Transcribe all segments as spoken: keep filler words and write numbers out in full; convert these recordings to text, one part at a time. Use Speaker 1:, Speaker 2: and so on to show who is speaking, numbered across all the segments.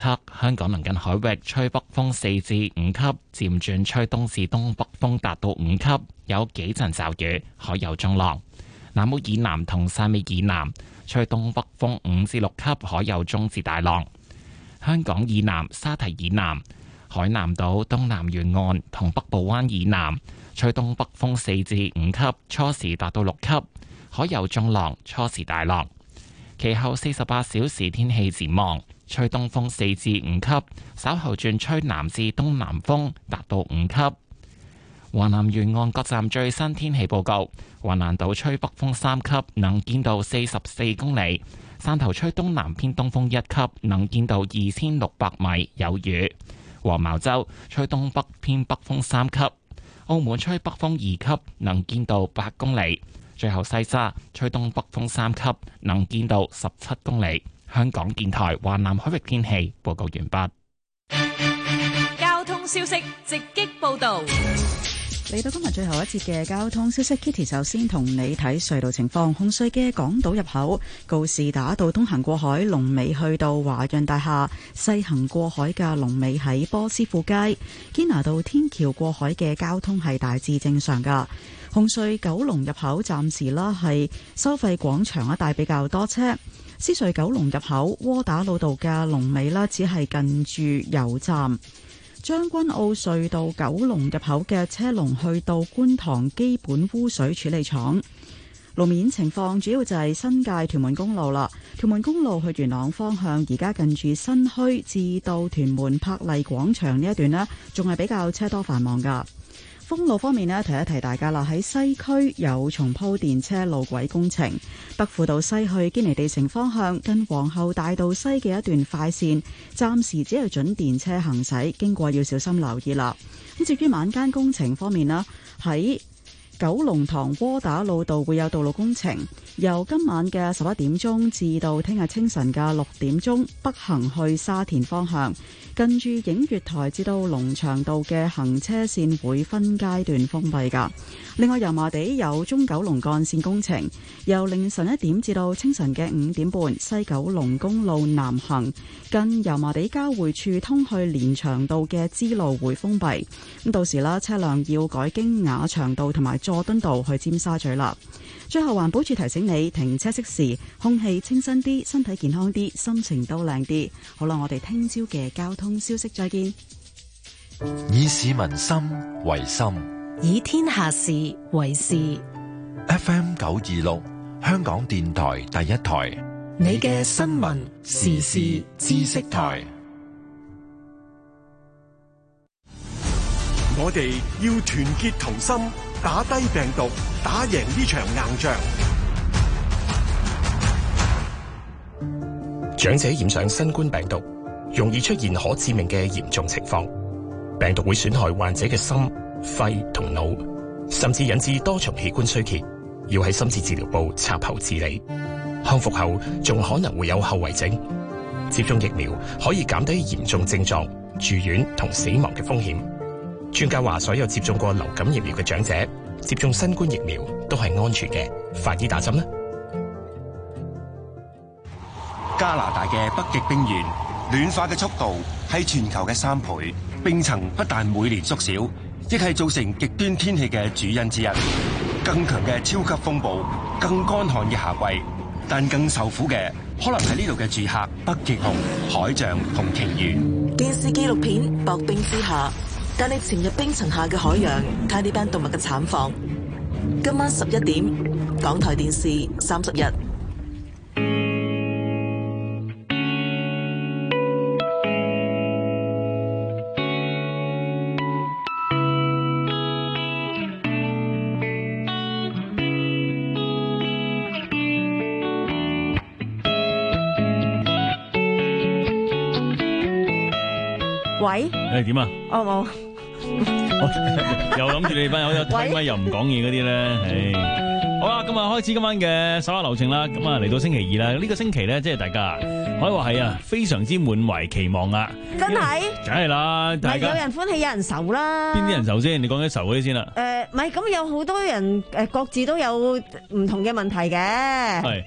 Speaker 1: 刻，香港鄰近海域吹北風四至五級，漸轉吹東至東北風達到五級，有幾陣驟雨，海有中浪。南澳以南同汕尾以南吹東北風五至六級，海有中至大浪。香港以南、沙堤以南、海南島東南沿岸同北部灣以南吹東北風四至五級，初時達到六級，海有中浪，初時大浪。其後四十八小時天氣展望，吹東風四至五級，稍後轉吹南至東南風，達到五級。華南沿岸各站最新天氣報告：華南島吹北風三級，能見度四十四公里；汕頭吹東南偏東風一級，能見度二千六百米，有雨。黃茅洲吹東北偏北風三級，澳門吹北風二級，能見度八公里。最後西沙吹東北風三級，能見度十七公里。香港電台華南海域天氣報告完畢。
Speaker 2: 交通消息直擊報道。
Speaker 3: 嚟到今日最後一節嘅交通消息 ，Kitty 首先同你睇隧道情況。紅隧嘅港島入口告士打道東行過海，龍尾去到華潤大廈；西行過海嘅龍尾喺波斯富街。堅拿道天橋過海嘅交通係大致正常噶。紅隧九龍入口暫時啦係收費廣場一帶比較多車。獅隧九龍入口窩打老道嘅龍尾啦，只係近住油站。將軍澳隧道九龍入口嘅車龍去到觀塘基本污水處理廠。路面情況主要就係新界屯門公路啦，屯門公路去元朗方向而家近住新墟至到屯門柏麗廣場呢一段呢，仲係比較車多繁忙噶。封路方面呢，提一提大家啦，喺西區有重鋪電車路軌工程，德輔道西去堅尼地城方向近皇后大道西嘅一段快線，暫時只係準電車行駛，經過要小心留意啦。咁至於晚間工程方面呢，喺九龍塘窩打老道會有道路工程，由今晚嘅十一點鐘至到聽日清晨嘅六點鐘，北行去沙田方向，近住映月台至到龍翔道嘅行車線會分階段封閉噶。另外油麻地有中九龍幹線工程，由凌晨一點至到清晨嘅五點半，西九龍公路南行近油麻地交匯處通去連翔道嘅支路會封閉。咁到時啦，車輛要改經雅翔道同埋佐敦道去尖沙咀啦。最後環保署提醒你，停車熄匙，空氣清新啲，身體健康啲，心情都靚啲。好啦，我哋聽朝嘅交通消息再見。
Speaker 4: 以市民心為心，
Speaker 2: 以天下事為事。
Speaker 4: F M 九二六，香港電台第一台，
Speaker 2: 你嘅新聞時事知識台。
Speaker 5: 我哋要團結同心，打低病毒，打贏呢場硬仗。
Speaker 6: 長者染上新冠病毒，容易出現可致命嘅嚴重情況。病毒會損害患者嘅心、肺同腦，甚至引致多重器官衰竭，要喺深切治療部插喉治理。康復後仲可能會有後遺症。接種疫苗可以減低嚴重症狀、住院同死亡嘅風險。專家話，所有接種過流感疫苗嘅長者接種新冠疫苗都係安全嘅，快啲打針啦！
Speaker 7: 加拿大嘅北極冰原暖化嘅速度係全球嘅三倍，冰層不但每年縮小，亦係造成極端天氣嘅主因之一。更強嘅超級風暴，更乾旱嘅夏季，但更受苦嘅可能係呢度嘅住客北極熊、海象同鯨魚。
Speaker 8: 電視紀錄片《薄冰之夏》帶你潛入冰層下嘅海洋，睇呢班動物嘅慘況。今晚十一點，港台電視三十日。
Speaker 9: 喂，
Speaker 10: 誒點啊？
Speaker 9: 哦
Speaker 10: 冇，又諗住你班友有聽咪又唔講嘢嗰啲咧，唉，好啦，咁啊開始今晚嘅手下留情啦，咁啊嚟到星期二啦，呢個星期咧即係大家可以話係啊非常之滿懷期望啊，
Speaker 9: 真係，
Speaker 10: 梗係啦，大家
Speaker 9: 有人歡喜有人愁啦，
Speaker 10: 邊啲人愁先？你講緊愁嗰啲先啦。
Speaker 9: 誒，唔係咁有好多人誒，各自都有唔同嘅問題嘅。
Speaker 10: 係。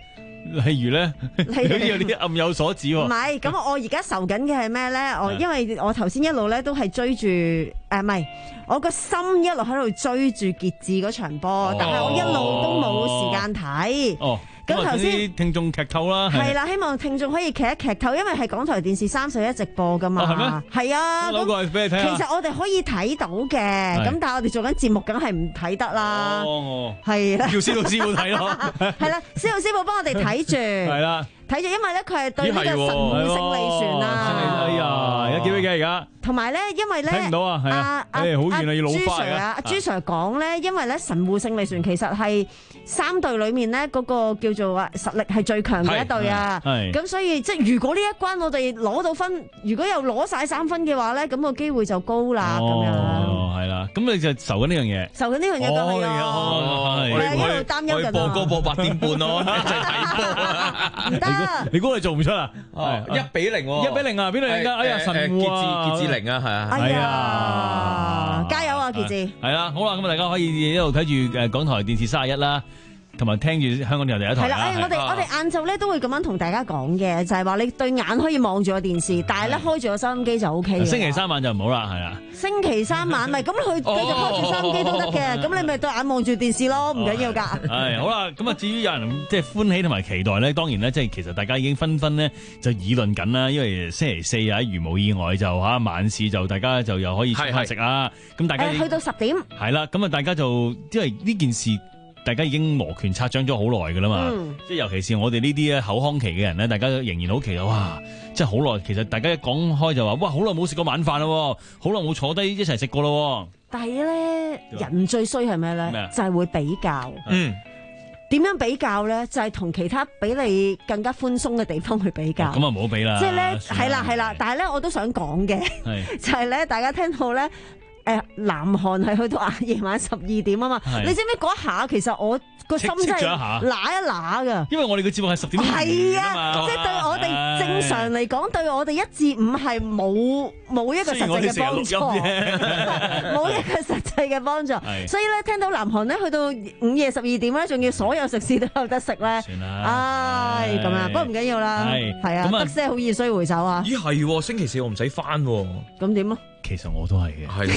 Speaker 10: 例如咧，好似有啲暗有所指喎。
Speaker 9: 唔係，咁我而家愁緊嘅係咩咧？我因為我頭先一路咧都係追住誒，唔係我個心一路喺度追住傑志嗰場波，但係我一路都冇時間睇。
Speaker 10: 哦。咁頭先聽眾劇透啦，
Speaker 9: 係啦，希望聽眾可以劇一劇透，因為係港台電視三十一直播噶嘛。
Speaker 10: 係咩？
Speaker 9: 係啊，
Speaker 10: 攞過嚟俾你睇下。
Speaker 9: 其實我哋可以睇到嘅，咁但係我哋做緊節目，梗係唔睇得啦。
Speaker 10: 哦，
Speaker 9: 係啦，
Speaker 10: 叫司徒師傅睇咯。
Speaker 9: 係啦，司徒師傅幫我哋睇住。係
Speaker 10: 啦，
Speaker 9: 睇住，因為咧佢係對呢個神戶勝利船啊。
Speaker 10: 哎呀，而家幾多嘅而家？
Speaker 9: 同埋咧，因為咧，
Speaker 10: 睇唔到啊，係啊，誒好遠啊，要老快啊！
Speaker 9: 阿朱 Sir 講咧，因為咧神戶勝利船其實係三隊裡面咧嗰個叫做話實力係最強嘅一隊啊，咁所以即係如果呢一關我哋攞到分，如果又攞晒三分嘅話咧，咁個機會就高啦，咁樣。
Speaker 10: 哦，係啦，咁你就愁緊呢樣嘢，
Speaker 9: 愁緊呢樣嘢㗎係啊，係啊，一路擔憂緊啊。
Speaker 11: 播歌播八點半咯，一齊睇波啊！
Speaker 9: 唔得，
Speaker 10: 你估你做唔出啊？
Speaker 11: 一比零喎，
Speaker 10: 一比零啊，邊度嚟㗎？哎呀，神戶啊，
Speaker 11: 傑志傑志零啊，係啊，
Speaker 9: 哎呀，加油啊，傑志！
Speaker 10: 係啦，好啦，咁啊，大家可以一路睇住誒港台電視三十一啦。同埋聽住香港電台第一台啦。
Speaker 9: 係啦，我哋我哋晏晝咧都會咁樣同大家講嘅，就係話你對眼可以望住個電視，但係咧開住個收音機就 O K 嘅。
Speaker 10: 星期三晚就唔好啦，係啊。
Speaker 9: 星期三晚咪咁佢繼續開住收音機都得嘅，咁你咪對眼望住電視咯，唔緊要㗎。
Speaker 10: 係好啦，咁啊至於有人即係歡喜同埋期待咧，當然咧即係其實大家已經紛紛咧就議論緊啦，因為星期四啊如無意外就嚇晚市就大家就又可以出翻食啊，咁大家
Speaker 9: 去到十點
Speaker 10: 係啦，咁啊大家就因為呢件事。大家已經摩拳擦掌咗好耐㗎啦嘛，嗯、即係尤其是我哋呢啲咧口腔期嘅人咧，大家仍然好期待哇！即係好耐，其實大家一講開就話哇，好耐冇食過晚飯咯，好耐冇坐低一齊食過咯。
Speaker 9: 但係咧，人最衰係咩咧？
Speaker 10: 麼
Speaker 9: 就係會比較。
Speaker 11: 嗯，
Speaker 9: 點樣比較咧？就係、是、同其他比你更加寬鬆嘅地方去比較。
Speaker 10: 咁啊，唔好比啦。
Speaker 9: 即係咧，係啦係啦，但係咧，我都想講嘅，就係咧，大家聽到咧。誒，南韓係去到啊夜晚十二點啊嘛，你知唔知嗰一下其實我個心真係揦一揦噶，
Speaker 10: 因為我哋嘅節目係十點
Speaker 9: 係啊，即係對我哋正常嚟講，對我哋一至五係冇冇一個實際嘅幫助，冇一個實際嘅幫助，所以咧聽到南韓咧去到午夜十二點咧，仲要所有食肆都有得食咧，算啦，唉咁啊，不過唔緊要啦，係啊，得些好易衰回首啊，
Speaker 11: 咦係，星期四我唔使翻，
Speaker 9: 咁點啊？
Speaker 10: 其實我都係嘅，
Speaker 11: 係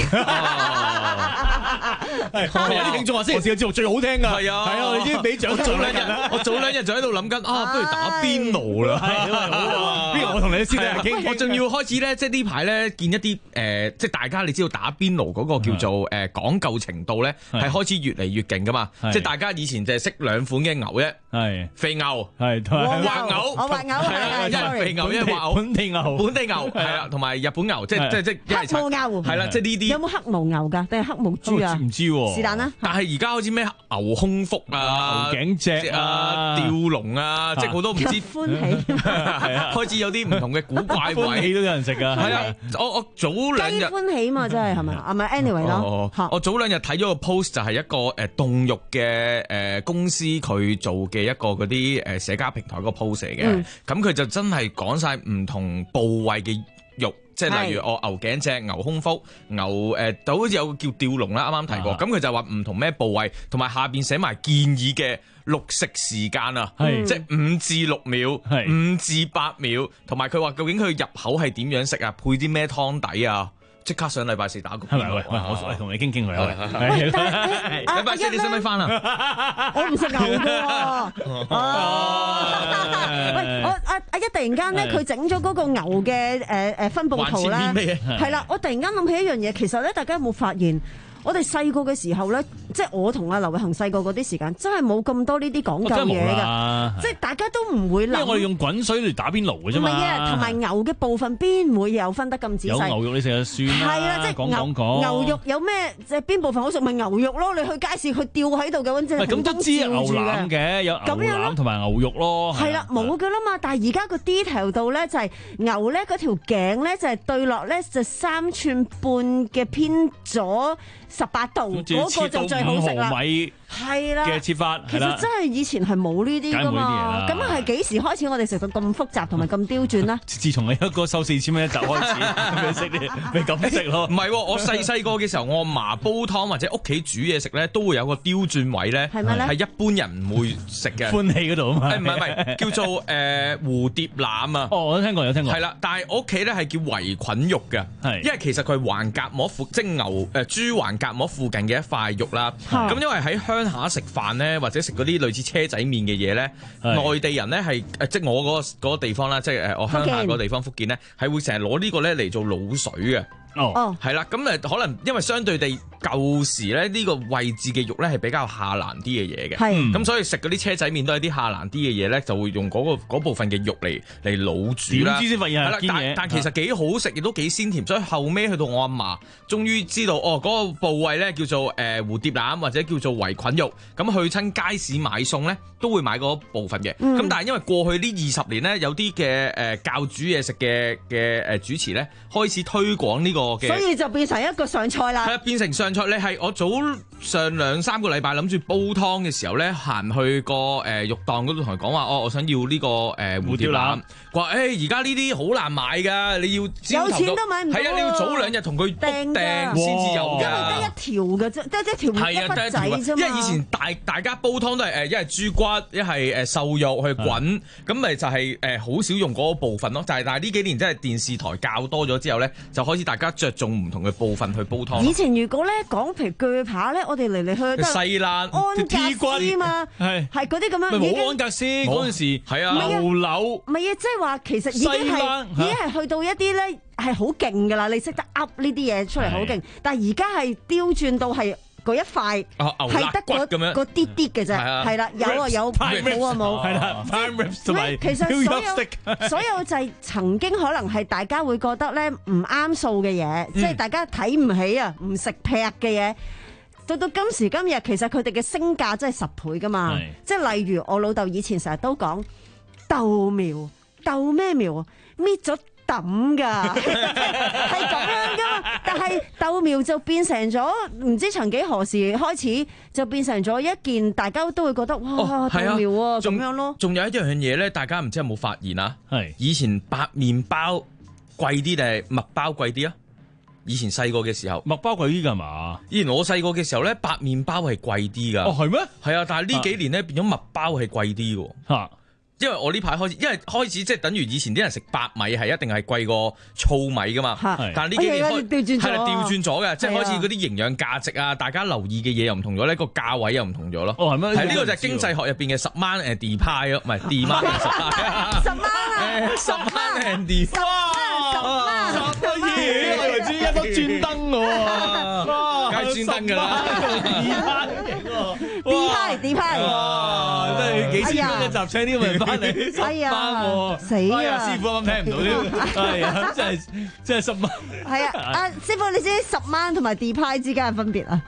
Speaker 10: 係有啲聽眾話星期四嘅節目最好聽㗎，係啊，係啊，你知唔知俾獎早兩日？我早兩日就喺度諗緊啊，不如打邊爐啦，邊個我同你私底下傾傾，
Speaker 11: 我仲要開始咧，即係呢排咧見一啲誒，即係大家你知道打邊爐嗰個叫做誒講究程度咧，係開始越嚟越勁㗎嘛，即係大家以前就係識兩款嘅牛啫，係肥牛，係滑牛，
Speaker 9: 滑牛係
Speaker 11: 一係肥牛，一係滑牛，
Speaker 10: 本地牛，
Speaker 11: 本地牛係啦，同埋日本牛，即係即係即係。
Speaker 9: 黑毛牛
Speaker 11: 係啦，即係呢啲
Speaker 9: 有冇黑毛牛㗎？定係黑毛豬啊？
Speaker 10: 唔知喎，
Speaker 9: 是但啦。
Speaker 11: 但係而家好似咩牛胸腹啊、
Speaker 10: 牛頸脊啊、
Speaker 11: 吊龍啊，即係好多唔知。
Speaker 9: 歡喜
Speaker 11: 係啊，開始有啲唔同嘅古怪位，
Speaker 10: 歡喜都有人食㗎。係
Speaker 11: 啊，我我早兩日
Speaker 9: 歡喜嘛，真係係咪？係咪 anyway 咯？
Speaker 11: 我早兩日睇咗個 post 就係一個誒凍肉嘅誒公司佢做嘅一個嗰啲誒社交平台個 post 嚟嘅，咁佢就真係講晒唔同部位嘅肉。即係例如我牛頸脊、牛胸腹、牛誒，就、呃、好似有個叫吊龍啦，啱啱提過。咁佢、啊、就話唔同咩部位，同埋下邊寫埋建議嘅錄食時間啊，是即係五至六秒、五至八秒，同埋佢話究竟佢入口係點樣食啊？配啲咩湯底啊？即刻上禮拜四打個邊爐，喂，我同你傾傾佢啊！禮拜四你使唔使翻啊？
Speaker 9: 我唔食牛嘅喎。喂，我阿阿一突然間咧，佢整咗嗰個牛嘅誒誒分佈圖咧，係啦，我突然間諗起一樣嘢，其實咧，大家有冇發現？我哋細個嘅時候咧，即係我同阿劉偉恒細個嗰啲時間，真係冇咁多呢啲講究嘢㗎，即係大家都唔會諗。因為
Speaker 10: 我哋用滾水嚟打邊爐嘅啫嘛。唔係啊，
Speaker 9: 同埋牛嘅部分邊會有分得咁仔細？
Speaker 10: 有牛肉你食就算啦。係啦，即係講講講。牛肉有咩即係邊部分好食？咪牛肉咯，你去街市佢吊喺度嘅嗰隻。 咁都知牛腩嘅，有牛腩同埋牛肉咯。係啦，
Speaker 9: 冇㗎啦嘛。但係而家個 detail 度咧就係牛咧嗰條頸咧就係對落咧就三寸半嘅偏左。十八度嗰個就最好食啦， 係啦
Speaker 10: 嘅切法。
Speaker 9: 其實真係以前係冇呢啲噶嘛。咁係幾時開始我哋食到咁複雜同埋咁刁鑽咧？
Speaker 10: 自從你一個收四千蚊一集開始，咪食啲咪咁食咯。
Speaker 11: 唔係喎，我細細個嘅時候，我阿嫲煲湯或者屋企煮嘢食咧，都會有個刁鑽位咧，
Speaker 9: 係咪咧？
Speaker 11: 係一般人唔會食嘅。
Speaker 10: 歡喜嗰度啊嘛。
Speaker 11: 唔係唔係，叫做誒、呃、蝴蝶腩啊。
Speaker 10: 哦，我都聽過，有聽過。
Speaker 11: 係啦，但係我屋企咧係叫圍菌肉嘅，係因為其實佢係橫膈膜附即牛誒、呃、豬橫膈膜附近嘅一塊肉啦。咁因為喺鄉下食飯咧，或者食嗰啲類似車仔麵嘅嘢咧，內地人咧係誒即我嗰、嗰個嗰個地方啦，即係誒我鄉下嗰個地方福建咧，係會成日攞呢個咧嚟做滷水嘅。哦，係啦，咁誒可能因為相對地舊時咧呢個位置嘅肉咧係比較下欄啲嘅嘢嘅，係咁所以食嗰啲車仔麵都係啲下欄啲嘅嘢咧，就會用嗰、嗰個嗰部分嘅肉嚟嚟滷煮啦。點知先發現係堅嘢，但但其實幾好食，亦都幾鮮甜，所以後尾去到我阿嫲終於知道哦嗰、嗰個部位咧叫做誒、呃、蝴蝶腩或者叫做圍菌肉，咁去親街市買餸咧都會買嗰部分嘅。咁、嗯、但係因為過去呢二十年咧有啲嘅誒教煮嘢食嘅嘅誒主持咧開始推廣呢、呢個。
Speaker 9: 所以就變成一個上菜啦。
Speaker 11: 係啊，變成上菜。你係我早上兩三個禮拜諗住煲湯嘅時候咧，行去個誒肉檔嗰度同佢講話，哦，我想要呢、這個誒、呃、蝴蝶腩。佢話誒，而家呢啲好難買㗎，你要
Speaker 9: 有錢都買唔到。係啊，你
Speaker 11: 要早兩日同佢訂訂先至有㗎。
Speaker 9: 因為得一條嘅啫，得一條一筆仔啫嘛。
Speaker 11: 因為以前大大家煲湯都係誒一係豬骨，一係誒瘦肉去滾，咁咪就係誒好少用嗰個部分咯。就係但係呢幾年真係電視台教多咗之後咧，就開始大家着重唔同嘅部分去煲湯。
Speaker 9: 以前如果咧講譬如鋸扒咧，我哋嚟嚟去去都
Speaker 11: 細爛
Speaker 9: 安格斯嘛，係係嗰啲咁樣。
Speaker 10: 冇安格斯嗰陣時係啊，牛柳
Speaker 9: 唔係啊，即係話其實已經係已經係去到一啲咧係好勁噶啦，你識得噏呢啲嘢出嚟好勁，但係而家係刁鑽到係嗰一塊係得嗰嗰啲啲嘅啫，係啦，有啊有，冇啊冇，
Speaker 10: 係啦。同埋
Speaker 9: 其實所有所有就係曾經可能係大家會覺得咧唔啱數嘅嘢，即係大家睇唔起啊，唔食劈嘅嘢。到到今時今日，其實佢哋嘅升價真係十倍噶嘛！即係例如我老豆以前成日都講豆苗，豆咩苗啊？搣咗抌㗎，係咁樣噶嘛。但係豆苗就變成咗，唔知曾幾何時開始就變成咗一件大家都會覺得哇、哦、豆苗喎咁樣咯。
Speaker 11: 仲有一樣嘢咧，大家唔知有冇發現啊？係以前白麵包貴啲定係麥包貴啲啊？以前細個嘅時候，
Speaker 10: 麥包貴啲㗎嘛？
Speaker 11: 以前我細個嘅時候咧，白麵包係貴啲㗎。
Speaker 10: 哦，係咩？
Speaker 11: 係啊，但係呢幾年咧變咗麥包係貴啲㗎。嚇！因為我呢排開始，因為開始即係等於以前啲人食白米係一定係貴過糙米㗎嘛。但係呢幾年開係啦，調轉咗嘅，即係開始嗰啲營養價值啊，大家留意嘅嘢又唔同咗咧，個價位又唔同咗咯。
Speaker 10: 哦，係咩？
Speaker 11: 係呢個就係經濟學入邊嘅十蚊誒 D 派咯，唔係 D 蚊十蚊。
Speaker 9: 十蚊啊！
Speaker 11: 十蚊 D 派。
Speaker 10: 十乜嘢？我以為專一都轉燈喎，
Speaker 11: 梗係轉燈㗎啦。
Speaker 9: D 派 D 派，
Speaker 10: 哇！真係幾千蚊一集，請啲人翻嚟十蚊喎，
Speaker 9: 死啊！
Speaker 10: 師傅啱啱聽唔到添，係啊，真係真係十蚊。
Speaker 9: 係啊，阿師傅，你知十蚊同埋 D 派之間嘅分別啊？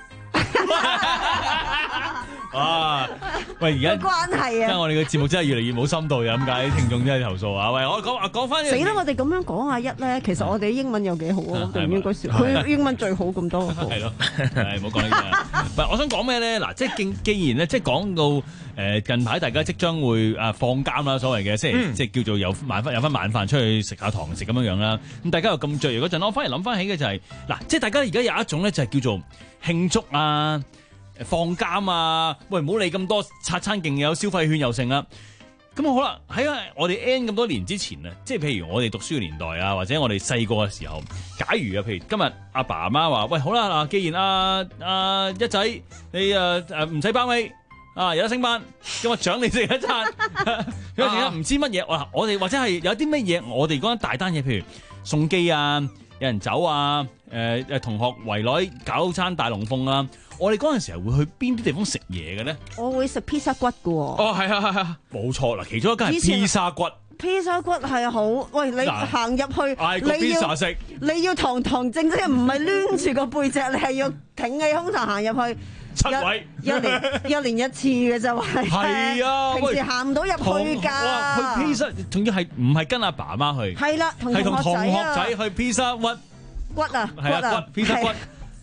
Speaker 10: 啊！喂，而家
Speaker 9: 關係啊！
Speaker 10: 我哋嘅節目真係越嚟越冇深度嘅，咁解啲聽眾真係投訴啊！喂，我講講翻
Speaker 9: 死啦！我哋咁樣講阿一咧，其實我哋英文有幾好啊？我哋唔應該笑，佢英文最好咁多。
Speaker 10: 係咯，係唔好講呢啲。唔係，我想講咩咧？嗱，即係既既然咧，即係講到誒近排大家即將會啊放監啦，所謂嘅即係即係叫做有晚飯有翻晚飯出去食下堂食咁樣樣啦。咁大家又咁醉嗰陣，我反而諗翻起嘅就係嗱，即係大家而家有一種咧就係叫做慶祝啊！放監啊！喂，唔好理咁多，拆餐勁有消費券又剩啦。咁好啦，喺我哋 N 咁多年之前啊，即係譬如我哋讀書嘅年代啊，或者我哋細個嘅時候，假如啊，譬如今日阿爸阿媽話，喂，好啦嗱，既然阿阿一仔你誒誒唔使包尾啊，有得升班，今日獎你食一餐，有時唔知乜嘢，我我哋或者係有啲乜嘢，我哋嗰陣大單嘢，譬如送機啊，有人走啊，誒誒同學圍內搞餐大龍鳳啊。我哋嗰陣時候會去邊啲地方食嘢嘅咧？
Speaker 9: 我會食披薩骨嘅喎。
Speaker 11: 哦，係啊，係啊，
Speaker 10: 冇錯啦，其中一間係披薩骨。
Speaker 9: 披薩骨係好，喂，你行入去，
Speaker 10: 嗌個披薩食，
Speaker 9: 你要堂堂正正，唔係攣住個背脊，你係要挺起胸膛行入去。
Speaker 10: 七位
Speaker 9: 一年一年一次嘅就係。
Speaker 10: 係啊，
Speaker 9: 平時行唔到入去㗎。
Speaker 10: 哇，去披薩，仲要係唔係跟阿爸阿媽去？
Speaker 9: 係啦，
Speaker 10: 係同同學仔去披薩骨。
Speaker 9: 骨啊，
Speaker 10: 係啊，骨披薩骨。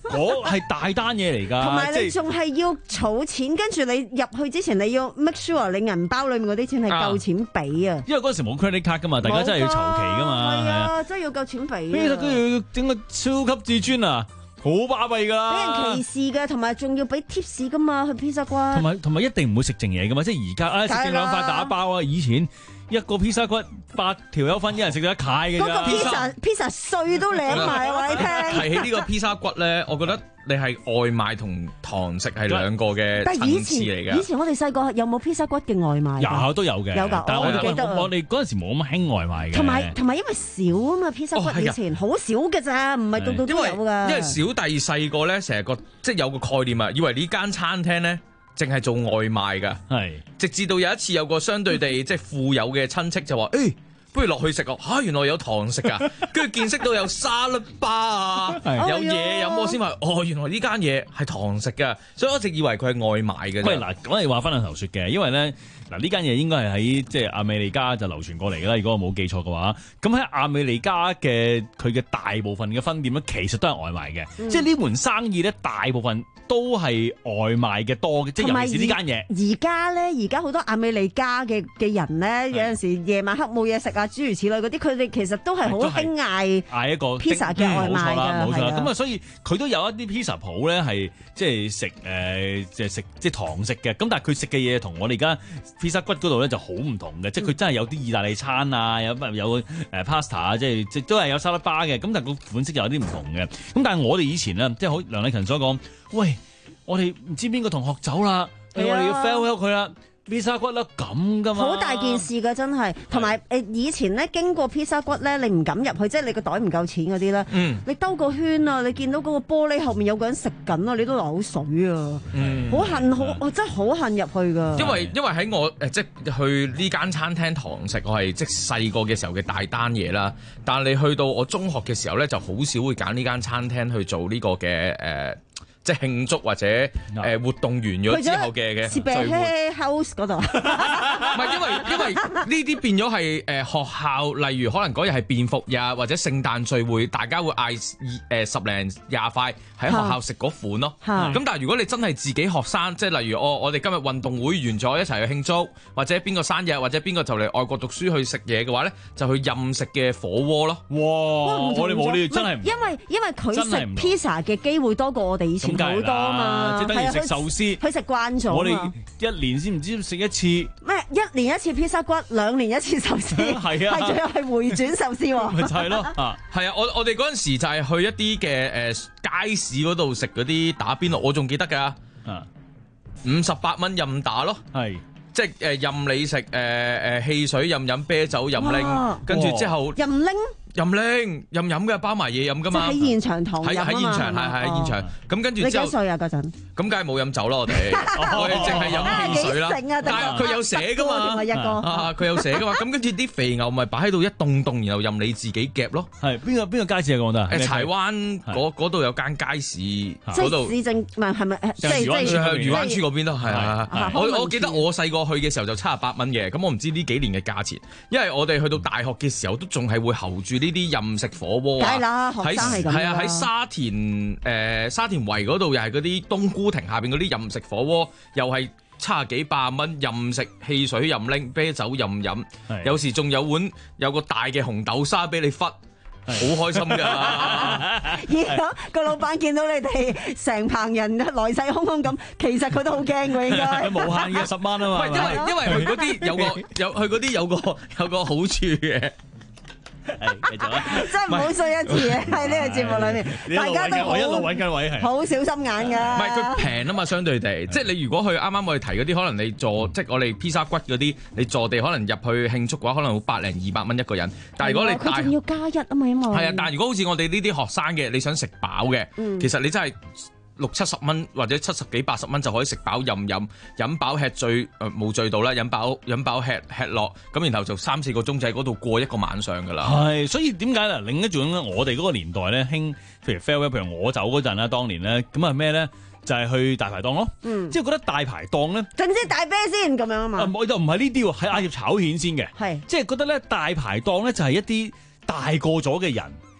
Speaker 10: 我係大單嘢嚟㗎，
Speaker 9: 同埋你仲係要儲錢，跟住你入去之前你要 make sure 你銀包裡面嗰啲錢係夠錢俾啊！
Speaker 10: 因為嗰陣時冇 credit card 㗎嘛，大家真係要籌期㗎嘛，
Speaker 9: 係啊，真係要夠錢俾。
Speaker 10: 其實都要整個超級至尊啊！好巴閉㗎啦，
Speaker 9: 俾人歧視嘅，同埋仲要俾 tips 㗎嘛，去披薩骨。同
Speaker 10: 埋同埋一定唔會食剩嘢㗎嘛，即係而家啊食剩兩塊打包啊，以前一個披薩骨八條友分，一人食咗一塊嘅。
Speaker 9: 嗰個披薩披薩碎都舐埋話你聽。
Speaker 11: 提起呢個披薩骨咧，我覺得你係外賣同堂食係兩個嘅層次嚟嘅。
Speaker 9: 以前我哋細個有冇披薩骨嘅外賣？
Speaker 10: 有都有嘅，
Speaker 9: 有㗎。
Speaker 10: 但係我哋
Speaker 9: 記得
Speaker 10: 我哋嗰陣時冇咁興外賣嘅。
Speaker 9: 同埋同埋因為少啊嘛，披薩骨以前好少嘅咋，唔係度度都有㗎。
Speaker 11: 因為小弟細個咧，成日個即係有個概念啊，以為呢間餐廳咧淨係做外賣㗎。係，直至到有一次有個相對地即係富有嘅親戚就話：誒，不如落去食啊！嚇，原來有堂食啊！跟住見識到有沙律吧啊，有嘢飲，我先話：哦，原來呢間嘢係堂食㗎，所以我一直以為佢係外賣嘅。
Speaker 10: 喂，嗱，講嚟話翻兩頭説嘅，因為咧。嗱，呢間嘢應該係喺即係亞美利加就流傳過嚟㗎啦，如果我冇記錯嘅話。咁喺亞美利加嘅佢嘅大部分嘅分店咧，其實都係外賣嘅，嗯、即係呢門生意咧，大部分都係外賣嘅多嘅，即係尤其是呢間嘢。
Speaker 9: 而家咧，而家好多亞美利加嘅嘅人咧，有陣時夜晚黑冇嘢食啊，諸如此類嗰啲，佢哋其實都係好興嗌
Speaker 10: 嗌一個
Speaker 9: pizza 嘅外賣㗎，
Speaker 10: 冇錯啦。咁啊，
Speaker 9: 的
Speaker 10: 所以佢都有一啲 pizza 鋪咧，係即係食誒，即係食即係堂食嘅。咁但係佢食嘅嘢同我哋而家披薩骨嗰度咧就好唔同嘅，即係佢真係有啲意大利餐啊，有有誒 pasta 啊，即係即都係有沙律巴嘅，咁但係個款式有啲唔同嘅。咁但係我哋以前咧，即係好梁禮勤所講，喂，我哋唔知邊個同學走啦，我哋要 farewell 佢啦。披薩骨啦咁噶嘛，
Speaker 9: 好大件事噶真係，同埋誒以前咧經過披薩骨咧，你唔敢入去，即係你個袋唔夠錢嗰啲咧，嗯、你兜個圈啊，你見到嗰個玻璃後面有個人食緊啊，你都流口水啊，嗯、好恨好，我真係好恨入去噶。
Speaker 11: 因為因為喺我誒即係去呢間餐廳堂食，我係即係細個嘅時候嘅大單嘢啦。但係你去到我中學嘅時候咧，就好少會揀呢間餐廳去做呢個嘅誒。呃即係慶祝或者誒、呃、活動完咗之後嘅嘅聚會
Speaker 9: house 嗰度，唔
Speaker 11: 係因為因為呢啲變咗係誒學校，例如可能嗰日係便服日或者聖誕聚會，大家會嗌誒十零廿塊喺學校食嗰款咯。咁但係如果你真係自己學生，即係例如我我哋今日運動會完咗一齊去慶祝，或者邊個生日或者邊個就嚟外國讀書去食嘢嘅話咧，就去任食嘅火鍋咯。
Speaker 10: 哇！我哋冇呢啲真係，
Speaker 9: 因為因為佢食 pizza 嘅機會多過我哋以前。好多嘛，
Speaker 10: 即係等於食壽司，
Speaker 9: 佢食慣咗。
Speaker 10: 我哋一年先唔知食一次
Speaker 9: 咩？一年一次披薩骨，兩年一次壽司，係啊，係仲有係回轉壽司喎。
Speaker 10: 咪就係咯，
Speaker 11: 啊，係啊！我我哋嗰陣時就係去一啲嘅誒街市嗰度食嗰啲打邊爐，我仲記得㗎，啊，五十八蚊任打咯，係即係誒任你食誒誒汽水任飲啤酒任拎，跟住之後
Speaker 9: 任拎。
Speaker 11: 任拎任飲嘅，包埋嘢飲噶嘛。
Speaker 9: 即係喺現場堂飲啊嘛。
Speaker 11: 喺喺現場係係喺現場。咁跟住之後，
Speaker 9: 你幾歲啊嗰陣？
Speaker 11: 咁梗係冇飲酒啦，我哋我哋淨係飲汽水啦。但係佢有寫噶嘛？啊，佢有寫噶嘛？咁跟住啲肥牛咪擺喺度一棟棟，然後任你自己夾咯。
Speaker 10: 係邊個邊個街市啊？講得
Speaker 11: 誒柴灣嗰嗰度有間街市嗰度。
Speaker 9: 市政唔係係咪？即係
Speaker 11: 漁灣村漁灣村嗰邊咯，係啊。我我記得我細個去嘅時候就七十八蚊嘅，咁我唔知呢幾年嘅價錢，因為我哋去到大學嘅時候都仲係會候住呢啲任食火鍋啊！
Speaker 9: 係啦，學生係咁。
Speaker 11: 係啊，喺沙田誒、呃、沙田圍嗰度又係嗰啲冬菇亭下邊嗰啲任食火鍋，又係七十幾百蚊任食汽水任拎，啤酒任飲，的有時仲有碗有個大嘅紅豆沙俾你忽，好開心㗎！
Speaker 9: 而家個老闆見到你哋成棚人來勢洶洶咁，其實佢都好驚㗎，應該。
Speaker 10: 無限嘅十蚊啊嘛！
Speaker 11: 因為因為佢嗰啲有個有佢嗰啲有個有個好處嘅。
Speaker 10: 係繼續啦，
Speaker 9: 真係唔好衰一次嘅喺呢個節目裏面，大家都
Speaker 10: 我一路揾緊位係
Speaker 9: 好小心眼㗎。
Speaker 11: 唔係佢平啊嘛，相對地，即係你如果去啱啱我哋提嗰啲，可能你坐即係我哋披薩骨嗰啲，你坐地可能入去慶祝嘅話，可能會百零二百蚊一個人。但係如果你
Speaker 9: 佢仲要加一啊嘛，因為
Speaker 11: 係啊，但係如果好似我哋呢啲學生嘅，你想食飽嘅，嗯、其實你真係。六七十蚊或者七十幾八十蚊就可以食飽任飲，飲飽吃醉誒冇醉到啦，飲飽飲飽吃吃落，咁然後就三四個鐘仔嗰度過一個晚上㗎啦。
Speaker 10: 係，所以點解咧？另一種我哋嗰個年代咧，興譬如 farewell，譬如我走嗰陣啦，當年咧，咁係咩咧？就係、是、去大排檔咯。嗯，即係覺得大排檔咧，
Speaker 9: 整支大啤先咁樣啊嘛。
Speaker 10: 我就唔係呢啲喎，係嗌葉炒蜆先嘅。係是，即係覺得咧大排檔咧就係一啲大個咗嘅人。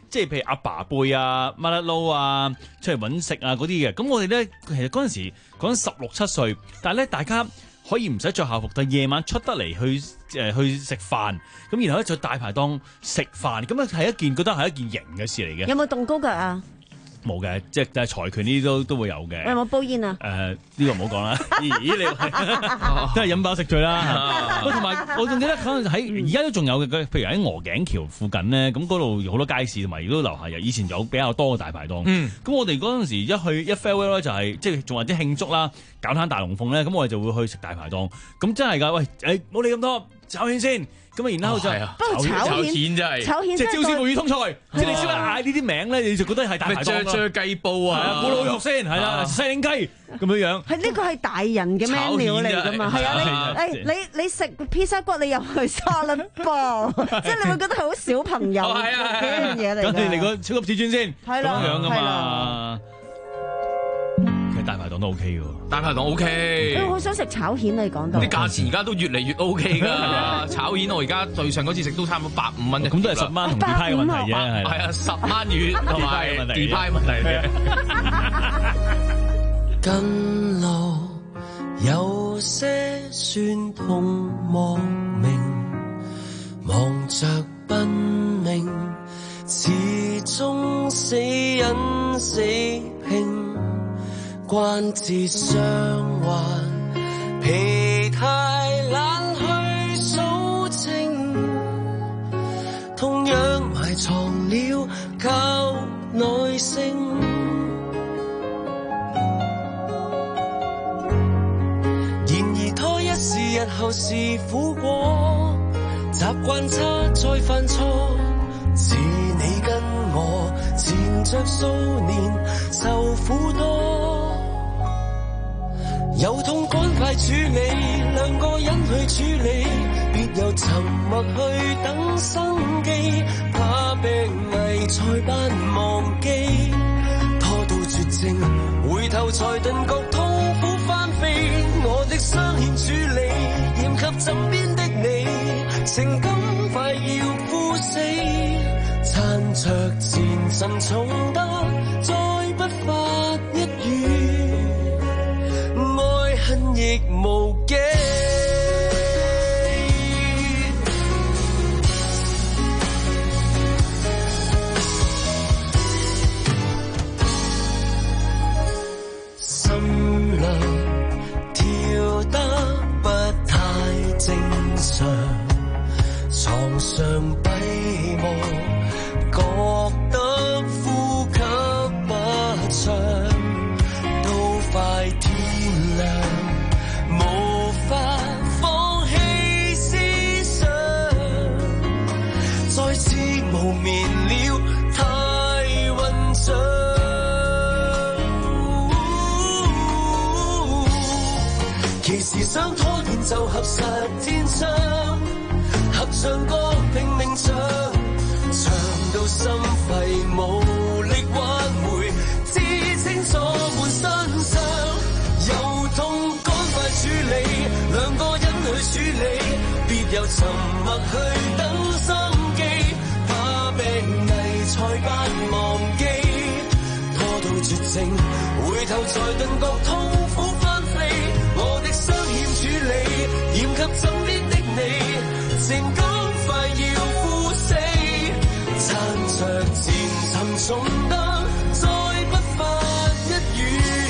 Speaker 10: 即係譬如阿爸輩啊、乜甩撈啊、出嚟揾食啊嗰啲嘅。咁我哋咧其實嗰陣時講緊十六七歲，但係咧大家可以唔使着校服，但係夜晚出得嚟去誒、呃、去食飯，咁然後咧再大排檔食飯，咁啊係一件覺得係一件型嘅事嚟嘅。
Speaker 9: 有冇動高腳啊？
Speaker 10: 冇嘅，即係但係財權呢啲都都會有嘅。
Speaker 9: 有冇煲煙啊？
Speaker 10: 誒呢個唔好講啦。咦你都係飲飽食醉啦。同埋我仲記得可能喺而家都仲有嘅，譬如喺鵝頸橋附近咧，咁嗰度好多街市，同埋亦都樓下有以前有比較多嘅大排檔。咁、嗯、我哋嗰陣時一去一 farewell 咧，就係即係仲或者慶祝啦，搞攤大龍鳳咧，咁我哋就會去食大排檔。咁真係㗎，喂誒冇理咁多，炒蜆先。咁啊，然後就
Speaker 9: 不過炒蜆真係，炒蜆即係
Speaker 10: 椒絲腐乳通菜，即係你只係嗌呢啲名咧，你就覺得係大排檔咯。
Speaker 11: 啫啫雞煲啊，
Speaker 10: 古老肉先係啦，西檸雞咁樣樣。係
Speaker 9: 呢個係大人嘅 menu 嚟㗎嘛？係啊，你誒你你食披薩骨，你又去沙律噃，即係你會覺得係好小朋友嘅一樣嘢嚟㗎。
Speaker 10: 咁你嚟個超級至尊先，咁樣㗎嘛？大排檔都 OK 嘅，
Speaker 11: 大排檔 OK。
Speaker 9: 我好想食炒蜆，你講到
Speaker 11: 啲價錢而家都越嚟越 OK 㗎。炒蜆我而家對上嗰次食都差唔多百五蚊，
Speaker 10: 咁都係十蚊同 D 派嘅問題啫，係。
Speaker 11: 係啊，十蚊魚同埋 D 派問題嘅。
Speaker 12: 近路有些酸痛莫名，忙着奔命，始終死忍死拼。關節傷患，疲態懶去數清，同樣埋藏了靠耐性。然而拖一時，日後是苦果，習慣差再犯錯，似你跟我纏着數年，受苦多。有痛趕快處理，兩個人去處理，別又沉默去等生機，怕病危才扮忘記，拖到絕症，回頭才頓覺痛苦翻飛。我的傷欠處理，驗及枕邊的你，情感快要枯死，撐着前塵重得再不發一語。恨亦無忌，心量跳得不太正常，床上閉目，覺得呼吸不暢，都快天亮。無法放棄思想，再次無眠了，太混帳。其實想拖延就合實天窗，合唱歌拼命唱，唱到心肺無力挽回，知清楚滿身傷，有痛趕快處理，兩個人去處理，別又沉默去等生機，怕病危才扮忘記，拖到絕症，回頭才頓覺痛苦翻飛。我的傷欠處理，驗及枕邊的你，情感快要枯死，撐着前塵重得再不發一語。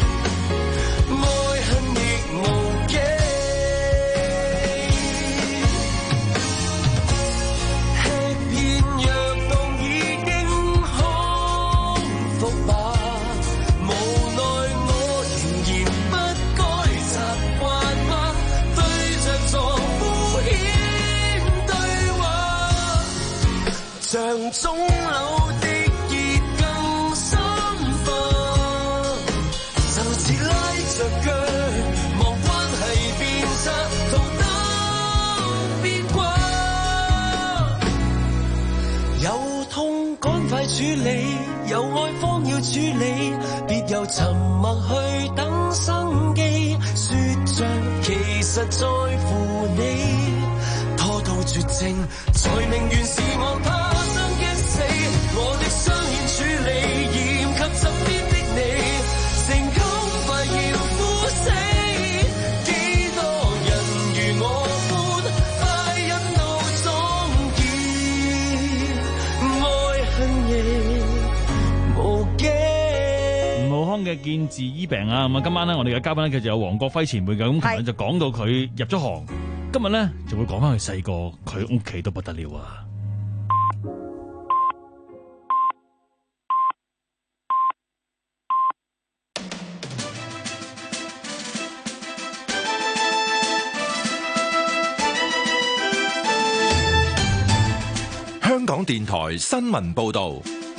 Speaker 12: 像鐘樓的熱更深化，就似拉着腳，望關係變質，圖燈變卦。有痛趕快處理，有愛方要處理，別又沉默去等生機，說着其實在乎你，拖到絕症，才明原是我怕傷驚死。我無驚。
Speaker 10: 吳浩康嘅見字醫病啊，咁啊，今晚咧我哋嘅嘉賓咧，佢就有黃國輝前輩嘅，咁琴日就講到佢入咗行，今日咧就會講翻佢細個，佢屋企都不得了啊！
Speaker 4: 香港電台新聞報道，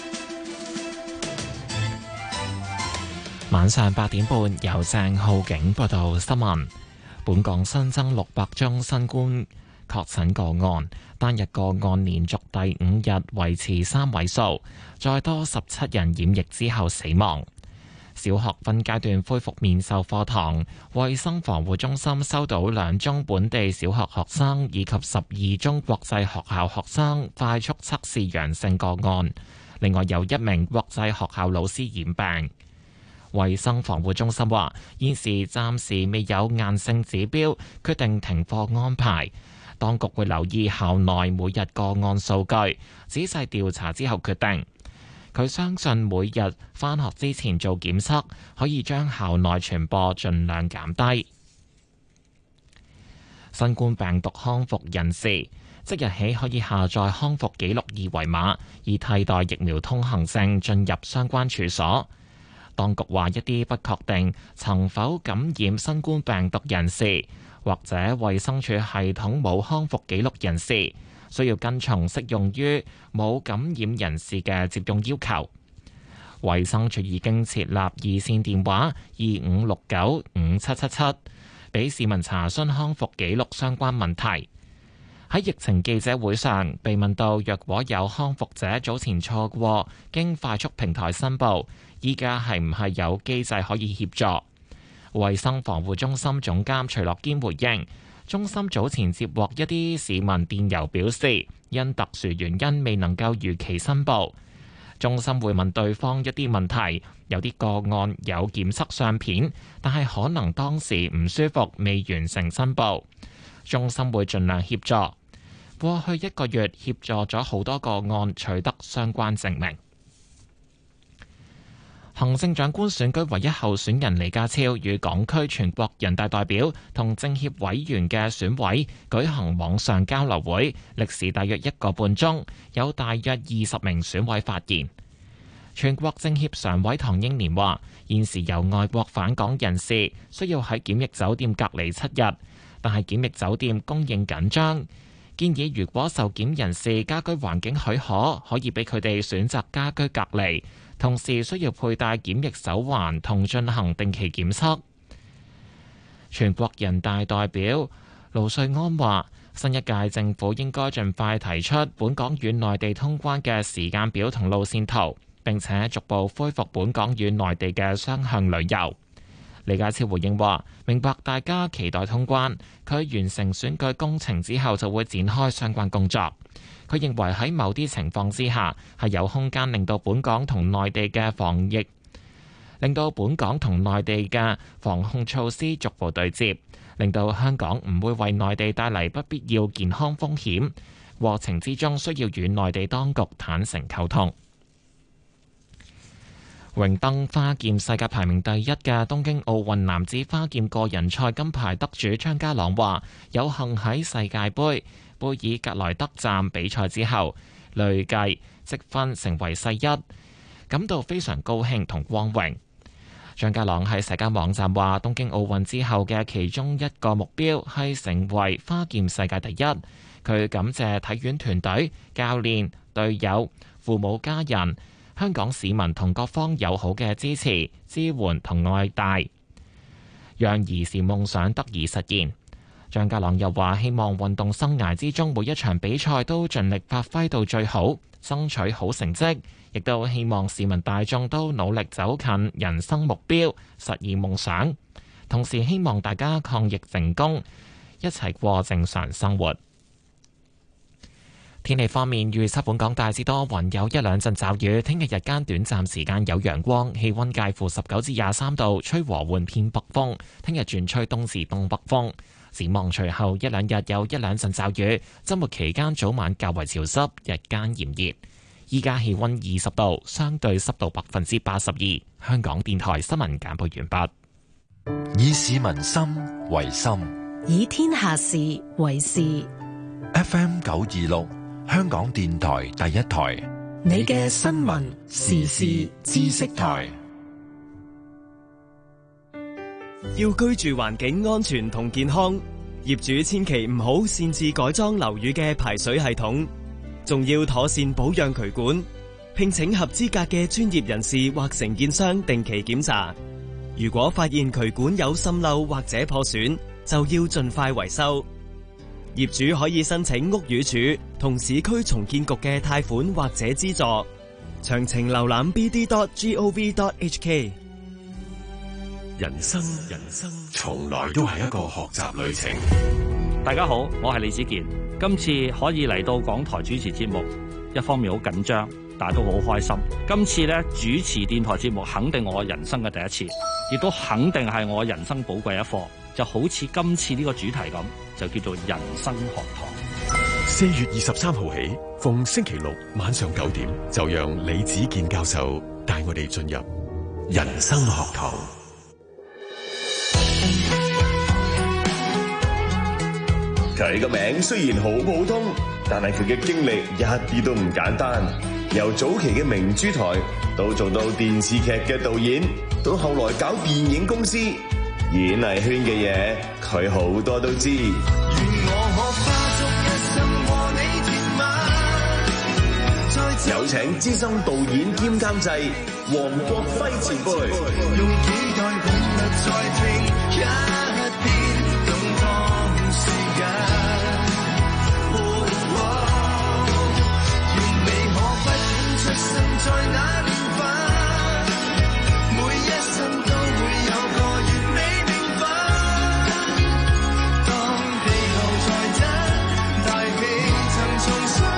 Speaker 1: 晚上八點半由鄭浩景報道新聞。本港新增六百宗新冠確診個案，單日個案連續第五日維持三位數，再多十七人染疫之後死亡。小學分階段恢復面授課堂，衛生防護中心收到兩宗本地小學學生以及十二宗國際學校學生快速測試陽性個案，另外有一名國際學校老師染病。衛生防護中心話，現時暫時未有硬性指標決定停課安排，當局會留意校內每日個案數據，仔細調查之後決定。佢相信每日返學之前做檢測，可以將校內傳播盡量減低。新冠病毒康復人士即日起可以下載康復記錄二維碼，以替代疫苗通行證進入相關處所。當局話，一啲不確定曾否感染新冠病毒人士，或者衛生署系統冇康復記錄人士，需要跟從適用於冇感染人士嘅接種要求。衛生署已經設立二線電話二五六九五七七七，俾市民查詢康復記錄相關問題。喺疫情記者會上被問到，若果有康復者早前錯過經快速平台申報，依家係唔係有機制可以協助？衛生防護中心總監徐樂堅回應，中心早前接獲一啲市民電郵表示，因特殊原因未能夠如期申報。中心會問對方一啲問題，有啲個案有檢測相片，但係可能當時唔舒服，未完成申報。中心會盡量協助。過去一個月協助咗好多個案取得相關證明。行政長官選舉唯一候選人李家超與港區全國人大代表同政協委員嘅選委舉行網上交流會，歷時大約一個半鐘，有大約二十名選委發言。全國政協常委唐英年話，現時由外國返港人士需要喺檢疫酒店隔離七日，但係檢疫酒店供應緊張，建議如果受檢人士家居環境許可，可以俾佢哋選擇家居隔離，同時需要佩戴檢疫手環同進行定期檢測。全國人大代表盧瑞安話，新一屆政府應該盡快提出本港與內地通關嘅時間表同路線圖，並且逐步恢復本港與內地嘅雙向旅遊。李家超回應話，明白大家期待通關，佢完成選舉工程之後就會展開相關工作。佢認為喺某啲情況之下係有空間令到本港同內地嘅防疫，令到本港同內地嘅防控措施逐步對接，令到香港唔會為內地帶嚟不必要健康風險。過程之中需要與內地當局坦誠溝通。榮登花劍世界排名第一嘅東京奧運男子花劍個人賽金牌得主張家朗話，有幸喺世界盃貝爾格萊德站比賽之後累計積分成為世一，感到非常高興同光榮。張家朗喺社交網站話，東京奧運之後嘅其中一個目標係成為花劍世界第一。佢感謝體院團隊、教練、隊友、父母、家人、香港市民同各方友好嘅支持、支援同愛戴，讓兒時夢想得以實現。張家朗又話，希望運動生涯之中每一場比賽都盡力發揮到最好，爭取好成績，亦都希望市民大眾都努力走近人生目標，實現夢想。同時希望大家抗疫成功，一齊過正常生活。天氣方面，預測本港大致多雲，有一兩陣驟雨。聽日日間短暫時間有陽光，氣溫介乎十九至廿三度，吹和緩偏北風。聽日轉吹東至東北風。展望隨後一兩日有一兩陣驟雨，周末期間早晚較為潮濕，日間炎熱。 依家氣溫二十度，相對濕度百分之八十二。香港電台新聞簡報完畢。
Speaker 4: 以市民心為心，
Speaker 13: 以天下事為事。
Speaker 4: F M 九二六，香港電台第一台，
Speaker 13: 你嘅新聞時事知識台。
Speaker 14: 要居住環境安全同健康，業主千祈唔好擅自改裝樓宇嘅排水系統，仲要妥善保養渠管，聘請合資格嘅專業人士或承建商定期檢查。如果發現渠管有滲漏或者破損，就要盡快維修。業主可以申請屋宇署同市區重建局嘅貸款或者資助。詳情瀏覽 b d dot gov dot h k。
Speaker 15: 人生，人生從來都係一個學習旅程。
Speaker 16: 大家好，我係李子健。今次可以嚟到港台主持節目，一方面好緊張，但係都好開心。今次咧主持電台節目，肯定我人生嘅第一次，亦都肯定係我人生寶貴一課。就好似今次呢個主題咁，就叫做人生學堂。
Speaker 15: 四月二十三號起，逢星期六晚上九點，就讓李子健教授帶我哋進入人生學堂。
Speaker 17: 佢個名雖然好普通，但係佢嘅經歷一啲都唔簡單。由早期嘅明珠台，到做到電視劇嘅導演，到後來搞電影公司，演藝圈嘅嘢，佢好多都知。有請資深導演兼監製黃國輝前輩。用幾代本日再聽一遍動盪時間。願你可不肯出生在那年份，每一生都會有個完美名分。當地球在真，大氣層重生。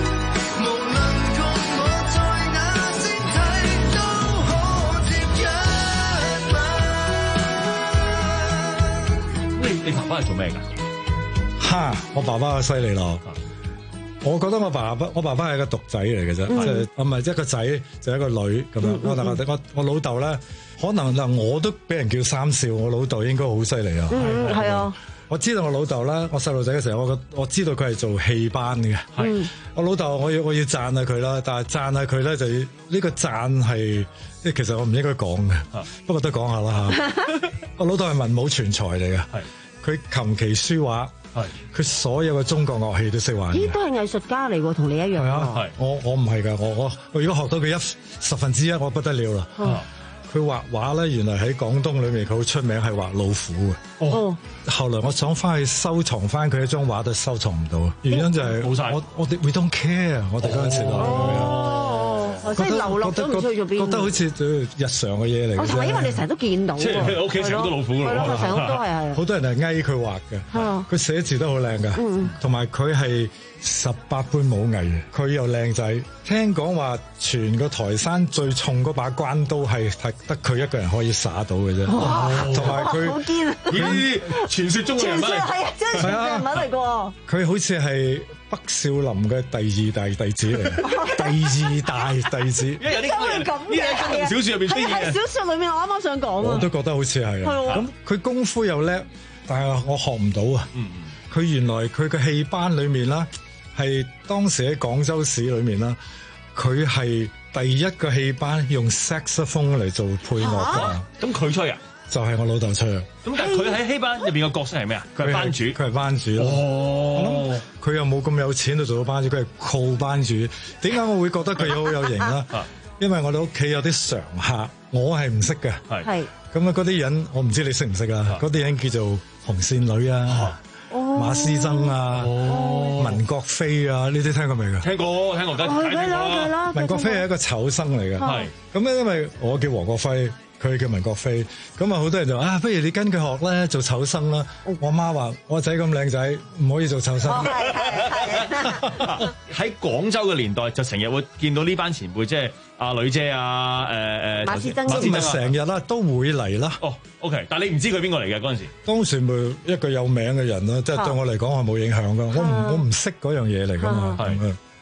Speaker 10: 你爸爸係做咩噶？
Speaker 18: 哈！我爸爸犀利咯。我覺得我爸爸，我爸爸係個獨仔嚟嘅啫，即係唔係一個仔就一個女咁樣。我我我我老豆咧，可能嗱我都俾人叫三少，我老豆應該好犀利啊。
Speaker 9: 嗯，係啊。
Speaker 18: 我知道我老豆咧，我細路仔嘅時候，我我知道佢係做戲班嘅。係。我老豆，我要我要讚下佢啦，但係讚下佢咧就要呢個讚係，即係其實我唔應該講嘅，不過都講下啦嚇。我老豆係文武全才嚟嘅。係。佢琴棋書畫，佢所有嘅中國樂器都識玩。
Speaker 9: 咦，都係藝術家嚟喎，同你一樣。係
Speaker 18: 啊，我我唔係㗎，我我我如果學到佢一十分之一，我不得了啦。佢畫畫咧，原來喺廣東裏面佢好出名係畫老虎嘅。哦，後來我想翻去收藏翻佢一張畫都收藏唔到，原因就係冇晒。我我哋 we don't care， 我哋嗰陣時就
Speaker 9: 即係流落咗唔知去咗邊，
Speaker 18: 覺得好似日常嘅嘢嚟。
Speaker 9: 同埋因為你成日都見到，
Speaker 10: 即係屋企成日都老虎㗎喎，
Speaker 9: 成屋都係係。
Speaker 18: 好多人係翳佢畫嘅，佢寫字都好靚㗎，同埋佢係十八般武藝嘅，佢又靚仔。聽講話全個台山最重嗰把關刀係係得佢一個人可以耍到嘅啫，同埋佢
Speaker 9: 好堅啊！
Speaker 10: 咦，傳説中嘅人物嚟，
Speaker 9: 係啊，真係傳説人物嚟㗎。
Speaker 18: 佢好似係北少林嘅第二大弟子嚟，第二大弟子。
Speaker 10: 因為有啲咁嘅小説入邊出現嘅，
Speaker 9: 係小説裏面我啱啱想講啊。
Speaker 18: 我都覺得好似係啊。咁佢功夫又叻，但係我學唔到啊。佢原來佢嘅戲班裏面啦。係當時喺廣州市裏面啦，佢係第一個戲班用 saxophone 嚟做配樂㗎。
Speaker 10: 咁佢吹啊？
Speaker 18: 就係我老豆吹啊。
Speaker 10: 咁但係佢喺戲班入邊嘅角色係咩啊？佢係班主，
Speaker 18: 佢係班主咯。哦，佢又冇咁有錢就做到班主，佢係靠班主。點解我會覺得佢好有型啦？因為我哋屋企有啲常客，我係唔識嘅。係。咁啊，嗰啲人我唔知你識唔識啊？嗰啲人叫做紅線女啊。馬師曾啊，文國飛啊，呢啲聽過未㗎？
Speaker 10: 聽過，聽過，梗係聽過啦。
Speaker 18: 文國飛係一個丑生嚟嘅，係咁咧，因為我叫黃國輝，佢叫文國飛，咁啊好多人就啊，不如你跟佢學咧做丑生啦。我媽話：我仔咁靚仔，唔可以做丑生。
Speaker 10: 喺廣州嘅年代，就成日會見到呢班前輩，即係阿女姐啊，誒誒，
Speaker 9: 馬師曾，
Speaker 18: 馬師曾成日啦，都會嚟啦。
Speaker 10: 哦 ，OK，但係你唔知佢邊個嚟嘅嗰陣時？
Speaker 18: 當時咪一個有名嘅人啦，即係對我嚟講係冇影響噶。我唔我唔識嗰樣嘢嚟噶嘛。係，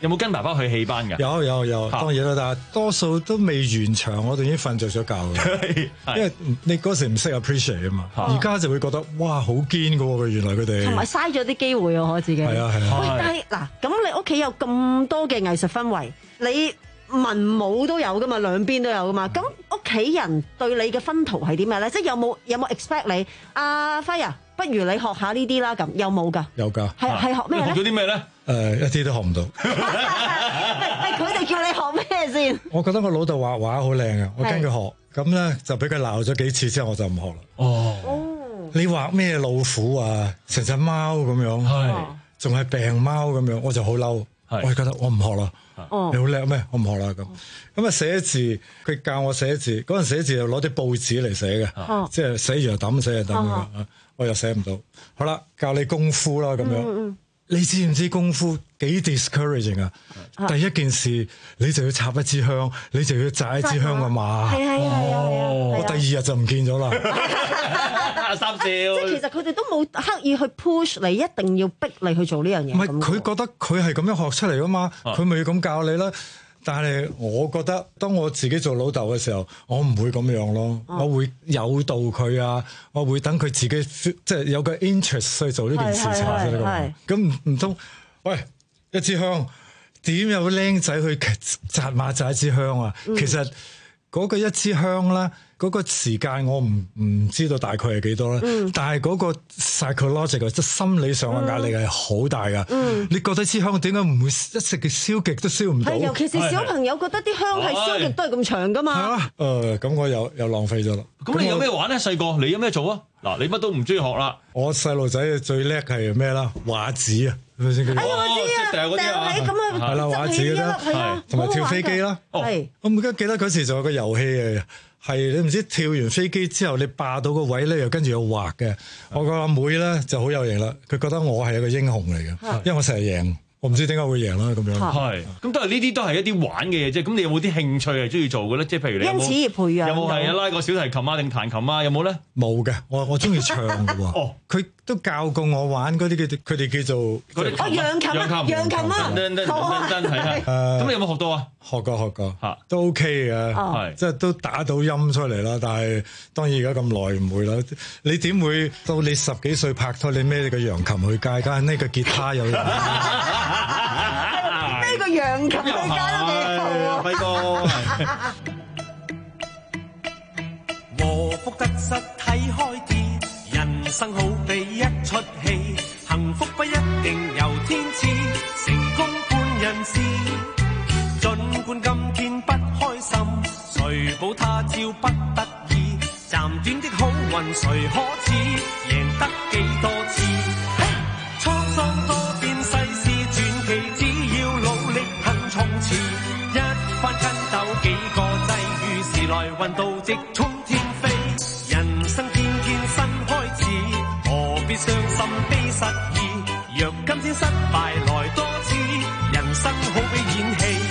Speaker 10: 有冇跟爸爸去戲班㗎？
Speaker 18: 有有有，當然啦，但係多數都未完場，我哋已經瞓着咗覺嘅。因為你嗰時唔識 appreciate 啊嘛，而家就會覺得哇好堅㗎喎，原來佢哋
Speaker 9: 同埋嘥咗啲機會啊，我自己。
Speaker 18: 係啊係啊。
Speaker 9: 喂，但係嗱，咁你屋企有咁多嘅藝術氛圍，你文武都有噶嘛，兩邊都有噶嘛。咁屋企人對你嘅薰陶係點樣咧？即係有冇有冇 expect 你阿輝啊？不如你學下呢啲啦，咁有冇㗎？
Speaker 18: 有㗎。
Speaker 9: 係係學咩咧？
Speaker 10: 學咗啲咩咧？
Speaker 18: 誒，一啲都學唔到。
Speaker 9: 係佢哋叫你學咩先？
Speaker 18: 我覺得我老豆畫畫好靚啊，我跟佢學，咁咧就俾佢鬧咗幾次之後，我就唔學啦。哦，你畫咩老虎啊，成隻貓咁樣，係，仲係病貓咁樣，我就好嬲。我係覺得我唔學啦。哦，你好叻咩？我唔學啦咁。咁啊寫字，佢教我寫字，嗰陣寫字就攞啲報紙嚟寫嘅，即係寫完又抌，寫又抌咁樣。我又寫唔到。好啦，教你功夫啦咁樣。嗯嗯，你知唔知功夫幾 discouraging 啊？啊第一件事你就要插一支香，你就要紮一支香嘅馬。係係係啊！我第二日就唔見咗啦。
Speaker 10: 三少，
Speaker 9: 即係其實佢哋都冇刻意去 push 你，一定要逼你去做呢樣嘢。
Speaker 18: 唔係佢覺得佢係咁樣學出嚟噶嘛，佢咪要咁教你啦。但係我覺得，當我自己做老豆嘅時候，我唔會咁樣咯，哦、我會誘導佢啊，我會等佢自己即係有個 interest 去做呢件事情先啦。咁唔唔通，喂一支香點有僆仔去紮馬紮一支香啊？嗯、其實嗰個一支香啦。嗰個時間我唔唔知道大概係幾多啦，嗯、但係嗰個 psychological 即係心理上嘅壓力係好大噶。嗯、你覺得支香點解唔會一食嘅燒極都燒唔到？
Speaker 9: 尤其是小朋友覺得啲香係燒極都係咁長噶嘛。係啊，
Speaker 18: 誒咁、呃、我又又浪費咗啦。
Speaker 10: 咁你有咩玩咧？細個你有咩做啊？嗱，你乜都唔中意學啦。
Speaker 18: 我細路仔最叻係咩啦？畫紙啊！係咪先？
Speaker 9: 哎呀，我知啊，掉喺咁啊，
Speaker 18: 係啦，畫紙啦，係同埋跳飛機啦。係，我唔記得記得嗰時仲有個遊戲啊。係你唔知跳完飛機之後，你霸到個位咧，又跟住又畫嘅。我個阿妹咧就好有型啦，佢覺得我係一個英雄嚟嘅，因為我成日贏，我唔知點解會贏啦咁樣。
Speaker 10: 係，咁都係呢啲都係一啲玩嘅嘢啫。咁你有冇啲興趣係中意做嘅咧？即係譬如你有冇
Speaker 9: 因此而培養，
Speaker 10: 有冇係拉個小提琴啊，定彈琴啊？有冇咧？
Speaker 18: 冇嘅，我我中意唱嘅喎。哦，佢都教過我玩嗰啲叫佢哋叫做
Speaker 9: 哦揚琴啊，揚琴啊，
Speaker 10: 真係啊。咁你有冇學到啊？
Speaker 18: 學過學過，嚇都 OK 嘅，係即係都打到音出嚟啦。但係當然而家咁耐唔會啦。你點會到你十幾歲拍拖，你孭你個揚琴去街？梗係呢個吉他有人。呢
Speaker 9: 個揚琴去街都幾好啊，
Speaker 10: 輝哥。
Speaker 12: 禍福得失睇開啲，人生好比一出戲，幸福不一定由天賜，成功半人事。儘管今天不開心，誰保他朝不得已？暫短的好運誰可似？贏得幾多次？滄桑多變世事傳奇，只要努力肯衝刺，一番筋斗幾個際遇，時來運到直衝天飛。人生天天新開始，何必傷心悲失意？若今天失敗來多次，人生好比演戲。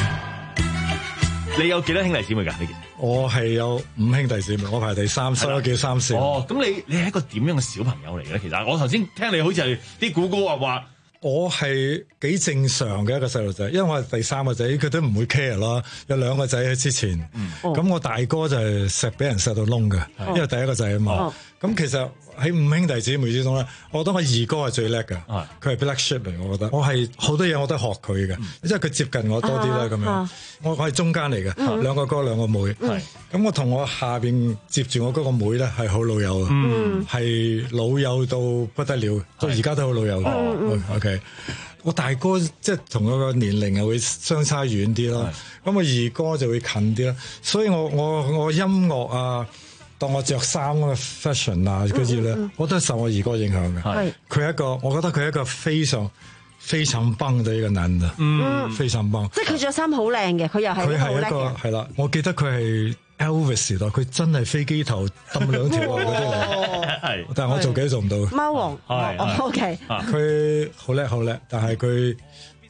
Speaker 10: 你有幾多兄弟姊妹㗎？你
Speaker 18: 我係有五兄弟姊妹，我排第三，所以叫三少。
Speaker 10: 哦，咁你你係一個點樣嘅小朋友嚟嘅咧？其實我頭先聽你好似係啲古歌話話，
Speaker 18: 我係幾正常嘅一個細路仔，因為我係第三個仔，佢都唔會 care 啦。有兩個仔喺之前，咁、嗯、我大哥就係錫俾人錫到窿嘅，嗯、因為第一個仔啊嘛。咁、嗯、其實喺五兄弟姊妹之中咧，我覺得我二哥係最叻嘅，佢係 black sheep 嚟，我覺得我係好多嘢我都學佢嘅，嗯、因為佢接近我多啲啦咁樣。啊、我我係中間嚟嘅，嗯、兩個哥兩個妹。咁、嗯、我同我下邊接住我嗰個妹咧係好老友嘅，係、嗯、老友到不得了，到而家都好老友。嗯、OK，我大哥即係同我個年齡係會相差遠啲啦，咁我二哥就會近啲啦，所以我我我音樂啊。當我着衫嗰個 fashion 啊嗰啲咧，我都係受我二哥影響嘅。係佢係一個，我覺得佢係一個非常非常棒嘅一個男的，嗯，非常棒。
Speaker 9: 即係佢着衫好靚嘅，佢又係好叻嘅。佢係一個係
Speaker 18: 啦，我記得佢係 Elvis 時代，佢真係飛機頭揼兩條啊嗰啲嚟。係，但係我做幾都做唔到。
Speaker 9: 貓王係，OK。
Speaker 18: 佢好叻好叻，但係佢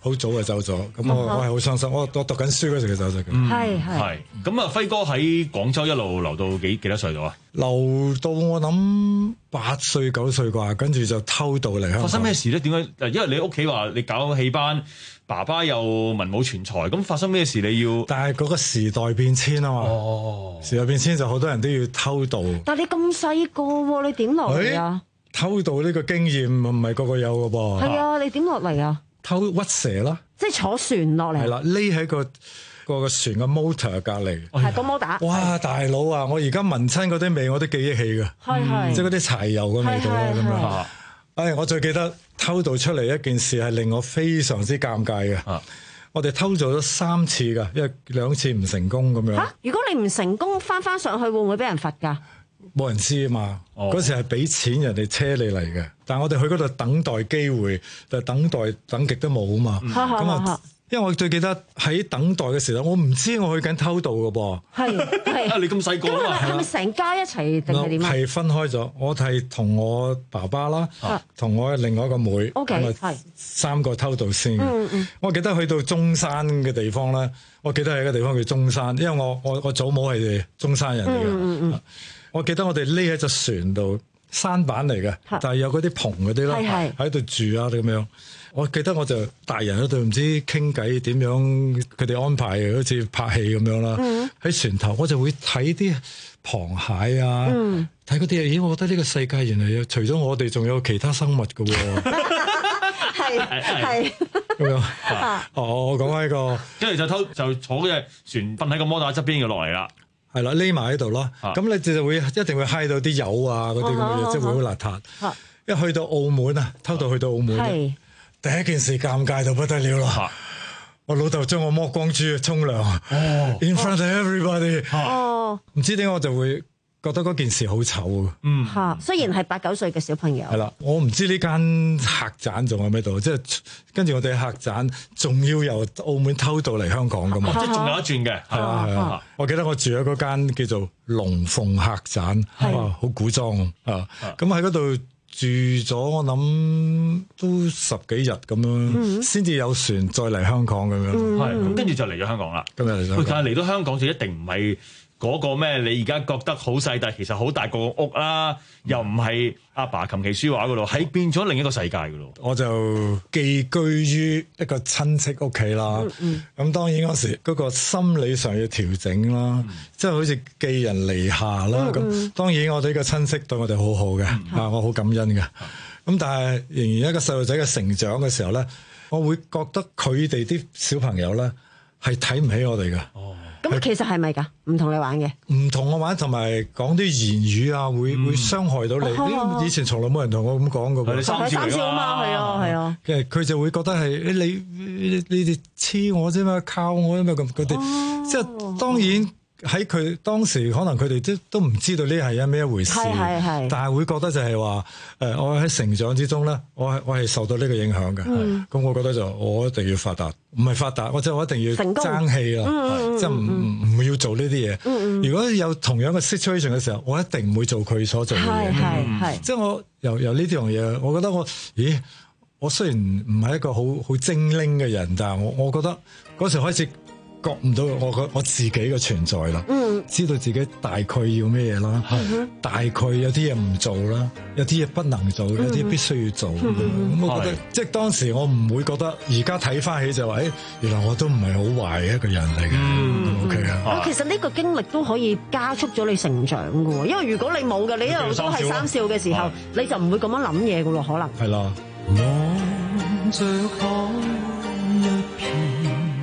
Speaker 18: 好早就走咗，咁我、嗯、我係好傷心。我我讀緊書嗰時佢走咗嘅。
Speaker 9: 係係。
Speaker 10: 咁啊，輝哥喺廣州一路留到幾幾多歲度啊？
Speaker 18: 留到我諗八歲九歲啩，跟住就偷渡嚟香港。
Speaker 10: 發生咩事咧？點解？因為你屋企話你搞戲班，爸爸又文武全才，咁發生咩事你要？
Speaker 18: 但係嗰個時代變遷啊嘛。哦。時代變遷就好多人都要偷渡。
Speaker 9: 但係你咁細個喎，你點落嚟啊？偷
Speaker 18: 渡呢個經驗唔係個個有㗎噃。
Speaker 9: 係啊，你點落嚟啊？
Speaker 18: 偷屈蛇啦。即
Speaker 9: 係坐船落嚟。
Speaker 18: 係啦，匿喺個。個個船嘅 motor 隔離，
Speaker 9: 係個 motor。
Speaker 18: 哇！大佬啊，我而家聞親嗰啲味，我都記憶起㗎，
Speaker 9: 係係，
Speaker 18: 即係嗰啲柴油嘅味道啦咁樣。唉，我最記得偷渡出嚟一件事係令我非常之尷尬嘅。啊、我哋偷渡咗三次㗎，因為兩次唔成功咁樣。
Speaker 9: 嚇！如果你唔成功翻翻上去，會唔會俾人罰㗎？
Speaker 18: 冇人知啊嘛。嗰、哦、時係俾錢人哋車你嚟嘅，但係我哋去嗰度等待機會，就等待等極都冇啊嘛。咁啊、嗯。因為我最記得喺等待嘅時候，我唔知我去緊偷渡嘅噃。
Speaker 9: 係係，
Speaker 10: 你咁細個啊？
Speaker 9: 係咪成家一齊定係點啊？
Speaker 18: 係分開咗，我係同我爸爸啦，同、啊、我另外一個妹，咁、okay, 啊三個偷渡先嘅。嗯嗯。我記得去到中山嘅地方咧，我記得係一個地方叫中山，因為我我我祖母係中山人嚟嘅。嗯嗯嗯。我記得我哋匿喺隻船度，舢板嚟嘅，但係有嗰啲棚嗰啲啦，喺度住啊咁樣。我記得我就大人喺度唔知傾偈點樣，佢哋安排好似拍戲咁樣啦。喺、嗯、船頭我就會睇啲螃蟹啊，睇嗰啲嘢。咦，我覺得呢個世界原來有除咗我哋，仲有其他生物㗎喎。係係咁樣。哦，我講開個，
Speaker 10: 跟住就偷就坐嘅船，瞓喺個摩打側邊就落嚟啦。
Speaker 18: 係啦，匿埋喺度咯。咁你就會一定會揩到啲油啊嗰啲咁嘅嘢，即係會好邋遢。一去到澳門啊，偷渡去到澳門。第一件事尷尬到不得了咯！啊、我老豆將我剝光豬沖涼、哦、，in front of everybody。哦，唔知點解我就會覺得嗰件事好醜啊！
Speaker 9: 嗯，嚇，雖然係八九歲嘅小朋友。
Speaker 18: 係啦，我唔知呢間客棧仲喺咩度，即係跟住我哋客棧仲要由澳門偷渡嚟香港噶嘛？
Speaker 10: 即係仲有一轉嘅。係啊係啊！
Speaker 18: 我記得我住喺嗰間叫做龍鳳客棧，哇，好古裝啊！咁喺嗰度。住咗我諗都十幾日咁樣，先至、嗯、有船再嚟香港咁樣。
Speaker 10: 係咁跟住就嚟咗香港啦。今日嚟咗，但係嚟到香港就一定唔係嗰個咩？你而家覺得好細，但係其實好大個屋啦，又唔係阿爸琴棋書畫嗰度，係變咗另一個世界噶咯。
Speaker 18: 我就寄居於一個親戚屋企啦。咁、嗯嗯、當然嗰時嗰個心理上要調整啦，即係、嗯、好似寄人籬下啦。咁、嗯嗯、當然我哋呢個親戚對我哋好好嘅，啊、嗯，我好感恩嘅。咁、嗯、但係仍然一個細路仔嘅成長嘅時候咧，我會覺得佢哋啲小朋友咧係睇唔起我哋嘅。哦。
Speaker 9: 咁其實係咪㗎？唔同你玩嘅，
Speaker 18: 唔同我玩，同埋講啲言語啊，會、嗯、會傷害到你。哦、以前從來冇人同我咁講過。
Speaker 9: 你三少啊嘛，係啊係啊。
Speaker 18: 其實佢就會覺得係你你你哋黐我啫嘛，靠我啫嘛咁佢哋。哦、即係當然喺佢當時，可能佢哋都都唔知道呢係一咩一回事。係係係。但係會覺得就係話誒，我喺成長之中咧，我係我係受到呢個影響嘅。咁、嗯、我覺得就我一定要發達。唔係發達，我即係我一定要爭氣啦，即係唔唔唔要做呢啲嘢。嗯嗯、如果有同樣嘅 situation 嘅時候，我一定唔會做佢所做嘅嘢。係係即係我由由呢啲樣嘢，我覺得我，咦？我雖然唔係一個好好精靈嘅人，但係我我覺得嗰時開始覺唔到我我自己嘅存在啦，嗯、知道自己大概要咩嘢啦，嗯、大概有啲嘢唔做啦，有啲嘢不能做，嗯、有啲必須要做。咁、嗯、我覺得、嗯、即係當時我唔會覺得，而家睇翻起就話，誒，原來我都唔係好壞嘅一個人嚟嘅。嗯、OK 啊。
Speaker 9: 啊，其實呢個經歷都可以加速咗你成長㗎，因為如果你冇嘅，你一路都係三少嘅時候，啊、你就唔會咁樣諗嘢㗎咯，可能。
Speaker 18: 係啦。
Speaker 12: 望着海一片。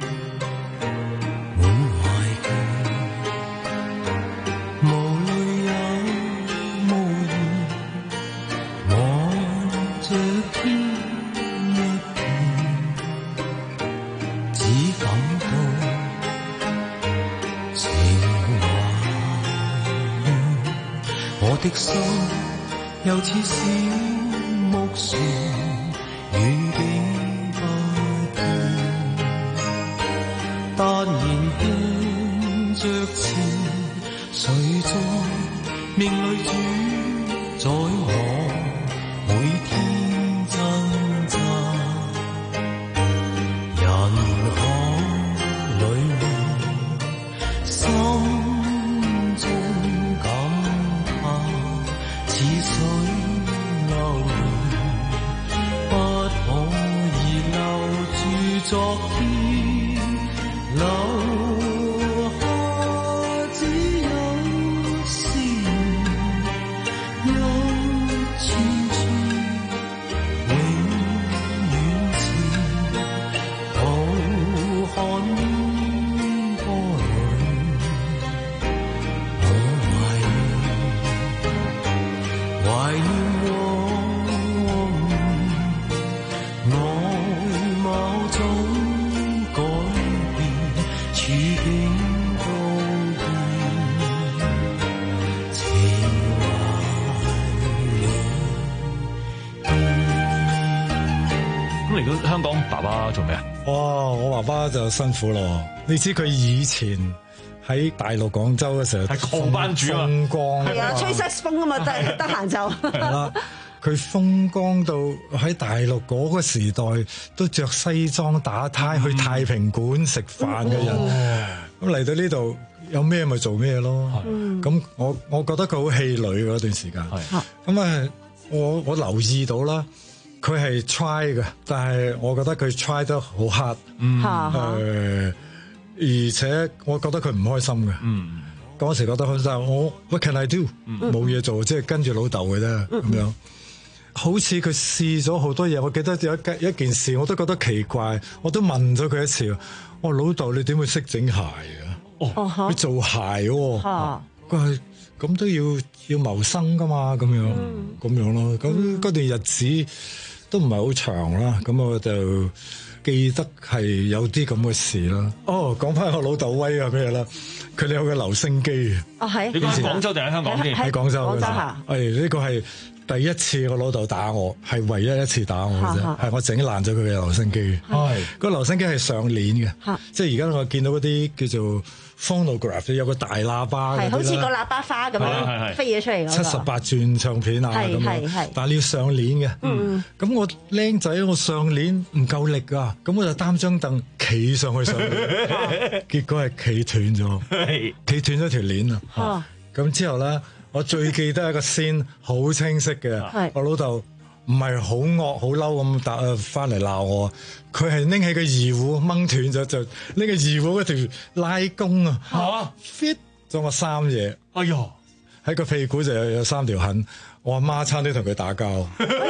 Speaker 12: 的心又似小木船，遠景不見，但然聽着詞，誰在命裏主宰我每天掙扎， 心中感嘆，似水流不可以留住昨天，留下只有思念，一串串永遠前，浩瀚懷念往年，外貌總改變，處境都變，情
Speaker 10: 咁嚟到香港，爸爸做咩啊？
Speaker 18: 哇！我爸爸就辛苦咯，你知佢以前喺大陸廣州嘅時候
Speaker 10: 係狂班主啊，
Speaker 18: 風光
Speaker 9: 係啊，吹色風啊嘛，得得閒就
Speaker 18: 係啦。佢風光到喺大陸嗰個時代都着西裝打呔去太平館食飯嘅人，咁嚟到呢度有咩咪做咩咯。咁我我覺得佢好氣餒嗰段時間。咁啊，我我留意到啦，佢係 try 嘅，但係我覺得佢 try 得好 hard。
Speaker 10: 嗯，
Speaker 18: 誒。而且我覺得佢唔開心嘅，
Speaker 10: 嗯，
Speaker 18: 嗰時覺得開心，我 what can I do？冇嘢、嗯、做，即係跟住老豆嘅啫，咁、嗯、樣。好似佢試咗好多嘢，我記得有一一件事，我都覺得奇怪，我都問咗佢一次，我老豆你點會識整鞋啊？哦，你做鞋喎，佢係咁都要要謀生噶嘛，咁樣咁、嗯、樣咯。咁嗰段日子都唔係好長啦，咁我就記得係有啲咁嘅事啦。哦，講翻我老豆威啊咩啦，佢哋有個留聲機。
Speaker 9: 哦係，
Speaker 10: 你講喺廣州定喺香港先？
Speaker 18: 喺廣州。
Speaker 9: 廣州嚇。
Speaker 18: 係呢個係第一次我老豆打我，係唯一一次打我嘅啫。係我整爛咗佢嘅留聲機。係。個留聲機係上鏈嘅，即係而家我見到嗰啲叫做 phonograph， 有個大喇叭，
Speaker 9: 係好似個喇叭花咁樣飛咗出嚟。
Speaker 18: 七十八轉唱片啊咁樣，但係你要上鏈嘅。嗯。咁我僆仔，我上鏈唔夠力啊，咁我就擔張凳企上去上鏈，結果係企斷咗，企斷咗條鏈啊。咁之後咧，我最記得一個 scene 好清晰嘅，我老豆唔係好惡好嬲咁打誒翻嚟鬧我，佢係拎起個二胡掹斷咗，就拎個二胡嗰條拉弓啊，嚇 fit 咗我三嘢，哎喲喺個屁股就有有三條痕，我阿媽差啲同佢打交。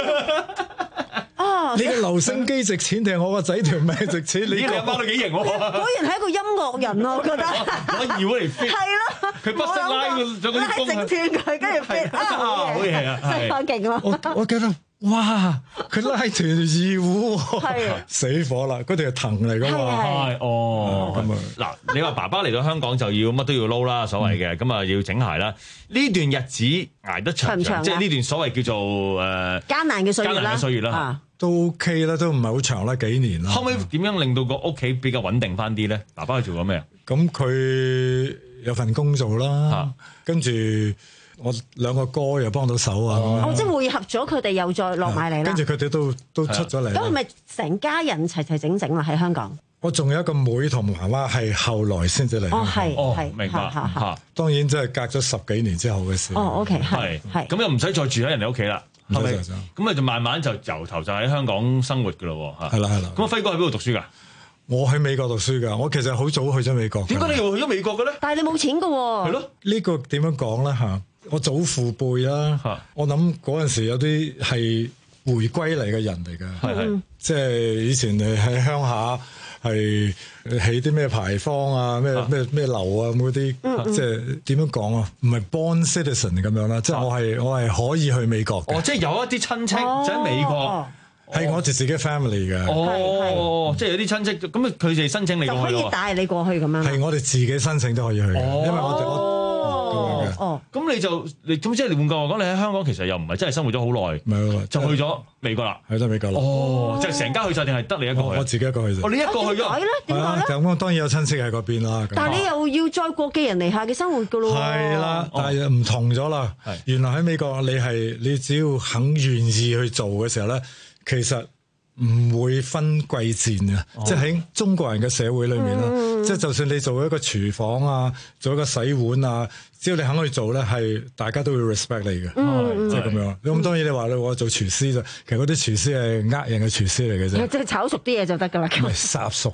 Speaker 18: 你個留聲機值錢定係我個仔條命值錢？你
Speaker 10: 阿媽都幾型喎！
Speaker 9: 果然係一個音樂人啊，我覺得
Speaker 10: 攞二胡嚟 fit，
Speaker 9: 係咯，
Speaker 10: 佢不識拉咗嗰啲弓，
Speaker 9: 拉直斷佢，跟住 fit 啊，
Speaker 10: 好嘢啊，
Speaker 9: 真係好勁啊！
Speaker 18: 我我記得。哇！佢拉斷二胡，死火啦！嗰條係藤嚟噶嘛？
Speaker 10: 係哦，咁啊嗱，你話爸爸嚟到香港就要乜都要撈啦，所謂嘅咁啊要整鞋啦。呢段日子捱得長長，即係呢段所謂叫做誒
Speaker 9: 艱難嘅歲月啦，艱
Speaker 10: 難嘅歲月啦，
Speaker 18: 都 OK 啦，都唔係好長啦，幾年啦。
Speaker 10: 後尾點樣令到個屋企比較穩定翻啲咧？爸爸去做咗咩啊？
Speaker 18: 咁佢有份工做啦，跟住。我兩個哥又幫到手啊！
Speaker 9: 哦，即係匯合咗佢哋又再落埋嚟啦。
Speaker 18: 跟住佢哋都都出咗嚟。
Speaker 9: 咁係咪成家人齊齊整整啦喺香港？
Speaker 18: 我仲有一個妹同媽媽係後來先至嚟。
Speaker 9: 哦，係，係，
Speaker 10: 明白嚇。
Speaker 18: 當然即係隔咗十幾年之後嘅事。
Speaker 9: 哦，OK，係係。
Speaker 10: 咁又唔使再住喺人哋屋企啦，係咪？咁啊就慢慢就由頭就喺香港生活㗎咯喎。
Speaker 18: 係啦係啦。
Speaker 10: 咁啊輝哥喺邊度讀書㗎？
Speaker 18: 我喺美國讀書㗎，我其實好早去咗美國。
Speaker 10: 點解你又去咗美國嘅咧？
Speaker 9: 但係你冇錢㗎喎。係
Speaker 10: 咯。
Speaker 18: 呢個點樣講咧嚇？我祖父輩啦，啊、我諗嗰陣時有啲係回歸嚟嘅人嚟嘅，係係即係以前誒喺鄉下係起啲咩牌坊啊，咩咩咩樓啊咁嗰啲，即係點樣講啊？唔係 born citizen 咁樣啦，即係我係我係可以去美國嘅。
Speaker 10: 哦，即係有一啲親戚就喺美國。
Speaker 18: 係我哋自己 family 嘅，
Speaker 10: 哦，即係有啲親戚，咁啊佢哋申請你過去咯，
Speaker 9: 就可以帶你過去咁樣。
Speaker 18: 係我哋自己申請都可以去嘅，因為我哋
Speaker 9: 哦
Speaker 10: 哦，咁你就你咁即係換句話講，你喺香港其實又唔係真係生活咗好耐，
Speaker 18: 唔係
Speaker 10: 就去咗美國啦，
Speaker 18: 去咗美國啦。
Speaker 10: 哦，即係成家去晒定係得你一個去？
Speaker 18: 我自己一個去啫。
Speaker 10: 哦，你一個去咗？
Speaker 9: 點解咧？點解咧？
Speaker 18: 咁當然有親戚喺嗰邊啦。
Speaker 9: 但係你又要再過寄人籬下嘅生活噶咯？
Speaker 18: 係啦，但係唔同咗啦。原來喺美國，你係你只要肯願意去做嘅時候咧，其實唔會分貴賤啊！
Speaker 10: 哦、
Speaker 18: 即係喺中國人嘅社會裏面啦，嗯、即係就算你做一個廚房啊，做一個洗碗啊，只要你肯去做咧，係大家都會 respect 你嘅，
Speaker 9: 嗯、
Speaker 18: 即係咁樣。咁、嗯、當然你話咧，我做廚師就其實嗰啲廚師係呃人嘅廚師嚟嘅啫，
Speaker 9: 即係炒熟啲嘢就得㗎啦。
Speaker 18: 唔係烚熟。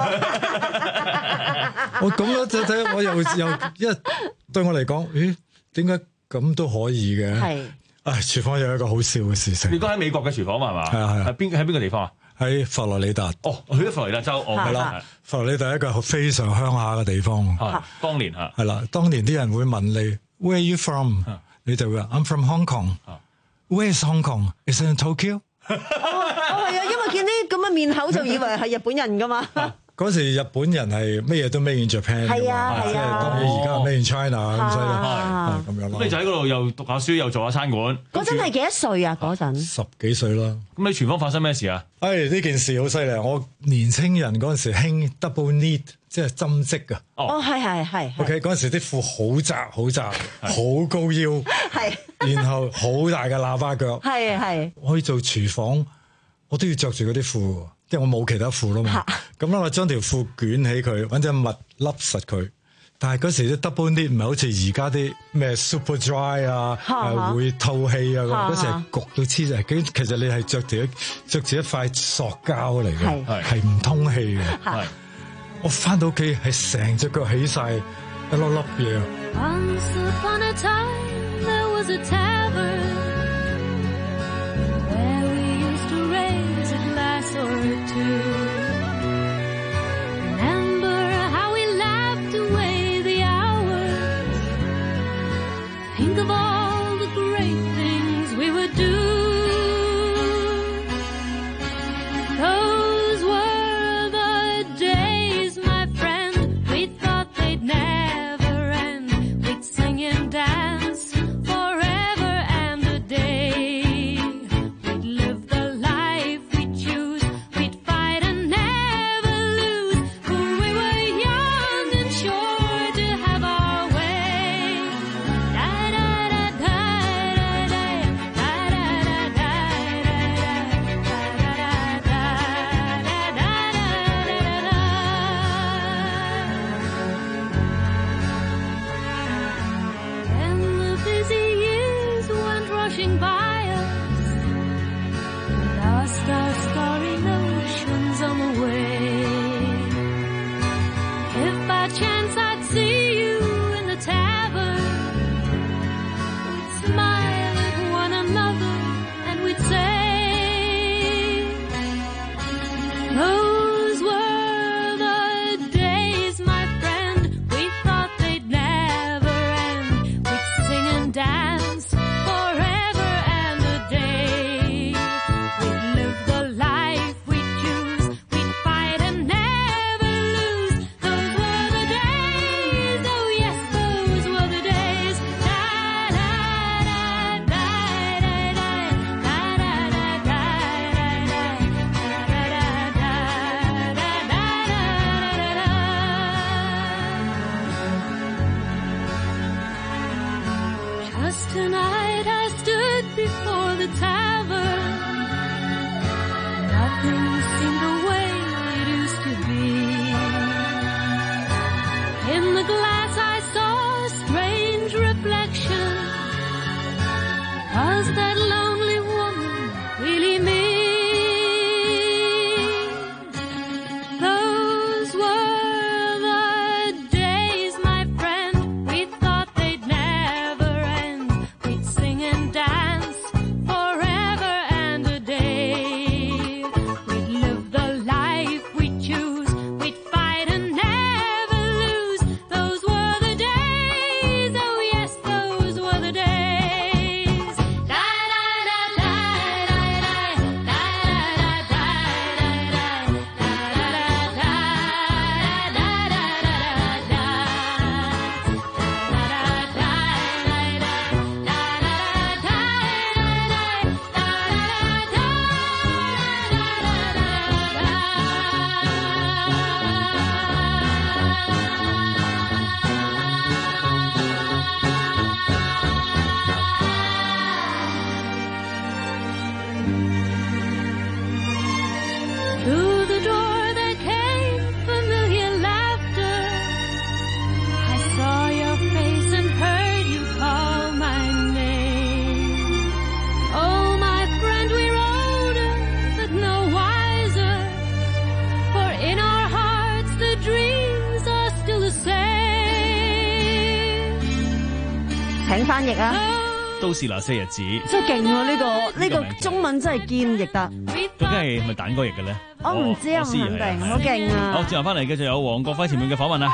Speaker 18: 我咁樣就睇，我又又因為對我嚟講，咦？點解咁都可以嘅？係。唉，廚房有一個好笑嘅事情。
Speaker 10: 你講喺美國嘅廚房嘛係嘛？
Speaker 18: 係啊係啊。
Speaker 10: 喺邊喺邊個地方啊？
Speaker 18: 喺佛羅里達。
Speaker 10: 哦，去咗佛羅里達州。哦，
Speaker 18: 係啦。佛羅里達一個非常鄉下嘅地方。
Speaker 10: 係。當年嚇。係
Speaker 18: 啦，當年啲人會問你 Where are you from？你就會話 I'm from Hong Kong。Where is Hong Kong? Is it in Tokyo？
Speaker 9: 哦，係啊，因為見啲咁嘅面口就以為係日本人㗎嘛。
Speaker 18: 嗰時日本人係乜嘢都 made in Japan 嘅嘛，
Speaker 9: 係啊係啊，
Speaker 18: 當然而家 made in China 咁犀利，係咁樣咯。
Speaker 10: 咁你就喺嗰度又讀下書，又做下餐館。
Speaker 9: 嗰陣係幾多歲啊？嗰陣
Speaker 18: 十幾歲啦。
Speaker 10: 咁你廚房發生咩事啊？
Speaker 18: 誒呢件事好犀利，我年青人嗰陣時興 double knit， 即係針織啊。
Speaker 9: 哦，係係係。
Speaker 18: OK， 嗰陣時啲褲好窄好窄，好高腰，
Speaker 9: 係，
Speaker 18: 然後好大嘅喇叭腳，
Speaker 9: 係係。
Speaker 18: 我去做廚房，我都要着住嗰啲褲。因為我冇其他褲啦嘛，咁咧我將條褲捲起佢，揾隻襪笠實佢。但係嗰時啲 double knit 唔係好似而家啲咩 super dry 啊，誒會透氣啊，嗰時係焗到黐晒。咁其實你係着住一着住一塊塑膠嚟嘅，係唔通氣嘅。我翻到屋企係成隻腳起晒一粒粒嘢。Once upon a time there was a tavern where we used to raise a glass or two. Remember how we laughed away the hours. Think of all the great things we would do. Those were the days, my friend. We thought they'd never end. We'd sing and dance forever and a day. We'd live the life we choose. We'd fight and never lose. For we were young and sure to have our way. Da da da da da da da da And the busy years went rushing by us. We lost our starry notions on the way. If by chance I'd see you in the tavern, we'd smile at one another and we'd say, those were the days, my friend. We thought they'd never end. We'd sing and dance forever and a day. We'd live the life we choose. We'd fight and never lose. Those were the days. Oh yes, those were the days. Da da da da da da da da da Just tonight I stood before the tavern. Nothing seemed the way it used to be. In the glass I saw a strange reflection. Was that lonely woman really me? Those were the days, my friend. We thought they'd never end. We'd sing and dance forever and a day. We'd live the life we choose. We'd fight and never lose. Those were the days. Oh yes, those were the days. Da
Speaker 9: 請翻譯啊！
Speaker 10: 都是那些日子，
Speaker 9: 真係勁喎！呢個呢個中文真係堅譯得。
Speaker 10: 究竟係咪蛋哥譯嘅咧？
Speaker 9: 我唔知啊，唔肯定，好勁啊！
Speaker 10: 好，轉頭翻嚟繼續有黃國輝前面嘅訪問啊！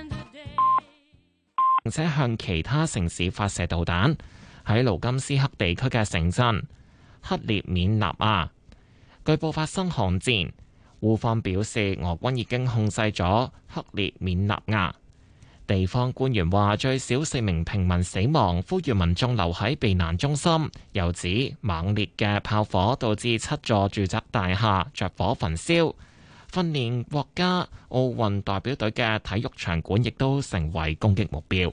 Speaker 1: 並且向其他城市發射導彈。喺盧甘斯克地區嘅城鎮克列緬納亞，據報發生巷戰。烏方表示，俄軍已經控制咗克列緬納亞。地方官員話，最少四名平民死亡，呼籲民眾留喺避難中心。又指猛烈嘅炮火導致七座住宅大廈着火焚燒。訓練國家奧運代表隊嘅體育場館亦都成為攻擊目標。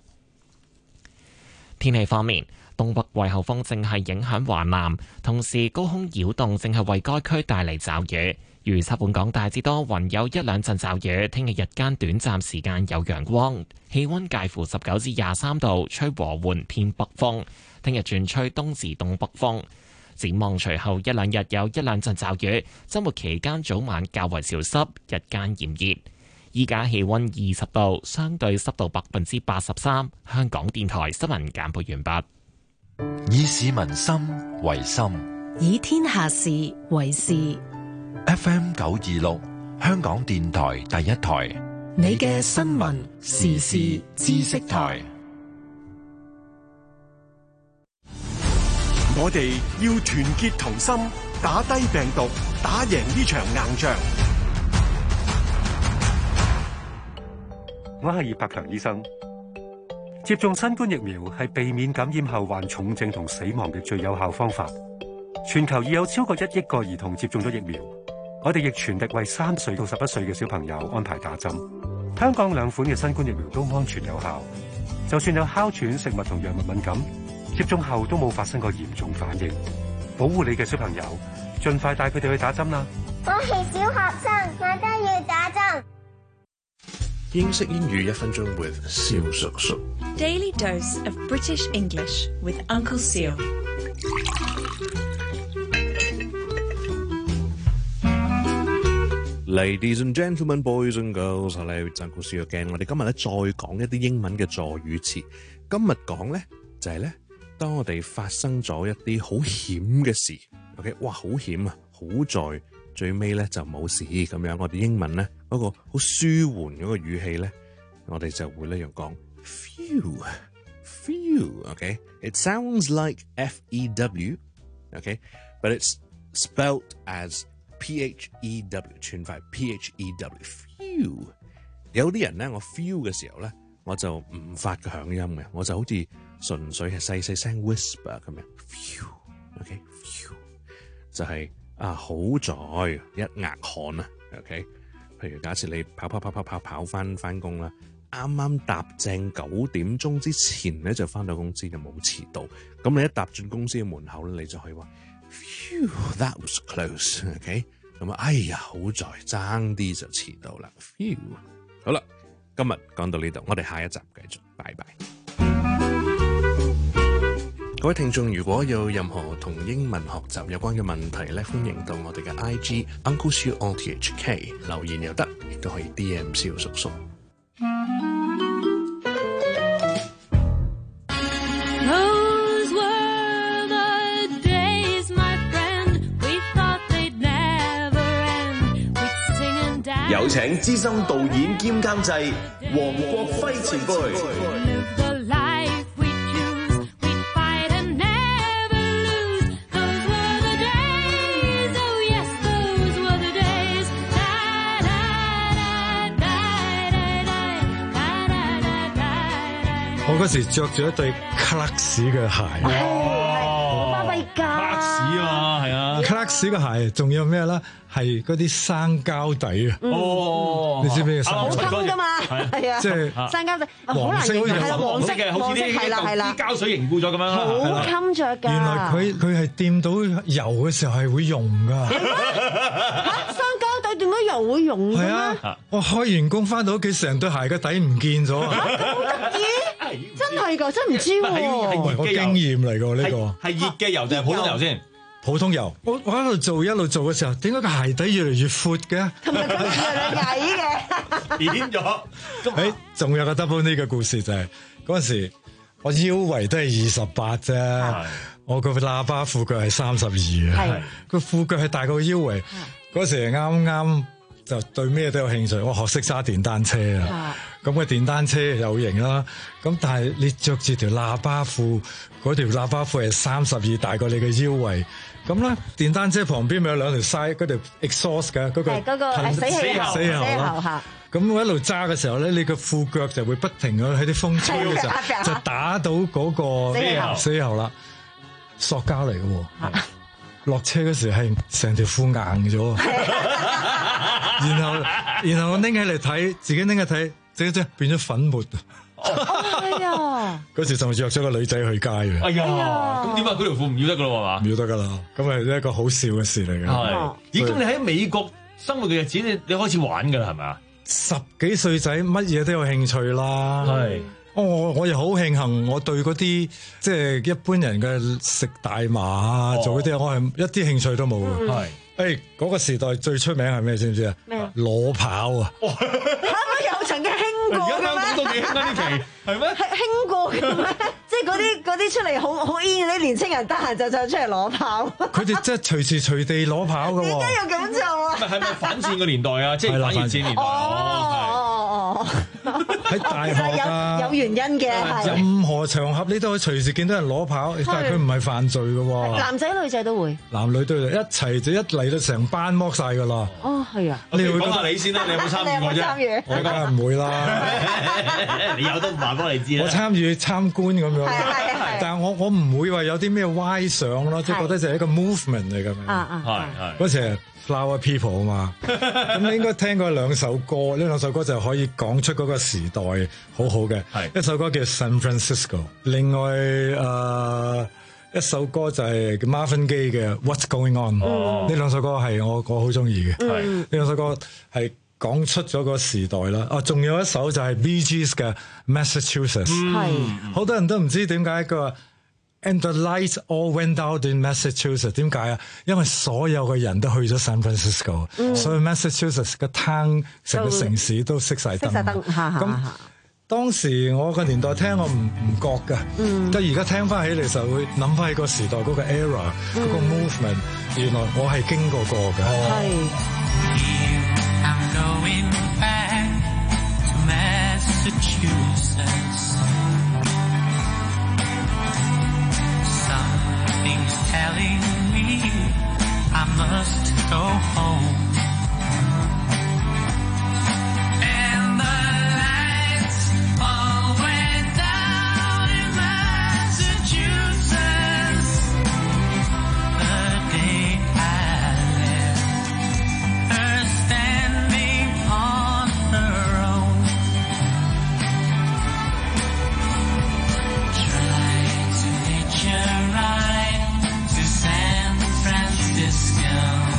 Speaker 1: 天氣方面，東北季候風正係影響華南，同時高空擾動正係為該區帶嚟驟雨。預測本港大致多雲，有一兩陣驟雨。聽日日間短暫時間有陽光，氣溫介乎十九至廿三度，吹和緩偏北風。聽日轉吹東至東北風。展望隨後一兩日有一兩陣驟雨，周末期間早晚較為潮濕，日間炎熱。依家氣溫二十度，相對濕度百分之八十三。香港電台新聞簡報完畢。
Speaker 4: 以市民心為心，
Speaker 13: 以天下事為事。
Speaker 4: F M 九二六，香港電台第一台，
Speaker 13: 你嘅新聞時事知識台。
Speaker 5: 我哋要團結同心，打低病毒，打贏呢場硬仗。
Speaker 19: 我係葉柏強醫生。接種新冠疫苗係避免感染後患重症同死亡嘅最有效方法。全球已有超過一億個兒童接種咗疫苗，我哋亦全力為三歲到十一歲嘅小朋友安排打針。香港兩款嘅新冠疫苗都安全有效，就算有哮喘、食物同藥物敏感，接種後都冇發生過嚴重反應。保護你嘅小朋友，盡快帶佢哋去打針啦！
Speaker 20: 我係小學生，我都要打針。
Speaker 21: 英式英語一分鐘 with 蕭叔叔。
Speaker 2: Daily dose of British English with Uncle Seal。
Speaker 21: Ladies and gentlemen, boys and girls， hello， Uncle Seal again。我哋今日咧再講一啲英文嘅助語詞。今日講咧就係、是、咧，當我哋發生咗一啲好險嘅事 ，OK， 哇，好險啊！好在最尾咧就冇事咁樣。我哋英文咧嗰、那個好舒緩嗰個語氣咧，我哋就會咧用講 few，few，OK。It sounds like F E W，OK，but it's spelled as P H E W， 全快 P H E W，few。有啲人咧，我 feel 嘅時候咧，我就唔發個響音嘅，我就好似純粹係細細聲 whisper 咁樣 ，few，OK，few， 就係、是。啊！好在一額汗啊 ，OK。譬如假設你跑跑跑跑跑跑翻翻工啦，啱啱搭正九點鐘之前咧就翻到公司就冇遲到。咁你一踏進公司嘅門口咧，你就可以話 ，Phew, that was close，OK。咁啊，哎呀，好在爭啲就遲到啦 ，Phew。好啦，今日講到呢度，我哋下一集繼續，拜拜。各位聽眾，如果有任何同英文學習有關嘅問題咧，歡迎到我哋嘅 I G Uncle Siu O T H K 留言又得，亦都可以 D M 蕭叔叔。
Speaker 17: 有請資深導演兼監製黃國輝前輩。
Speaker 18: 我嗰時着住一對克勒士嘅鞋，
Speaker 9: 巴比加
Speaker 10: 克勒士啊，係啊，
Speaker 18: 克勒士嘅鞋，仲有咩咧？係嗰啲生膠底啊！
Speaker 10: 哦，
Speaker 18: 你知唔知？
Speaker 9: 好襟噶嘛，係啊，
Speaker 18: 即係
Speaker 9: 生膠底，好難形容，係啦，黃色嘅，好似啲係啦係啦，
Speaker 10: 膠水凝固咗咁樣啦，
Speaker 9: 好襟着㗎。
Speaker 18: 原來佢佢係掂到油嘅時候係會溶㗎。
Speaker 9: 嚇，生膠底點解油會溶㗎？
Speaker 18: 係啊，我開完工翻到屋企，成對鞋嘅底唔見咗啊！
Speaker 9: 咁得意？真係㗎，真唔知喎。
Speaker 18: 係我經驗嚟㗎呢個。
Speaker 10: 係熱嘅油定係普通油先？
Speaker 18: 普通油。我我喺度做一路做嘅時候，點解個鞋底越嚟越闊嘅？
Speaker 9: 同埋佢越嚟越矮嘅。
Speaker 10: 變咗。
Speaker 18: 誒，仲有個 double 呢個故事就係嗰陣時， 我腰圍都係二十八啫，我個喇叭褲腳係三十二啊，個褲腳係大過腰圍。嗰時係啱啱就對咩都有興趣，我學識揸電單車啊，咁個電單車有型啦。咁但係你着住條喇叭褲，嗰條喇叭褲係三十二，大過你嘅腰圍。咁咧，電單車旁邊咪有兩條嘥嗰條 exhaust 嘅嗰個噴
Speaker 9: 死氣喉，
Speaker 18: 死氣喉啦。咁我一路揸嘅時候咧，你個褲腳就會不停咁喺啲風吹嘅時候，就打到嗰個死氣喉啦。塑膠嚟嘅喎，落車嗰時係成條褲硬咗。然後然後我拎起嚟睇，自己拎起睇，即即變咗粉末。
Speaker 9: 哎呀！
Speaker 18: 嗰時仲約咗個女仔去街嘅。
Speaker 10: 哎呀！咁點解嗰條褲唔要得噶咯？係嘛？
Speaker 18: 唔要得噶啦，咁係一個好笑嘅事嚟嘅。
Speaker 10: 係。咦？咁你喺美國生活嘅日子，你你開始玩噶啦，係咪啊？
Speaker 18: 十幾歲仔乜嘢都有興趣啦。係。我我又好慶幸，我對嗰啲即係一般人嘅食大麻啊，做嗰啲，我係一啲興趣都冇嘅。係。誒，嗰個時代最出名係咩？知唔知啊？咩？裸跑啊！
Speaker 9: 有曾經興過嘅咩？
Speaker 10: 而家香港都幾興呢期，係咩？
Speaker 9: 係興過嘅咩？即係嗰啲嗰啲出嚟好好 in 嗰啲年青人，得閒就就出嚟裸跑。
Speaker 18: 佢哋真係隨時隨地裸跑㗎喎。
Speaker 9: 點解要咁做啊？
Speaker 10: 係咪反戰嘅年代啊？即係反熱戰年代。
Speaker 9: 哦哦哦。
Speaker 18: 喺大學啊，
Speaker 9: 有有原因嘅。
Speaker 18: 任何場合你都可以隨時見到人裸跑，但係佢唔係犯罪嘅喎。
Speaker 9: 男仔女仔都會。男
Speaker 18: 女都一齊就一嚟到成班剝晒㗎啦。
Speaker 9: 哦，係啊。
Speaker 10: 你講下你先啦，你有冇參與過啫？
Speaker 18: 我梗係唔會啦。
Speaker 10: 你有都唔話幫你知啦。
Speaker 18: 我參與參觀咁樣，但係我我唔會話有啲咩歪想咯，即係覺得就係一個 movement 嚟㗎嘛。
Speaker 9: 啊啊。
Speaker 18: 係係。嗰時係 Flower People 啊嘛，咁你應該聽過兩首歌，呢兩首歌就可以講出嗰個時代好好嘅。係一首歌叫 San Francisco， 另外誒、呃、一首歌就係 Marvin Gaye 嘅 What's Going On。呢兩首歌係我我好中意嘅。係呢兩首歌係講出咗個時代啦。啊，仲有一首就係 Bee Gees 嘅 Massachusetts。係好多人都唔知點解個。And the lights all went out in Massachusetts。點解啊？因為所有嘅人都去咗 San Francisco，嗯、所以 Massachusetts 個 town 成個城市都熄晒燈。熄晒燈，咁當時我個年代聽我唔唔覺㗎，但係而家聽翻起嚟就會諗翻起個時代嗰個 era，嗰、嗯、個 movement， 原來我係經過過㗎。
Speaker 12: Telling me I must go home. And the lights all went down in Massachusetts the day I left her standing on her own. Try to hitch a ride San Francisco.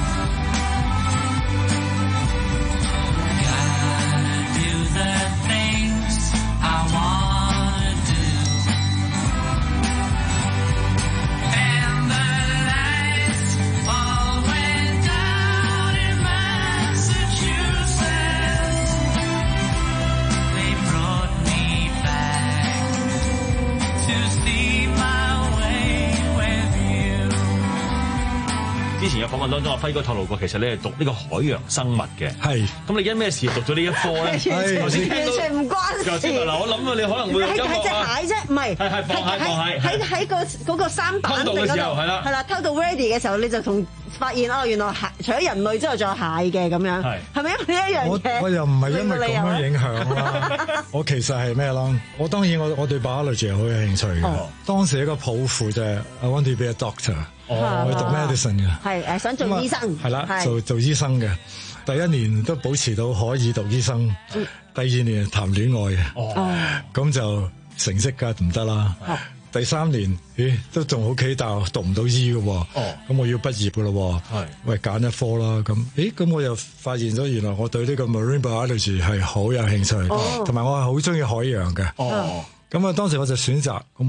Speaker 12: Gotta do the things I wanna do. And the lights all went down in Massachusetts. They brought me back to see my way with you.
Speaker 10: 之前嘅訪問當中，阿輝哥透露過，其實你係讀呢個海洋生物嘅。
Speaker 18: 係。
Speaker 10: 咁你因咩事讀咗呢一科咧？
Speaker 9: 完全完全唔關事。
Speaker 10: 嗱，我諗啊，你可能會
Speaker 9: 睇睇隻蟹啫，唔係。
Speaker 10: 係係放蟹放蟹。
Speaker 9: 喺喺個嗰個三板定嗰度，係啦，係啦，偷到 ready 嘅時候，你就同發現哦，原來蟹除咗人類之外，仲有蟹嘅咁樣。係。係咪因為呢一樣嘢？
Speaker 18: 我我又唔係因為咁樣影響啦。我其實係咩啦？我當然我我對 biology 好有興趣嘅。當時一個抱負就係 I want to be a doctor。我去讀 medicine 嘅，係
Speaker 9: 誒想做醫生，
Speaker 18: 係啦，做做醫生嘅。第一年都保持到可以讀醫生，嗯、第二年談戀愛嘅，哦，咁就成績梗係唔得啦。哦、第三年，咦，都仲好企，但係讀唔到醫嘅喎，哦，咁我要畢業嘅咯，係，喂，揀一科啦，咁，咦，咁我又發現咗，原來我對呢個 marine biology 係好有興趣，同埋、哦、我係好中意海洋嘅，哦，咁啊，當時我就選擇，咁我就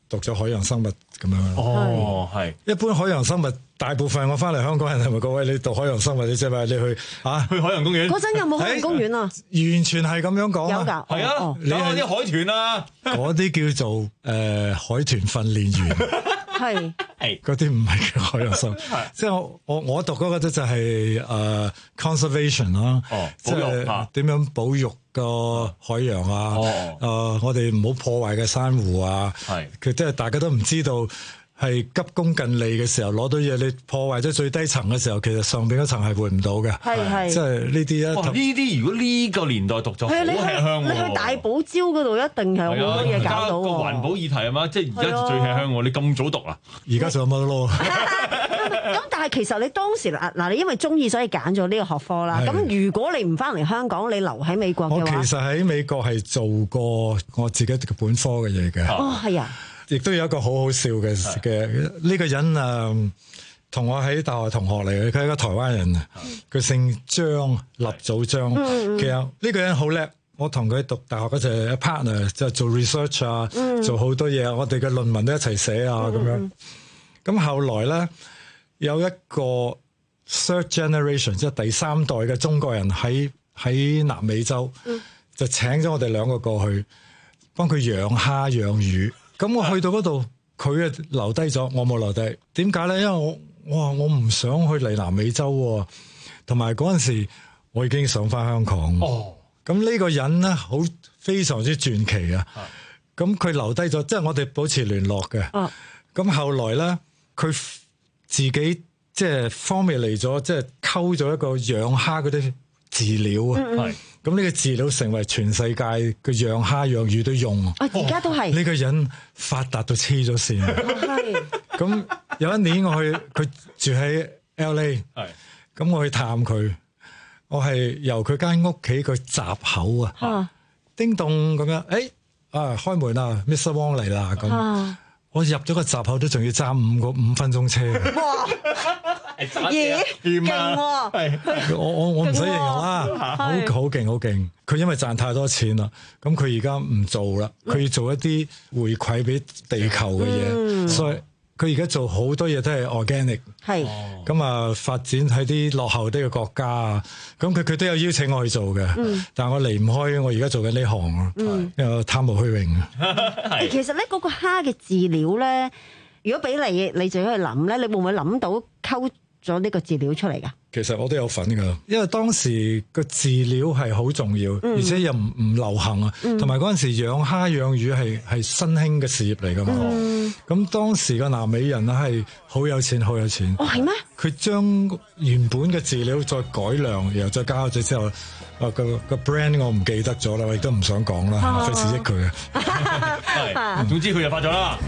Speaker 18: 讀咗海洋生物咁樣。
Speaker 10: 哦，係。
Speaker 18: 一般海洋生物大部分我翻嚟香港人係咪各位你讀海洋生物你即係話你去啊
Speaker 10: 去海洋公園？
Speaker 9: 嗰陣有冇海洋公園啊？
Speaker 18: 完全係咁樣講。
Speaker 9: 有㗎。
Speaker 10: 係啊，你有啲海豚啊，
Speaker 18: 嗰啲叫做誒、呃、海豚訓練員。
Speaker 9: 係。
Speaker 18: 嗰啲唔係叫海洋生物，即係我我我讀嗰個就係、是、誒、uh, conservation 啦、哦，即係點樣保育個海洋啊？誒、哦呃，我哋唔好破壞嘅珊瑚啊！係，佢即係大家都唔知道係急功近利嘅時候攞到嘢，你破壞咗最低層嘅時候，其實上邊嗰層係換唔到嘅。係係，即係呢啲一
Speaker 10: 呢啲如果呢個年代讀咗好吃香喎。
Speaker 9: 你去大堡礁嗰度一定係好多嘢搞到。
Speaker 10: 個環保議題係嘛？即係而家最吃香喎！你咁早讀啊？
Speaker 18: 而家仲有乜咯？
Speaker 9: 咁但係其實你當時嗱嗱，你因為中意所以揀咗呢個學科啦。咁如果你唔翻嚟香港，你留喺美國嘅話，
Speaker 18: 我其實喺美國係做過我自己嘅本科嘅嘢嘅。
Speaker 9: 哦，係啊。亦
Speaker 18: 都有一個好好笑嘅嘅呢個人誒，同、呃、我喺大學同學嚟嘅，佢係一個台灣人啊，佢姓張，立祖張。其實呢個人好叻，我同佢讀大學嗰陣 partner 就做 research 啊，嗯、做好多嘢，我哋嘅論文都一齊寫啊咁、嗯、樣。咁後來咧有一個 third generation， 即係第三代嘅中國人喺喺南美洲，嗯、就請咗我哋兩個過去幫佢養蝦養魚。咁我去到嗰度，佢啊留低咗，我冇留低。點解咧？因為我我話我唔想去嚟南美洲，同埋嗰陣時我已經想翻香港。哦，咁呢個人咧好非常之傳奇啊！咁佢留低咗，即係我哋保持聯絡嘅。哦，咁後來咧，佢自己即係方面嚟咗，即係溝咗一個養蝦嗰啲飼料啊。係。咁呢個飼料成為全世界嘅養蝦養魚都用啊！
Speaker 9: 而家都係呢
Speaker 18: 個人發達到黐咗線。係咁有一年我去佢住喺 L A， 係咁我去探佢，我係由佢間屋企個閘口啊，啊叮咚咁樣，誒啊開門啊 ，Mister Wong 嚟啦咁。啊我入咗個閘口都仲要揸五個五分鐘車。哇！
Speaker 9: 咦，勁喎！
Speaker 18: 係我我我唔使形容啦，好好勁好勁。佢因為賺太多錢啦，咁佢而家唔做啦，佢要做一啲回饋俾地球嘅嘢，嗯、所以佢而家做好多嘢都係 organic。係咁啊，發展喺啲落後啲嘅國家啊，咁佢佢都有邀請我去做嘅，嗯、但係我離唔開我而家做緊呢行啊，嗯、因為貪慕虛榮啊。
Speaker 9: 其實咧，嗰個蝦嘅飼料咧，如果俾你，你自己去諗咧，你會唔會諗到溝咗呢個飼料出嚟噶？
Speaker 18: 其實我都有份噶，因為當時個飼料係好重要，嗯、而且又唔唔流行啊，同埋嗰陣時養蝦養魚係係新興嘅事業嚟噶嘛。咁、嗯、當時個南美人咧係好有錢，好有錢。
Speaker 9: 哦，係咩？佢
Speaker 18: 將原本嘅飼料再改良，然後再加咗之後，啊個個 brand 我唔記得咗啦，我亦都唔想講啦，費事益佢啊。
Speaker 10: 係，總之佢就發咗啦。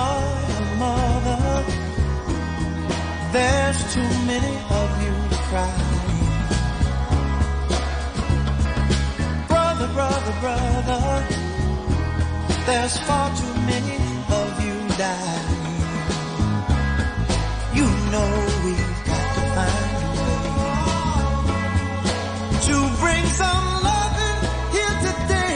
Speaker 12: There's too many of you crying. Brother, brother, brother, there's far too many of you dying. You know we've got to find a way to bring some loving here today.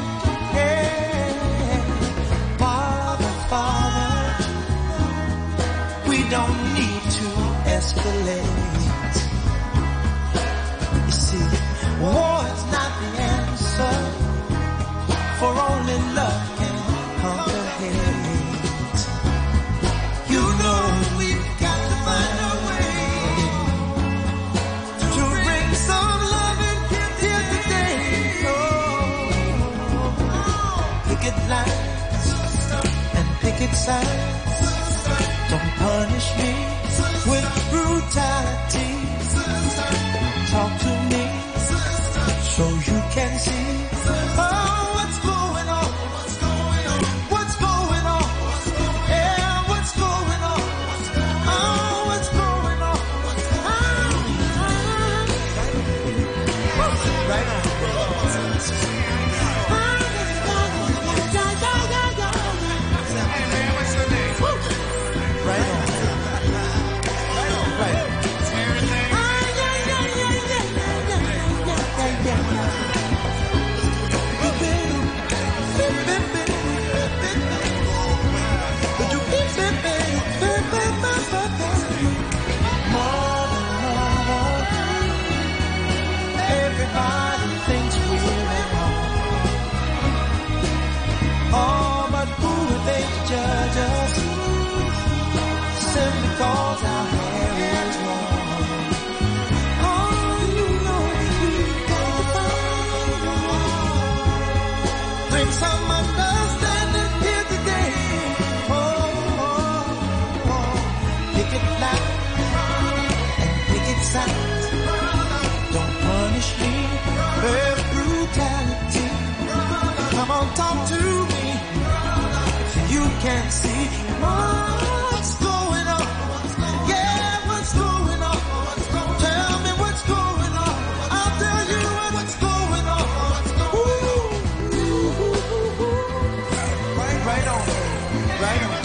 Speaker 12: Yeah. Father, Father, we don't need to escalate. You see, war is not the answer, for only love can conquer hate. You know we've got to find a way to bring some loving here today. Oh, picket lines and picket signs don't punish me with brutality. Talk to me so you can see oh, what's going on. What's going on? Yeah, what's going on? Oh, what's going on? Right on. Right on. can't see what's going on. Yeah, what's going on? Tell me what's going on. I'll tell you what's going on. Ooh. Right, right on, right on.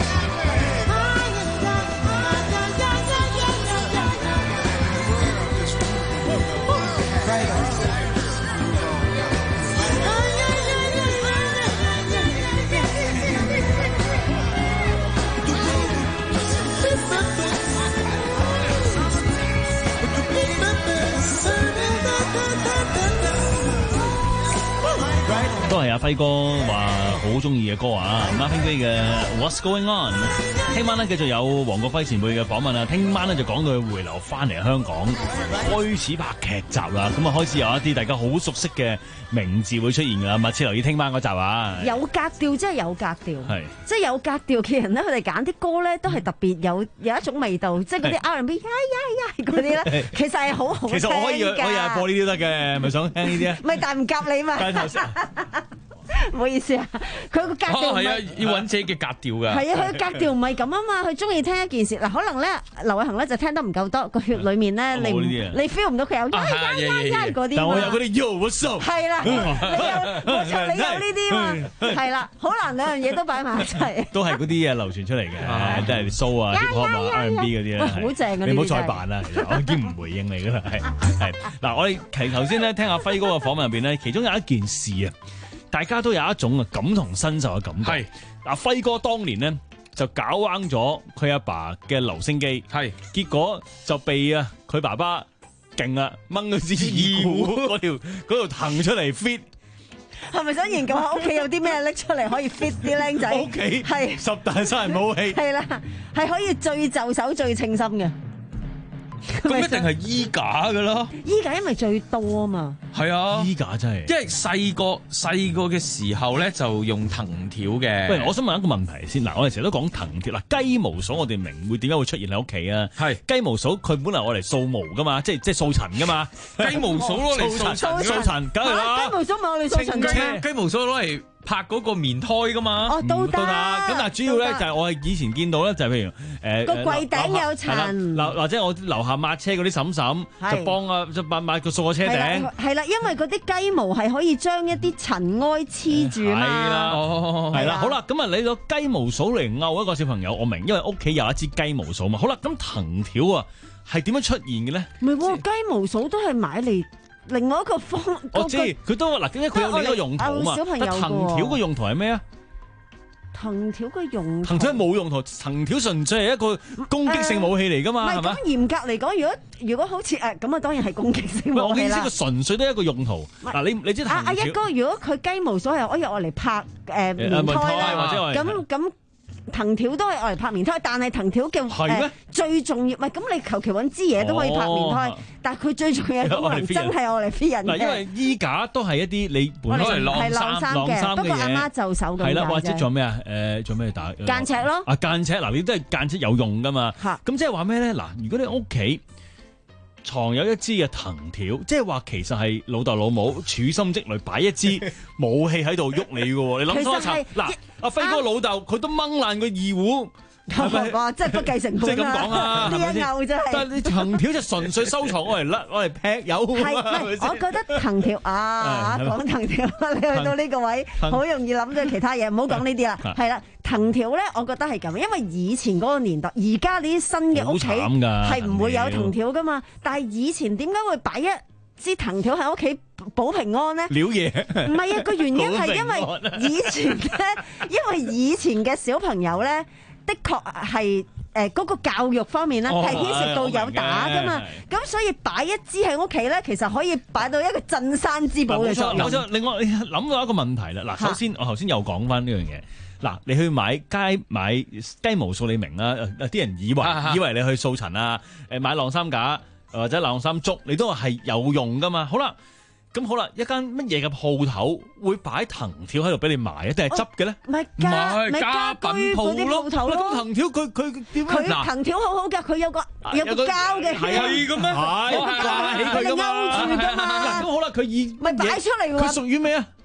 Speaker 10: 都係阿輝哥話好中意嘅歌啊 ，Marvin Gaye 嘅 What's Going On。聽晚咧繼續有黃國輝前輩嘅訪問啊，聽晚咧就講到佢回流翻嚟香港，開始拍劇集啦。咁啊開始有一啲大家好熟悉嘅名字會出現㗎啦，密切留意聽晚嗰集啊。
Speaker 9: 有格調即係有格調，
Speaker 10: 係
Speaker 9: 即係有格調嘅人咧，佢哋揀啲歌咧都係特別有有一種味道，即係嗰啲 R and B 呀呀呀嗰啲咧，其實係好好聽㗎。
Speaker 10: 其實我可以可以係播呢啲都得嘅，咪想聽呢啲啊？
Speaker 9: 咪但唔夾你嘛？唔好意思啊，佢個格調唔係、
Speaker 11: 哦、啊，要揾自己嘅格調㗎。
Speaker 9: 係啊，佢格調唔係咁啊嘛，佢中意聽一件事嗱，可能咧劉偉恒咧就聽得唔夠多，個血裡面咧你你 feel 唔到佢有呀呀呀呀嗰啲，
Speaker 10: 但我有嗰啲 Yo What's Up
Speaker 9: 係啦，你有 What's Up 你有呢啲嘛，係啦，好難兩樣嘢都擺埋一齊。
Speaker 10: 都係嗰啲嘢流傳出嚟嘅，即係 soul 啊、hip hop 啊、R and B 嗰啲咧，
Speaker 9: 好正啊！
Speaker 10: 你唔好再扮啦，其實我已經唔回應你㗎啦，係係嗱，我哋其頭先咧聽阿輝哥嘅訪問入邊咧，其中有一件事啊。大家都有一種啊感同身受嘅感覺。係嗱，輝哥當年咧就搞彎咗佢阿爸嘅留聲機，係結果就被啊佢爸爸勁啊掹咗支二胡嗰條嗰條藤出嚟 fit。
Speaker 9: 係咪想研究下屋企有啲咩拎出嚟可以 fit 啲僆仔？
Speaker 10: 屋企
Speaker 9: 係
Speaker 10: 十大殺人武器。
Speaker 9: 係啦，係可以最就手最稱心嘅。
Speaker 11: 咁一定係衣架㗎啦，
Speaker 9: 衣架因為最多啊嘛。
Speaker 11: 係啊，
Speaker 10: 衣架真係，
Speaker 11: 因為細個細個嘅時候咧就用藤條嘅。
Speaker 10: 喂，我想問一個問題先嗱，我哋成日都講藤條嗱，雞毛掃我哋明會點解會出現喺屋企啊？係雞毛掃佢本嚟我嚟掃毛㗎嘛，即係即係掃塵㗎嘛。雞毛掃攞嚟掃塵，掃塵梗係啦。
Speaker 9: 雞毛掃咪我哋掃塵啫。
Speaker 11: 雞毛掃攞嚟拍嗰個棉胎㗎嘛。
Speaker 9: 哦，都得。
Speaker 10: 咁但係主要咧就係我係以前見到咧就係譬如誒
Speaker 9: 個櫃頂有塵，
Speaker 10: 嗱或者我樓下抹車嗰啲嬸嬸就幫啊就抹抹個掃個車頂。
Speaker 9: 係啦，因為嗰啲雞毛係可以將一啲塵埃黐住啊嘛。
Speaker 10: 係啦，係啦，好啦，咁啊你攞雞毛掃嚟勾一個小朋友，我明，因為屋企有一支雞毛掃嘛。好啦，咁藤條啊係點樣出現嘅咧？
Speaker 9: 唔係喎，雞毛掃都係買嚟另外一個方。
Speaker 10: 我知佢都嗱，因為佢有另一個用途啊嘛。但藤條嘅用途係咩啊？
Speaker 9: 藤條嘅用途，
Speaker 10: 藤條冇用途，藤條純粹係一個攻擊性武器嚟㗎嘛，係咪？
Speaker 9: 咁嚴格嚟講，如果如果好似誒咁啊，當然係攻擊性武器啦。
Speaker 10: 我意思佢純粹都係一個用途。嗱，你你知藤條？
Speaker 9: 阿一哥，如果佢雞毛掃係可以愛嚟拍誒棉胎啦，咁咁。藤條都係愛嚟拍棉胎，但係藤條嘅誒最重要，唔係咁你求其揾支嘢都可以拍棉胎，但係佢最重要嘅功能真係愛嚟 fit 人嘅。
Speaker 10: 嗱，因為衣架都係一啲你本來係晾衫晾衫嘅嘢，
Speaker 9: 不過阿媽就手咁。
Speaker 10: 係啦，或者做咩啊？誒，做咩打
Speaker 9: 間尺咯？
Speaker 10: 啊，間尺嗱，你都係間尺有用㗎嘛？咁即係話咩咧？嗱，如果你屋企藏有一支嘅藤條，即係話其實係老豆老母處心積慮擺一支武器喺度喐你嘅喎，你諗多一層。嗱，阿輝哥老豆佢都掹爛個二胡，
Speaker 9: 哇！真係不計成本。
Speaker 10: 即係咁講啊，
Speaker 9: 呢一拗真係。
Speaker 10: 但係你藤條就純粹收藏，我嚟甩，我嚟劈友。
Speaker 9: 係，我覺得藤條啊，講藤條，你去到呢個位，好容易諗到其他嘢，唔好講呢啲啦。係啦，藤條咧，我覺得係咁，因為以前嗰個年代，而家呢啲新嘅屋企係唔會有藤條噶嘛。但係以前點解會擺一支藤條喺屋企保平安咧？
Speaker 10: 料嘢
Speaker 9: 唔係啊，個原因係因為以前咧，因為以前嘅小朋友咧，的確係誒嗰個教育方面咧係牽涉到有打噶嘛。咁所以擺一支喺屋企咧，其實可以擺到一個鎮山之寶嘅作用。
Speaker 10: 我想另外諗到一個問題啦。嗱，首先我頭先又講翻呢樣嘢。嗱，你去買街買雞毛掃，你明啦。啲人以為以為你去掃塵啊，誒買晾衫架或者晾衫竹，你都係有用噶嘛。好啦，咁好啦，一間乜嘢嘅鋪頭會擺藤條喺度俾你賣啊？定係執嘅咧？
Speaker 9: 唔係家唔係家居嗰啲鋪頭咯。
Speaker 10: 咁藤條佢佢點？
Speaker 9: 佢藤條好好㗎，佢有個有個膠嘅，
Speaker 10: 係嘅咩？係掛起佢㗎嘛。
Speaker 9: 勾住㗎嘛。
Speaker 10: 咁好啦，佢以
Speaker 9: 咪擺出嚟喎。
Speaker 10: 佢屬於咩啊？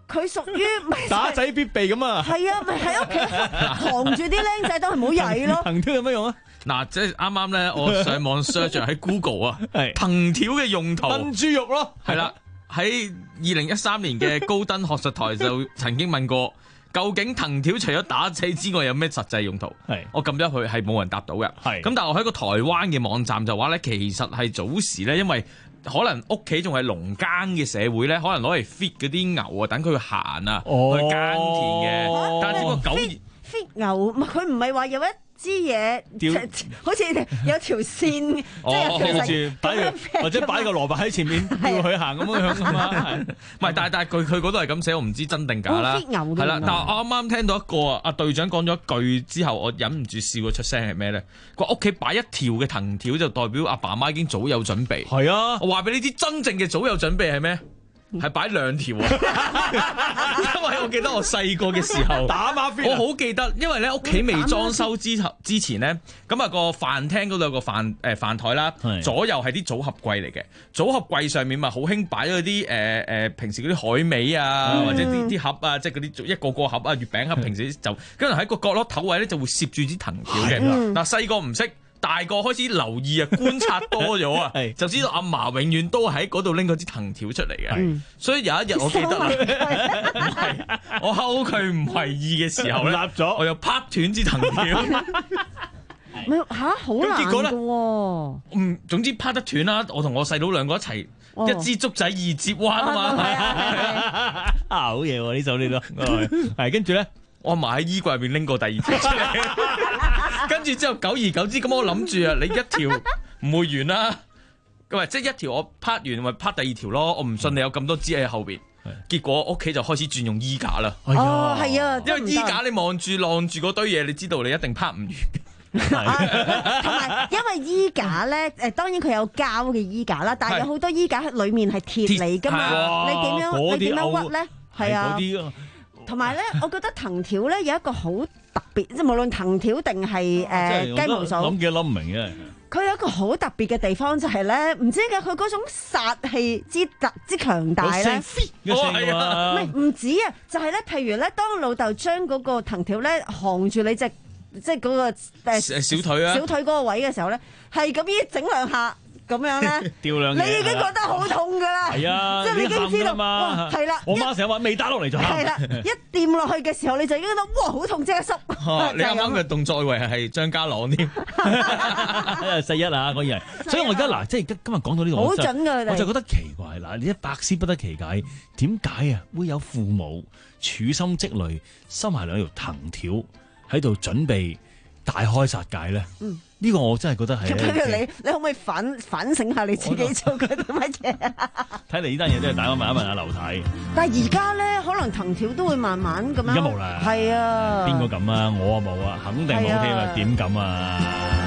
Speaker 9: 佢屬於
Speaker 10: 打仔必備咁啊！
Speaker 9: 係啊，咪喺屋企扛住啲僆仔都係唔好曳咯。
Speaker 10: 藤條有乜用啊？
Speaker 11: 嗱，即係啱啱咧，我上網 search 喺 Google 啊，藤條嘅用途，
Speaker 10: 燉豬肉咯，
Speaker 11: 係啦。喺二零一三年嘅高登學術台就曾經問過，究竟藤條除咗打仔之外有咩實際用途？係我撳咗去係冇人答到嘅。係咁，但係我喺個台灣嘅網站就話咧，其實係早時咧，因為可能屋企仲係農耕嘅社會咧，可能攞嚟 feed 嗰啲牛啊，等佢行啊，去耕田嘅。但係呢個狗
Speaker 9: feed 牛，唔係佢唔係話有一支嘢，好似有條線，即係有條繩，
Speaker 10: 擺個或者擺個蘿蔔喺前面，叫佢行咁樣樣啊嘛。
Speaker 11: 唔係，但係但係佢佢嗰度係咁寫，我唔知真定假啦。係啦，但係我啱啱聽到一個啊，阿隊長講咗一句之後，我忍唔住笑咗出聲係咩咧？佢話屋企擺一條嘅藤條就代表阿爸媽已經早有準備。係啊，我話俾你知，真正嘅早有準備係咩？係擺兩條啊！因為我記得我細個嘅時候打馬飛，我好記得，因為咧屋企未裝修之後之前咧，咁啊個飯廳嗰度有個飯誒飯台啦，左右係啲組合櫃嚟嘅，組合櫃上面咪好興擺嗰啲誒誒平時嗰啲海味啊，嗯、或者啲啲盒啊，即係嗰啲一個個盒啊，月餅盒，平時就跟住喺個角落頭位咧就會攝住啲藤條嘅。嗱細個唔識。大個開始留意啊，觀察多咗啊，就知道阿嫲永遠都喺嗰度拎嗰支藤條出嚟嘅。所以有一日我記得啦，我睺佢唔為意嘅時候咧，我又拍斷支藤條。
Speaker 9: 咪嚇好難嘅喎。
Speaker 11: 嗯，總之拍得斷啦。我同我細佬兩個一齊一支竹仔二節彎啊嘛。
Speaker 10: 啊好嘢喎！呢首呢都係跟住咧，
Speaker 11: 我阿嫲喺衣櫃入邊拎過第二條出嚟，跟住之後久而久之，咁我諗住啊，你一條唔會完啦，咁啊即係一條我拍完咪拍第二條咯，我唔信你有咁多支喺後邊。結果屋企就開始轉用衣架啦。
Speaker 9: 哦，係啊，
Speaker 11: 因為衣架你望住晾住嗰堆嘢，你知道你一定拍唔完。
Speaker 9: 同埋因為衣架咧，誒當然佢有膠嘅衣架啦，但係有好多衣架裡面係鐵嚟㗎嘛，你點樣你點樣屈咧？係啊。同埋咧，我覺得藤條咧有一個好特別，即係無論藤條定係誒雞毛掃，
Speaker 10: 諗幾諗唔明嘅。
Speaker 9: 佢有一個好特別嘅地方就係咧，唔知點解佢嗰種殺氣之特之強大咧，
Speaker 10: 唔係
Speaker 9: 唔止啊，就係咧，譬如咧，當老豆將嗰個藤條咧扛住你隻即係嗰個誒
Speaker 11: 小腿啊，
Speaker 9: 小腿嗰個位嘅時候咧，係咁依整兩下。咁樣咧，你已經覺得好痛噶啦，
Speaker 10: 係啊，
Speaker 9: 即係你已經知道，哇，係啦，
Speaker 10: 我媽成日話未打落嚟就
Speaker 9: 係啦，一掂落去嘅時候你就已經覺得哇好痛，即刻縮。
Speaker 11: 你啱啱嘅動作以為係張家朗添，
Speaker 10: 細一啊嗰樣，所以我而家嗱，即係今日講到呢個，
Speaker 9: 好準㗎，
Speaker 10: 我就覺得奇怪嗱，你一百思不得其解，點解啊會有父母處心積慮收埋兩條藤條喺度準備大開殺戒咧？嗯。呢個我真係覺得係。
Speaker 9: 你你可唔可以反反省下你自己做嗰啲乜嘢？
Speaker 10: 睇嚟呢單嘢都係打翻問一問阿劉太。
Speaker 9: 但係而家咧，可能藤條都會慢慢咁樣。
Speaker 10: 而家冇啦。
Speaker 9: 係啊。
Speaker 10: 邊個咁啊？我啊冇啊，肯定冇添啊！點咁啊？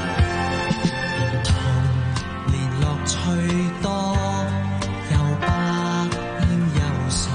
Speaker 12: 童年樂趣多，又百厭又傻。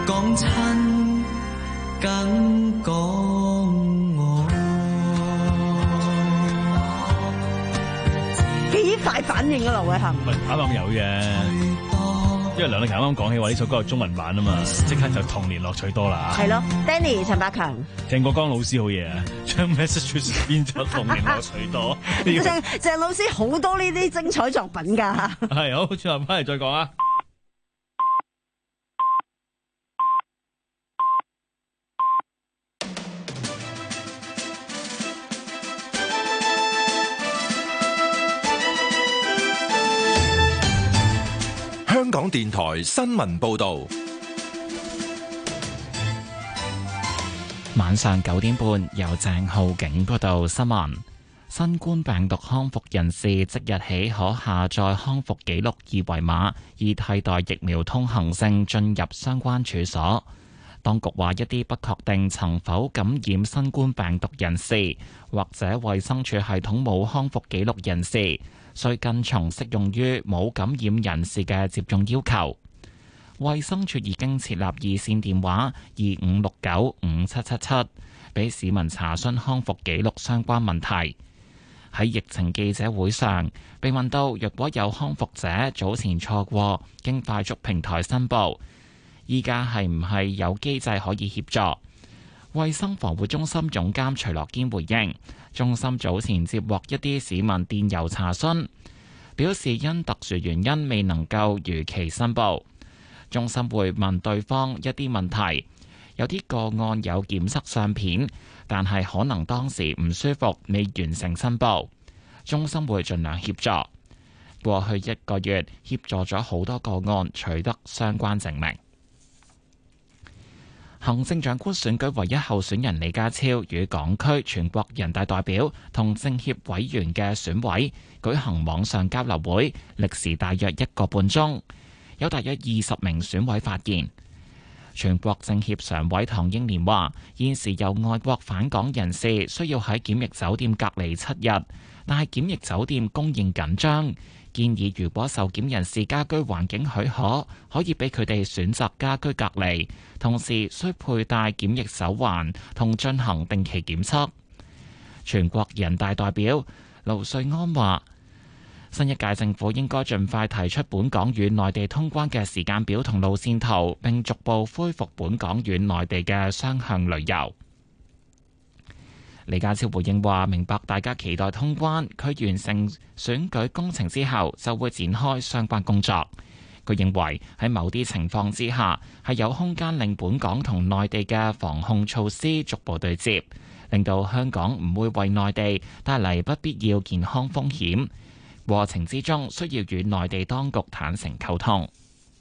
Speaker 12: 講親梗講我。
Speaker 9: 幾快反應啊，劉偉恒。
Speaker 10: 唔係啱啱有嘅。因為梁麗琴啱啱講起話呢首歌係中文版啊嘛，即刻就童年樂趣多啦。
Speaker 9: 係咯 ，Danny 陳百強，
Speaker 10: 鄭國江老師好嘢啊，將 Massachusetts 變咗童年樂趣多。
Speaker 9: 鄭鄭老師好多呢啲精彩作品㗎。
Speaker 10: 係好，轉頭翻嚟再講啊。
Speaker 4: 香港電台新聞報道，
Speaker 1: 晚上九點半由鄭浩景報道新聞。新冠病毒康復人士即日起可下載康復記錄二維碼，以替代疫苗通行證進入相關處所。當局話，一啲不確定曾否感染新冠病毒人士，或者衛生署系統冇康復記錄人士，需跟從適用於冇感染人士嘅接種要求。衛生署已經設立熱線電話二五六九五七七七，俾市民查詢康復記錄相關問題。喺疫情記者會上，被問到若果有康復者早前錯過經快速平台申報，依家係唔係有機制可以協助？衛生防護中心總監徐樂堅回應，中心早前接獲一啲市民電郵查詢，表示因特殊原因未能夠如期申報。中心會問對方一啲問題，有啲個案有檢測相片，但係可能當時唔舒服，未完成申報。中心會盡量協助。過去一個月協助咗好多個案取得相關證明。行政長官選舉唯一候選人李家超與港區全國人大代表同政協委員嘅選委舉行網上交流會，歷時大約一個半鐘，有大約二十名選委發言。全國政協常委唐英年話：現時由外國返港人士需要喺檢疫酒店隔離七日，但係檢疫酒店供應緊張，建議如果受檢人士家居環境許可，可以俾佢哋選擇家居隔離，同時需佩戴檢疫手環同進行定期檢測。全國人大代表盧瑞安話：新一屆政府應該盡快提出本港與內地通關嘅時間表同路線圖，並逐步恢復本港與內地嘅雙向旅遊。李家超回應話：明白大家期待通關，佢完成選舉工程之後就會展開相關工作。佢認為喺某啲情況之下係有空間令本港同內地嘅防控措施逐步對接，令到香港唔會為內地帶嚟不必要健康風險。過程之中需要與內地當局坦誠溝通。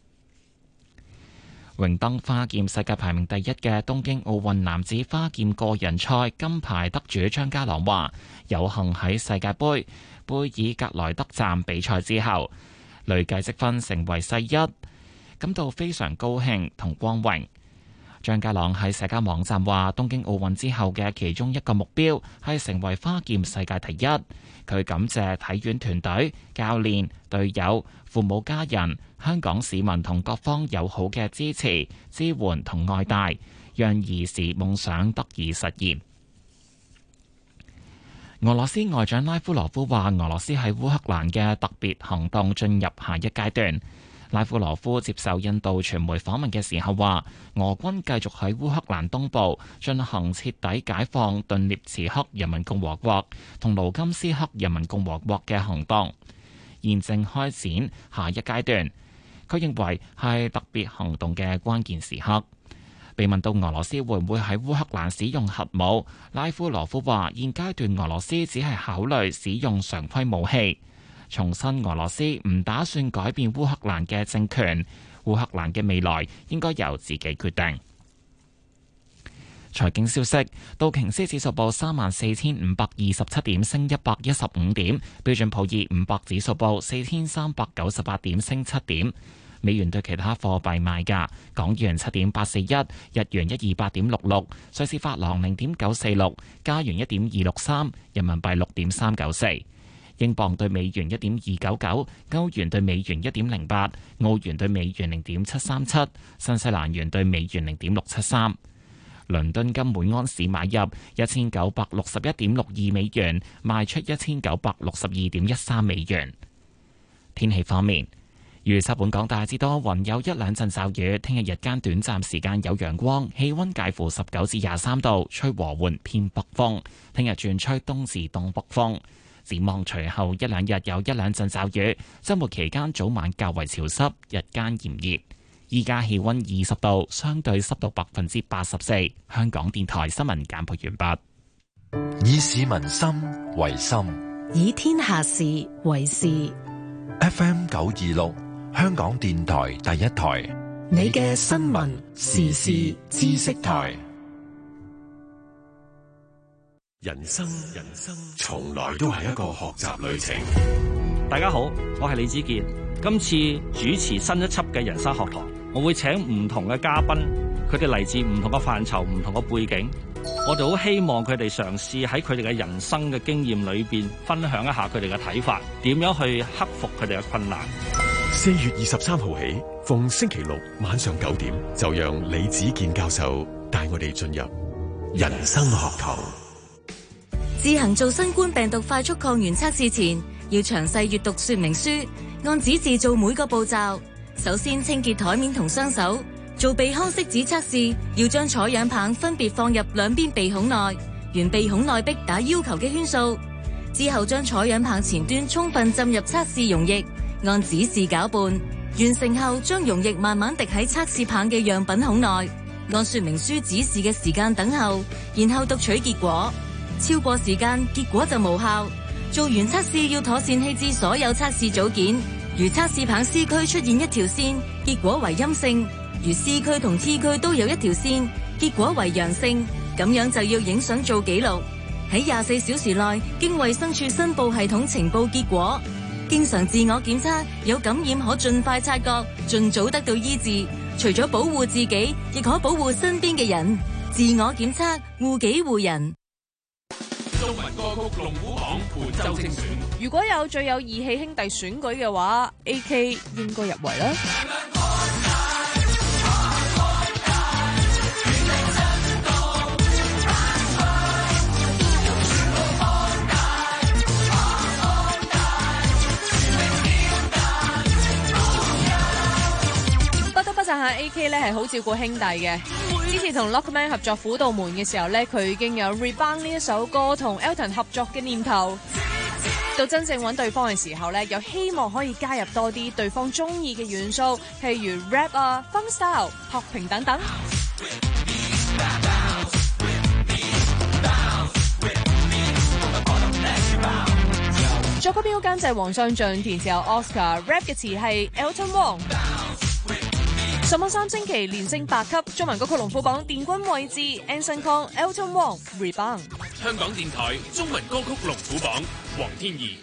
Speaker 1: 榮登花劍世界排名第一嘅東京奧運男子花劍個人賽金牌得主張家朗話：有幸喺世界盃貝爾格萊德站比賽之後，累計積分成為世一，感到非常高興同光榮。張家朗喺社交網站話：東京奧運之後嘅其中一個目標係成為花劍世界第一。佢感謝體院團隊、教練、隊友、父母、家人、香港市民同各方友好嘅支持、支援同愛戴，讓兒時夢想得以實現。俄羅斯外長拉夫羅夫話：俄羅斯喺烏克蘭嘅特別行動進入下一階段。拉夫羅夫接受印度傳媒訪問嘅時候話：俄軍繼續喺烏克蘭東部進行徹底解放頓涅茨克人民共和國同盧甘斯克人民共和國嘅行動，現正開展下一階段。佢認為係特別行動嘅關鍵時刻。被問到俄羅斯會唔會喺烏克蘭使用核武，拉夫羅夫話：現階段俄羅斯只係考慮使用常規武器。重申俄羅斯唔打算改變烏克蘭嘅政權，烏克蘭嘅未來應該由自己決定。財經消息：道瓊斯指數報三萬四千五百二十七點，升一百一十五點；標準普爾五百指數報四千三百九十八點，升七點。美元對其他貨幣賣價：港元七點八四一，日元一二八點六六，瑞士法郎零點九四六，加元一點二六三，人民幣六點三九四。 英鎊對美元一點二九九，歐元對美元一點零八，澳元對美元零點七三七，新西蘭元對美元零點六七三。倫敦金每安士買入一千九百六十一點六二美元，賣出一千九百六十二點一三美元。天氣方面，預測本港大致多雲，有一兩陣驟雨。聽日日間短暫時間有陽光，氣溫介乎十九至廿三度，吹和緩偏北風。聽日轉吹東至東北風。展望隨後一兩日有一兩陣驟雨，週末期間早晚較為潮濕，日間炎熱。依家氣溫二十度，相對濕度百分之八十四。香港電台新聞簡報完
Speaker 4: 畢。以市民心為心，
Speaker 3: 以天下事為事。
Speaker 4: F M 九二六，香港電台第一台，
Speaker 3: 你嘅新聞時事知識台。
Speaker 15: 人生人生從來都係一個學習旅程。
Speaker 16: 大家好，我係李子健。今次主持新一輯嘅人生學堂，我會請唔同嘅嘉賓，佢哋嚟自唔同嘅範疇、唔同嘅背景。我哋好希望佢哋嘗試喺佢哋嘅人生嘅經驗裏邊，分享一下佢哋嘅睇法，點樣去克服佢哋嘅困難。
Speaker 15: 四月二十三號起，逢星期六晚上九點，就讓李子健教授帶我哋進入人生學堂。
Speaker 22: 自行做新冠病毒快速抗原測試前，要詳細閱讀說明書，按指示做每個步驟。首先清潔台面同雙手。做鼻腔拭子測試，要將採樣棒分別放入兩邊鼻孔內，沿鼻孔內壁打要求嘅圈數。之後將採樣棒前端充分浸入測試溶液，按指示攪拌。完成後，將溶液慢慢滴喺測試棒嘅樣品孔內，按說明書指示嘅時間等候，然後讀取結果。超過時間，結果就無效。做完測試要妥善棄置所有測試組件。如測試棒 C 區出現一條線，結果為陰性；如 C 區同 T 區都有一條線，結果為陽性。咁樣就要影相做記錄，喺廿四小時內經衛生署申報系統呈報結果。經常自我檢測，有感染可盡快察覺，盡早得到醫治。除咗保護自己，亦可保護身邊嘅人。自我檢測，護己護人。
Speaker 23: 中文歌曲龍虎榜本周精選。
Speaker 2: 如果有最有義氣兄弟選舉嘅話 ，A K 應該入圍啦。不得不讚下 A K 咧係好照顧兄弟嘅。之前同 Lockman 合作《虎度門》嘅時候咧，佢已經有 Rebound 呢一首歌同 Elton 合作嘅念頭。到真正揾對方嘅時候咧，又希望可以加入多啲對方中意嘅元素，譬如 rap 啊、funk style、pop 平等等。作曲編曲監製黃尚俊，填詞有 Oscar，rap 嘅詞係 Elton Wong。十晚三星期連升八級，中文歌曲龍虎榜殿軍位置 Anson Kong、Elton Wong、Rebound。
Speaker 23: 香港電台中文歌曲龍虎榜，黃天怡。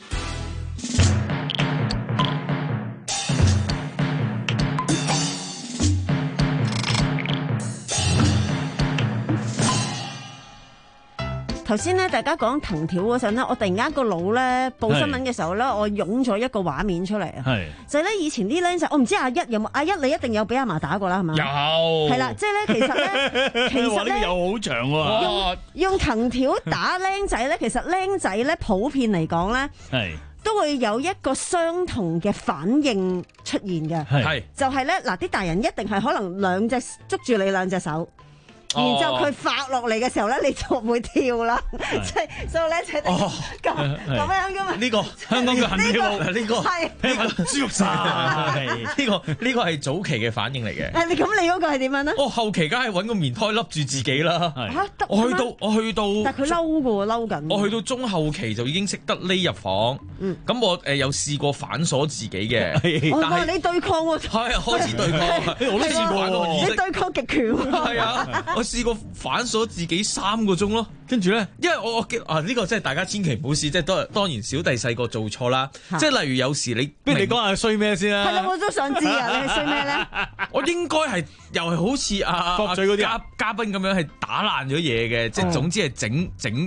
Speaker 9: 頭先咧，大家講藤條嗰陣咧，我突然間個腦咧報新聞嘅時候咧，我湧咗一個畫面出嚟啊！係就係咧，以前啲僆仔，我唔知阿一有冇，阿一你一定有俾阿嫲打過啦，係咪？有係啦，即係咧，其實咧，其實咧，
Speaker 10: 又好長喎。
Speaker 9: 用用藤條打僆仔咧，其實僆仔咧普遍嚟講咧，係都會有一個相同嘅反應出現嘅，係就係咧嗱，啲大人一定係可能兩隻捉住你兩隻手。然之後佢發落嚟嘅時候咧，你就會跳啦，即係所以咧，就咁咁樣噶嘛。
Speaker 11: 呢個香港嘅恨跳，呢個
Speaker 9: 係
Speaker 11: 呢個豬肉晒，呢個呢個係早期嘅反應嚟嘅。
Speaker 9: 誒，你咁你嗰個係點樣咧？
Speaker 11: 哦，後期梗係揾個棉胎笠住自己啦。嚇，我去到我去到，
Speaker 9: 但係佢嬲嘅喎，嬲緊。
Speaker 11: 我去到中後期就已經識得匿入房。嗯，咁我誒有試過反鎖自己嘅。
Speaker 9: 但係你對抗喎。
Speaker 11: 係啊，開始對抗。我都試過。
Speaker 9: 你對抗極權喎。
Speaker 11: 係啊。我試過反鎖自己三個鐘咯，跟住咧，因為我我啊呢、這個真係大家千祈唔好試，即係當當然小弟細個做錯啦，即係例如有時你，
Speaker 10: 不如你講下衰咩先啦？
Speaker 9: 係啦，我都想知啊，你係衰咩咧？
Speaker 11: 我應該係又係好似啊，
Speaker 10: 駁嘴嗰啲
Speaker 11: 嘉嘉賓咁樣係打爛咗嘢嘅，即係總之係整整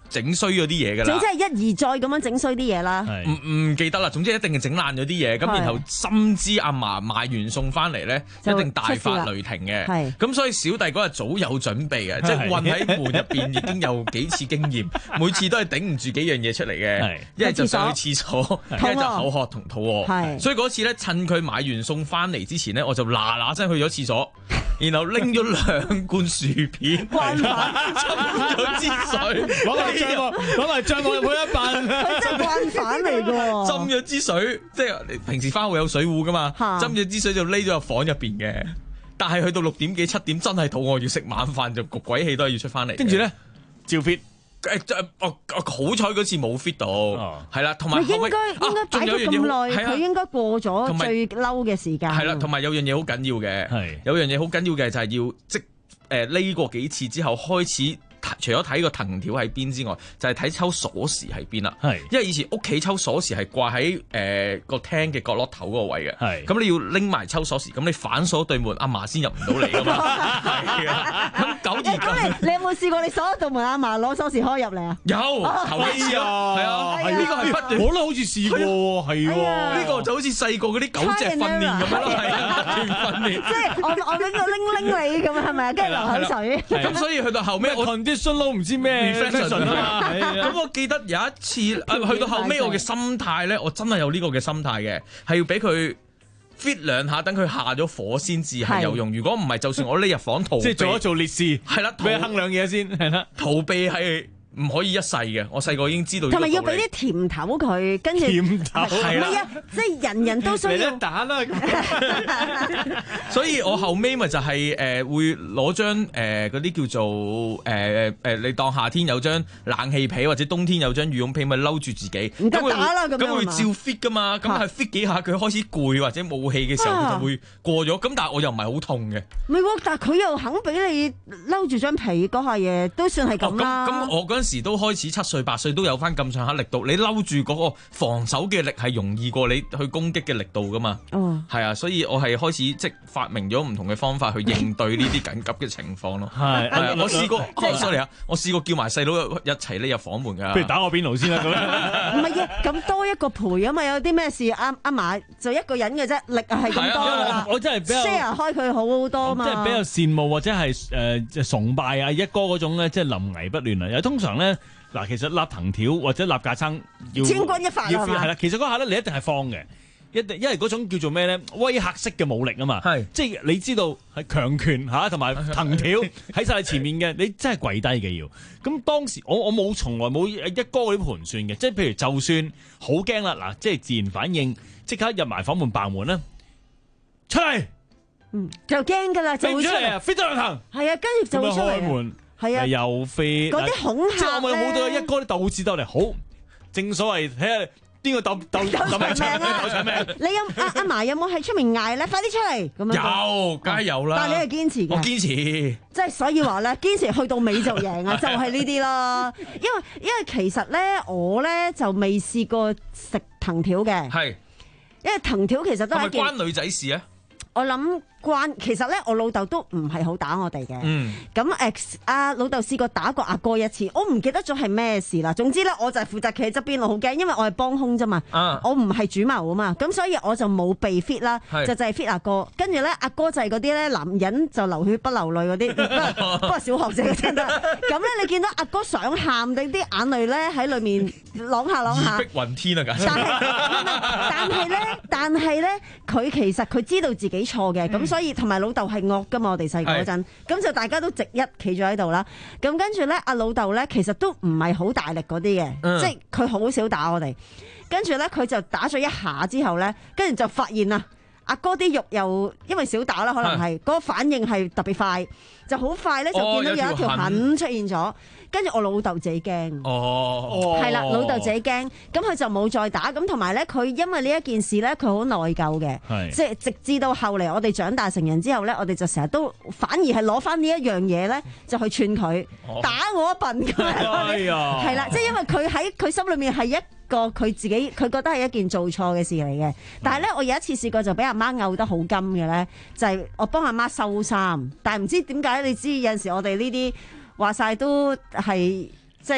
Speaker 11: 整衰咗啲嘢㗎啦。
Speaker 9: 總之係一而再咁樣整衰啲嘢啦。
Speaker 11: 唔唔記得啦，總之一定係整爛咗啲嘢。咁然後深知阿嫲買完餸翻嚟咧，一定大發雷霆嘅。咁所以小弟嗰日早有準備嘅，即係混喺門入邊已經有幾次經驗，每次都係頂唔住幾樣嘢出嚟嘅。一係就上去廁所，一係就口渴同肚餓。所以嗰次咧，趁佢買完餸翻嚟之前咧，我就嗱嗱聲去咗廁所。然後拎咗兩罐薯片，
Speaker 9: 關反
Speaker 11: 斟咗支水，
Speaker 10: 攞嚟醬我，攞嚟醬我入去一半。
Speaker 9: 佢真係關反嚟㗎喎！
Speaker 11: 斟咗支水，即係你平時翻學有水壺㗎嘛？斟咗支水就匿咗入房入邊嘅。但係去到六點幾七點真係肚餓要食晚飯，就焗鬼氣都係要出翻嚟。
Speaker 10: 跟住咧，照 fit。
Speaker 11: 誒誒，我好彩嗰次冇 fit 到，係啦，同埋
Speaker 9: 應該應該擺咗咁耐，佢應該過咗最嬲嘅時間。
Speaker 11: 係啦，同埋有樣嘢好緊要嘅，有樣嘢好緊要嘅就係要即誒匿過幾次之後開始。除咗睇個藤條喺邊之外，就係、是、睇抽鎖匙喺邊啦。係，因為以前屋企抽鎖匙係掛喺誒個廳嘅角落頭嗰個位嘅。係，咁你要拎埋抽鎖匙，咁你反鎖對門，阿嫲先入唔到嚟噶嘛。係啊，咁久而久之，
Speaker 9: 你有冇試過你鎖一道門，阿嫲攞鎖匙開入嚟啊？
Speaker 11: 有，頭一次啊，係啊，係呢個係不斷，
Speaker 10: 我都好似試過喎，係喎。
Speaker 11: 呢個就好似細個嗰啲狗隻訓練咁樣咯，係啊，不斷訓練。
Speaker 9: 即係我我拎個拎拎你咁啊，係咪啊？跟住流口水。
Speaker 11: 咁所以去到後尾我。
Speaker 10: 信撈唔知咩 reflection 啊！
Speaker 11: 咁我記得有一次，去到後尾我嘅心態咧，我真係有呢個嘅心態嘅，係要俾佢 fit 兩下，等佢下咗火先至係有用。如果唔係，就算我匿入房逃避，
Speaker 10: 即係做一做烈士，
Speaker 11: 係啦，
Speaker 10: 俾佢哼兩嘢先，係啦，
Speaker 11: 逃避係唔可以一世嘅。我細個已經知道。
Speaker 9: 同埋要俾啲甜頭佢，跟住
Speaker 10: 甜頭
Speaker 9: 係啊，即係人人都需要
Speaker 10: 打啦。
Speaker 11: 所以我後尾咪就係誒會攞張誒嗰啲叫做誒誒誒，你當夏天有張冷氣被或者冬天有張羽絨被，咪嬲住自己。
Speaker 9: 唔得打啦咁樣。
Speaker 11: 咁會照 fit 噶嘛？咁係 fit 幾下，佢開始攰或者冇氣嘅時候，佢就會過咗。咁但係我又唔係好痛嘅。
Speaker 9: 唔係喎，但係佢又肯俾你嬲住張被嗰下嘢，都算係咁啦。
Speaker 11: 咁咁我嗰陣時都開始七歲八歲都有翻咁上下力度。你嬲住嗰個防守嘅力係容易過你去攻擊嘅力度噶嘛？哦，係啊，所以我係開始即發明咗唔同嘅方法去應對呢啲緊急嘅情況咯。係，我試過，sorry 啊，我試過叫埋細佬一齊匿入房門㗎。
Speaker 10: 不如打我邊爐先啦咁樣。
Speaker 9: 唔係啊，咁多一個陪啊嘛，有啲咩事阿阿嫲就一個人嘅啫，力係咁多㗎啦。
Speaker 10: 我真係比較
Speaker 9: share 開佢好好多嘛。
Speaker 10: 即係比較羨慕或者係誒即係崇拜啊一哥嗰種咧，即係臨危不亂啊。又通常咧嗱，其實立藤條或者立架撐要
Speaker 9: 千鈞一髮係嘛？
Speaker 10: 係啦，其實嗰下咧你一定係慌嘅。一定，因為嗰種叫做咩咧？威嚇式嘅武力啊嘛，係即係你知道係強權嚇，同埋藤條喺晒你前面嘅，你真係跪低嘅要。咁當時我我冇從來冇一哥嗰啲盤算嘅，即係譬如就算好驚啦，嗱，即係自然反應，即刻入埋房門爆門啦，出嚟，
Speaker 9: 嗯，就驚㗎啦，就會出嚟啊，
Speaker 10: 飛咗兩層，
Speaker 9: 係啊，跟住就會出嚟，
Speaker 10: 開門，
Speaker 9: 係啊，
Speaker 10: 又飛，
Speaker 9: 嗰啲恐嚇
Speaker 10: 即係我冇到一哥啲鬥智鬥力好，正所謂睇下。邊個鬥鬥鬥命啊？鬥長命！
Speaker 9: 你有阿阿嫲有冇喺出面嗌咧？快啲出嚟咁樣！
Speaker 11: 有，梗係有啦。
Speaker 9: 但係你係堅持嘅。
Speaker 11: 我堅持。
Speaker 9: 即係所以話咧，堅持去到尾就贏啊！就係呢啲啦。因為因為其實咧，我咧就未試過食藤條嘅。係。因為藤條其實都係一件。係咪
Speaker 11: 關女仔事啊？
Speaker 9: 我諗關，其實咧我老豆都唔係好打我哋嘅。嗯。咁誒，阿老豆試過打過阿哥一次，我唔記得咗係咩事啦。總之咧，我就係負責企喺側邊，我好驚，因為我係幫兇啫嘛。啊。我唔係主謀啊嘛，咁所以我就冇被 fit 啦，就就係 fit 阿哥。跟住咧，阿哥就係嗰啲咧，男人就流血不流淚嗰啲，不過不過小學者真得。咁咧，你見到阿哥想喊定啲眼淚咧喺裏面啷下啷下。
Speaker 11: 義薄雲天啊！梗
Speaker 9: 但係咧，但係咧，佢其實佢知道自己錯嘅，咁、嗯、所以同埋老豆係惡噶嘛，我哋細個嗰陣，咁就大家都直一企咗喺度啦。咁跟住咧，阿老豆咧其實都唔係好大力嗰啲嘅，嗯、即係佢好少打我哋。跟住咧，佢就打咗一下之後咧，跟住就發現啦，阿哥啲肉又因為少打啦，可能係嗰、嗰個反應係特別快，就好快咧就見到有一條痕出現咗。跟住我老豆自己驚，哦，係啦，老豆自己驚，咁佢就冇再打，咁同埋咧，佢因為呢一件事咧，佢好內疚嘅，即係直至到後嚟我哋長大成人之後咧，我哋就成日都反而係攞翻呢一樣嘢咧，就去串佢，哦、打我一笨咁樣，係啦，即係因為佢喺佢心裏面係一個佢自己，佢覺得係一件做錯嘅事嚟嘅。但係咧，我有一次試過就俾阿媽毆得好金嘅咧，就係、是、我幫阿媽收衫，但係唔知點解，你知有陣時我哋呢啲。話晒都係即係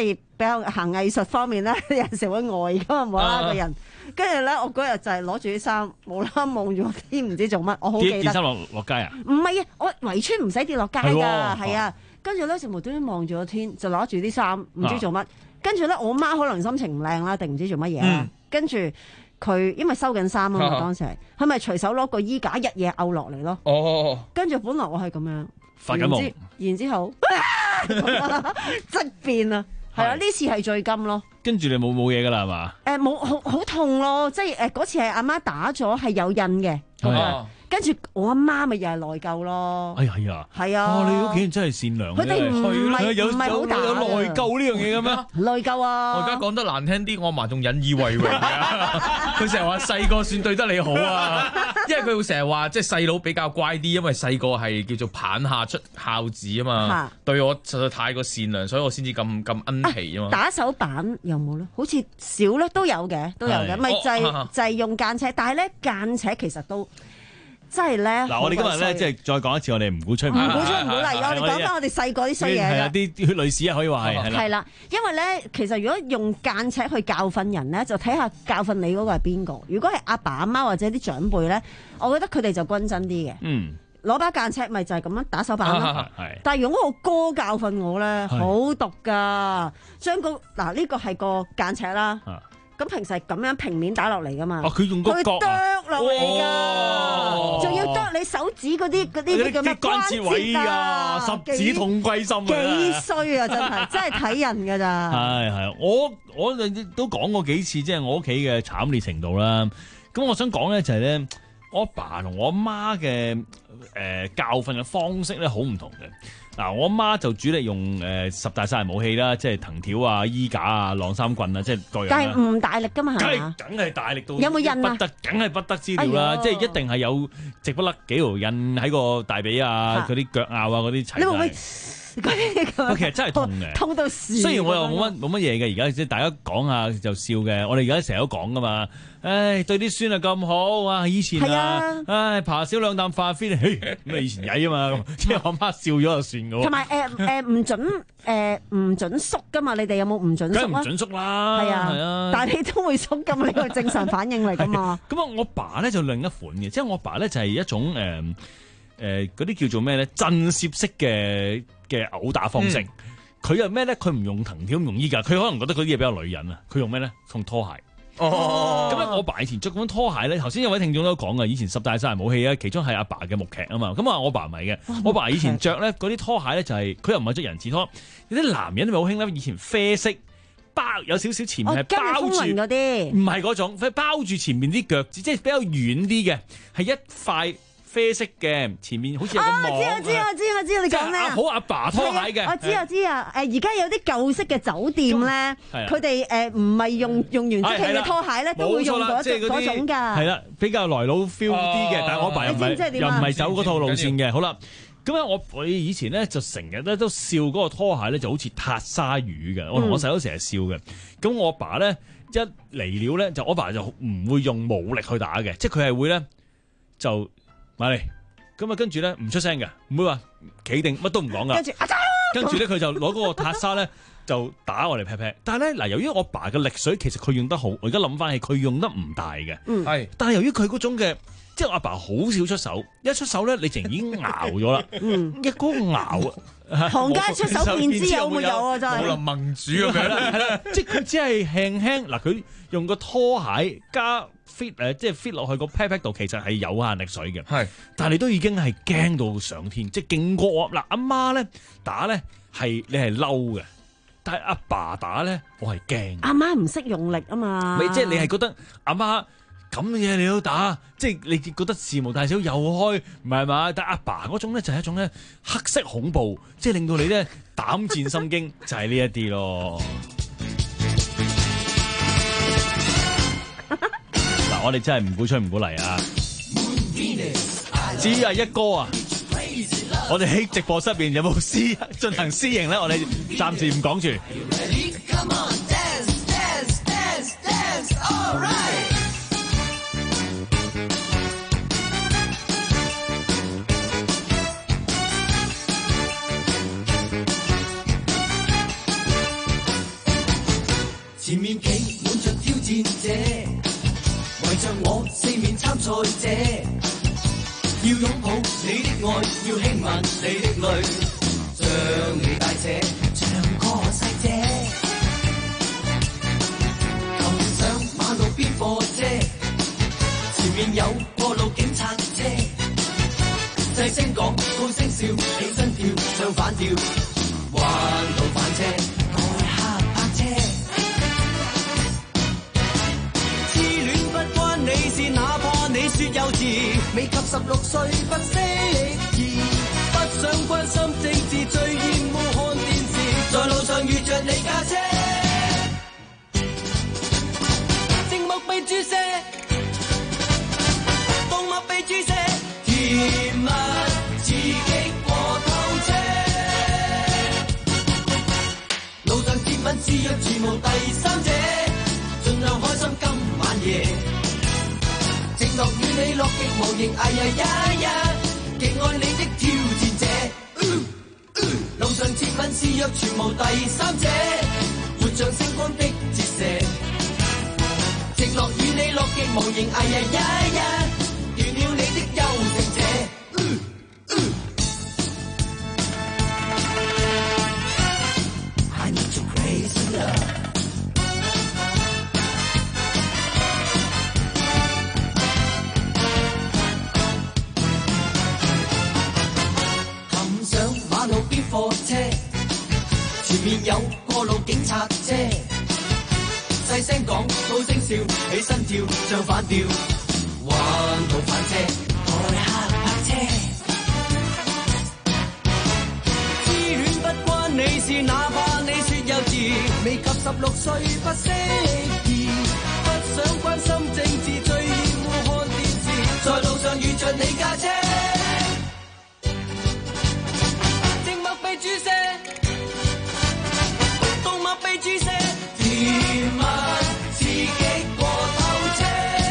Speaker 9: 較行藝術方面咧，有陣時會呆噶嘛，冇啦個人。跟住咧，我嗰日就係攞住啲衫，冇啦望住個天，唔知做乜。我好記得。
Speaker 10: 跌衫落落街啊？
Speaker 9: 唔係啊，我圍村唔使跌落街㗎，係啊。跟住咧就無端端望住個天，就攞住啲衫，唔知做乜。跟住咧，我媽可能心情唔靚啦，定唔知做乜嘢啦。跟住佢因為收緊衫啊嘛，當時係佢咪隨手攞個衣架一嘢摳落嚟咯。哦。跟住本來我係咁樣
Speaker 10: 發緊夢，
Speaker 9: 然之後即變啊！係啊，呢次係最金咯。
Speaker 10: 跟住你冇冇嘢噶啦，係嘛？
Speaker 9: 誒冇，好好痛咯，即係誒嗰次係阿媽打咗，係有印嘅。係跟住我阿媽咪又係內疚咯。
Speaker 10: 哎呀係啊，
Speaker 9: 係啊。
Speaker 10: 哦，你屋企人真係善良。
Speaker 9: 佢哋唔係
Speaker 10: 有
Speaker 9: 唔係好大
Speaker 11: 有
Speaker 10: 內疚呢樣嘢嘅咩？
Speaker 9: 內疚啊！
Speaker 11: 我而家講得難聽啲，我阿嫲仲引以為榮啊！佢成日話細個算對得你好啊，因為佢會成日話即係細佬比較乖啲，因為細個係叫做棒下出孝子啊嘛，對我實在太過善良，所以我先至咁咁恩皮啊嘛。
Speaker 9: 打手板有冇咧？好似少咧，都有嘅，都有嘅，咪就係就係用間尺，但係咧間尺其實都。真係咧！
Speaker 10: 嗱，我哋今日咧即係再講一次，我哋唔鼓吹，唔
Speaker 9: 鼓吹唔鼓勵，我哋講翻我哋細個啲衰嘢
Speaker 10: 係啊，啲血淚史啊，可以話係
Speaker 9: 係啦。因為咧，其實如果用間尺去教訓人咧，就睇下教訓你嗰個係邊個。如果係阿爸阿媽或者啲長輩咧，我覺得佢哋就均真啲嘅。嗯，攞把間尺咪就係咁樣打手板咯。但係如果我哥教訓我咧，好毒噶，將個嗱呢個係個間尺啦。咁平時係咁樣平面打落嚟噶嘛？
Speaker 10: 佢用個角
Speaker 9: 啊，剁落嚟噶，仲要剁你手指嗰啲嗰啲叫咩關節位啊？
Speaker 10: 十指痛歸心啊！
Speaker 9: 幾衰啊！真係真係睇人噶咋？
Speaker 10: 係係，我我都講過幾次，即係我屋企嘅慘烈程度啦。咁我想講咧就係咧，我阿爸同我阿媽嘅誒教訓嘅方式咧好唔同嘅。嗱，我阿媽就主力用誒十大殺人武器啦，即係藤條啊、衣架啊、晾衫棍啊，即係各樣。
Speaker 9: 但係唔大力噶嘛，
Speaker 10: 係嘛？梗係大力到
Speaker 9: 有冇印啊？
Speaker 10: 不得，梗係不得之料啦！即係一定係有直不甩幾條印喺個大髀啊、嗰啲腳拗啊、嗰啲齊。你會唔會嗰啲咁？其實真係痛嘅，
Speaker 9: 痛到屎。
Speaker 10: 雖然我又冇乜冇乜嘢嘅，而家即係大家講下就笑嘅。我哋而家成日都講噶嘛。唉，對啲孫啊咁好啊！以前啊，唉，爬少兩啖飯飛，咁啊以前曳啊嘛，即係我媽笑咗就算噶喎。
Speaker 9: 同埋誒誒唔準誒唔準縮噶嘛？你哋有冇唔準縮啊？
Speaker 10: 梗係唔準縮啦，係啊，係啊。
Speaker 9: 但係你都會縮噶嘛？呢個正常反應嚟噶嘛？
Speaker 10: 咁啊，我爸咧就另一款嘅，即係我爸咧就係一種誒誒嗰啲叫做咩咧震懾式嘅嘅毆打方式。佢又咩咧？佢唔用藤條，唔用衣架，佢可能覺得嗰啲嘢比較女人啊。佢用咩咧？用拖鞋。哦，咁咧我爸以前着嗰種拖鞋咧，頭先有位聽眾都講嘅，以前十大殺人武器咧，其中係阿爸嘅木屐啊嘛，咁啊我爸唔係嘅，我爸以前着咧嗰啲拖鞋咧就係佢又唔係着人字拖，有啲男人咪好興咧，以前啡色包有少少前面係包住
Speaker 9: 嗰啲，
Speaker 10: 唔係嗰種，佢包住前面啲腳趾，即係比較軟啲嘅，係一塊啡色嘅，前面好似有個網。
Speaker 9: 我知我知我知我知你講咩啊？
Speaker 10: 好阿爸拖鞋嘅。
Speaker 9: 我知我知啊！誒而家有啲舊式嘅酒店咧，佢哋誒唔係用用完即棄嘅拖鞋咧，都會用嗰種嗰種㗎。係
Speaker 10: 啦，比較來佬 feel 啲嘅，但係我阿爸又唔係又唔係走嗰套路線嘅。好啦，咁樣我我以前咧就成日咧都笑嗰個拖鞋咧就好似撻鯊魚嘅，我同我細佬成日笑嘅。咁我阿爸咧一嚟了咧，就我阿爸就唔會用武力去打嘅，即係佢係會咧就。埋嚟，咁啊跟住咧唔出聲嘅，唔會話企定乜都唔講噶。跟住，跟住咧佢就攞嗰個撻沙咧就打我哋劈劈。但係咧嗱，由於我爸嘅力水其實佢用得好，我而家諗翻起佢用得唔大嘅。嗯，係。但係由於佢嗰種嘅，即係我阿爸好少出手，一出手咧你淨已經熬咗啦。嗯，一嗰個熬啊，
Speaker 9: 行家出手便知有冇有啊！真係。
Speaker 11: 武林盟主咁樣啦，係啦，
Speaker 10: 即係佢只係輕輕嗱，佢用個拖鞋加。fit 誒，即係 fit 落去個 pat pat 度，其實係有限力水嘅。係，但係你都已經係驚到上天，即係勁過我嗱。阿媽咧打咧係你係嬲嘅，但係阿爸打咧我係驚。
Speaker 9: 阿媽唔識用力啊嘛，
Speaker 10: 咪即係你係覺得阿媽咁嘅嘢你都打，即係你覺得事無大小又開，唔係嘛？但係阿爸嗰種咧就係一種咧黑色恐怖，即係令到你咧膽戰心驚，就係呢一啲咯。我哋真係唔鼓吹唔鼓勵啊！至於阿一哥啊，我哋喺直播室邊有冇私進行私刑咧？我哋暫時唔講住。
Speaker 12: 愛要輕吻你的淚，將你帶這唱歌細姐，頭上馬路邊貨車，前面有過路警察車，細聲講高聲笑，起身跳唱反調，彎道反車代客泊車，痴戀不關你事，哪怕你說幼稚，未及十六歲不識意，不想關心政治，最厭惡看電視，在路上遇着你駕車，靜默被注射，動脈被注射，甜蜜刺激過透車，路上接吻示弱全無第三者，盡量開心今晚夜，直落與你樂極無形，哎呀呀呀，極愛你的挑戰者，呃呃、路上接吻示弱全無第三者，活像星光的折射，直落與你樂極無形，哎呀呀呀，斷了你的優勝者，呃呃、I need your crazy love。馬路邊貨車，前面有過路警察車，細聲講，高聲笑，起身跳，唱反調，彎道反車，代客泊車。痴戀不關你事，哪怕你說幼稚，未及十六歲不識意，不想關心政治，最厭惡看電視，在路上遇着你駕車。被注射，動脈被注射，甜蜜刺激過透車，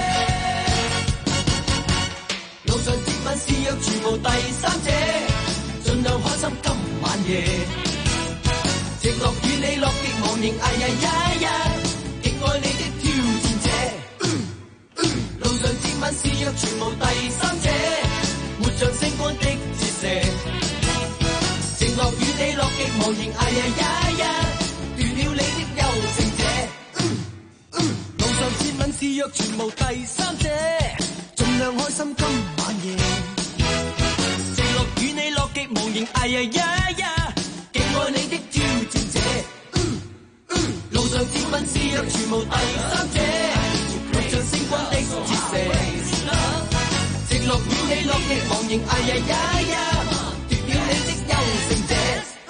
Speaker 12: 路上接吻示弱全無第三者，盡量開心今晚夜，直落與你樂極無形，哎呀呀呀，極愛你的挑戰者，呃呃、路上接吻示弱全無第三者，活像星光的折射，直落與你樂極無形，哎呀呀呀，斷了你的優勝者，呃呃、路上接吻示弱全無第三者，盡量開心今晚夜，直落與你樂極無形，哎呀呀呀，極愛你的挑戰者，呃呃、路上接吻示弱全無第三者，活像星光的折射，直落與你樂極無形，哎呀呀呀，斷了你的優勝者。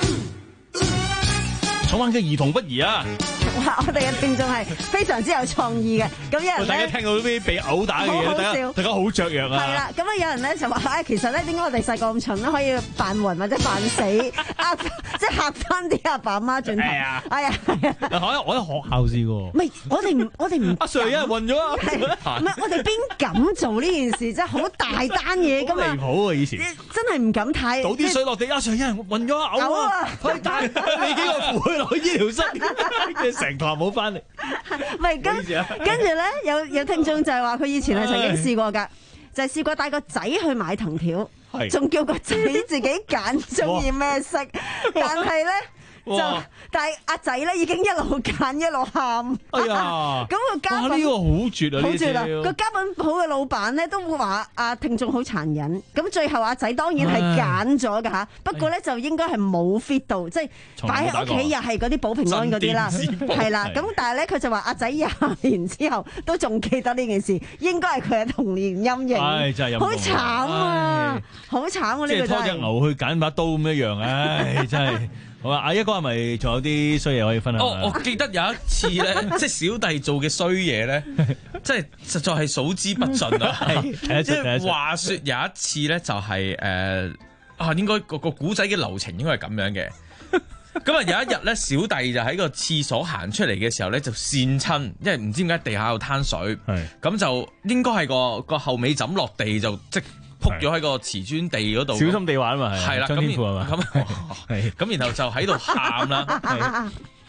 Speaker 10: 重玩嘅兒童不宜啊！
Speaker 9: 哇！我哋嘅聽眾係非常之有創意嘅，咁有人
Speaker 10: 大家聽到啲被毆打嘅嘢，大家大家好雀躍啊！
Speaker 9: 係啦，咁啊有人咧就話啊，其實咧點解我哋細個咁蠢咧，可以扮暈或者扮死，啊即係嚇翻啲阿爸阿媽轉頭。係啊，係啊，係啊！
Speaker 10: 我我喺學校試過。
Speaker 9: 唔係，我哋唔我哋唔阿
Speaker 10: Sir 有人暈咗啊！
Speaker 9: 唔係，我哋邊敢做呢件事？真係好大單嘢㗎嘛！
Speaker 10: 離譜啊！以前
Speaker 9: 真係唔敢睇。
Speaker 10: 倒啲水落地，阿 Sir 有人暈咗嘔啊！快帶你幾個扶佢落去醫療室，跟住成堂冇翻嚟。
Speaker 9: 唔係跟跟住咧，有有聽眾就係話佢以前係曾經試過㗎，就係試過帶個仔去買藤條，仲叫個仔自己揀中意咩色，但係咧。就但係阿仔咧已經一路揀一路喊，
Speaker 10: 哎呀！
Speaker 9: 咁個家
Speaker 10: 呢、呢個好絕啊！
Speaker 9: 好絕啊！個家品鋪嘅老闆咧都會話阿聽眾好殘忍，咁最後阿仔當然係揀咗㗎嚇，不過咧就應該係冇 fit 到，即係擺喺屋企又係嗰啲保平安嗰啲啦，係啦。咁但係咧佢就話阿仔廿年之後都仲記得呢件事，應該係佢嘅童年陰影。
Speaker 10: 唉，真係
Speaker 9: 好慘啊！好慘啊！呢個真係
Speaker 10: 即係拖隻牛去揀把刀咁一樣，唉，真係。好啊，阿一哥係咪仲有啲衰嘢可以分享？
Speaker 11: 哦，我記得有一次咧，即係小弟做嘅衰嘢咧，即係實在係數之不盡啊！係，即係話說有一次咧，就係誒啊，應該個個古仔嘅流程應該係咁樣嘅。咁啊有一日咧，小弟就喺個廁所行出嚟嘅時候咧，就跣親，因為唔知點解地下有灘水，咁就應該係個個後尾枕落地就即。撲咗喺個瓷磚地嗰度，
Speaker 10: 小心地玩嘛，係
Speaker 11: 啦，
Speaker 10: 張天賦係嘛，
Speaker 11: 咁咁然後就喺度喊啦，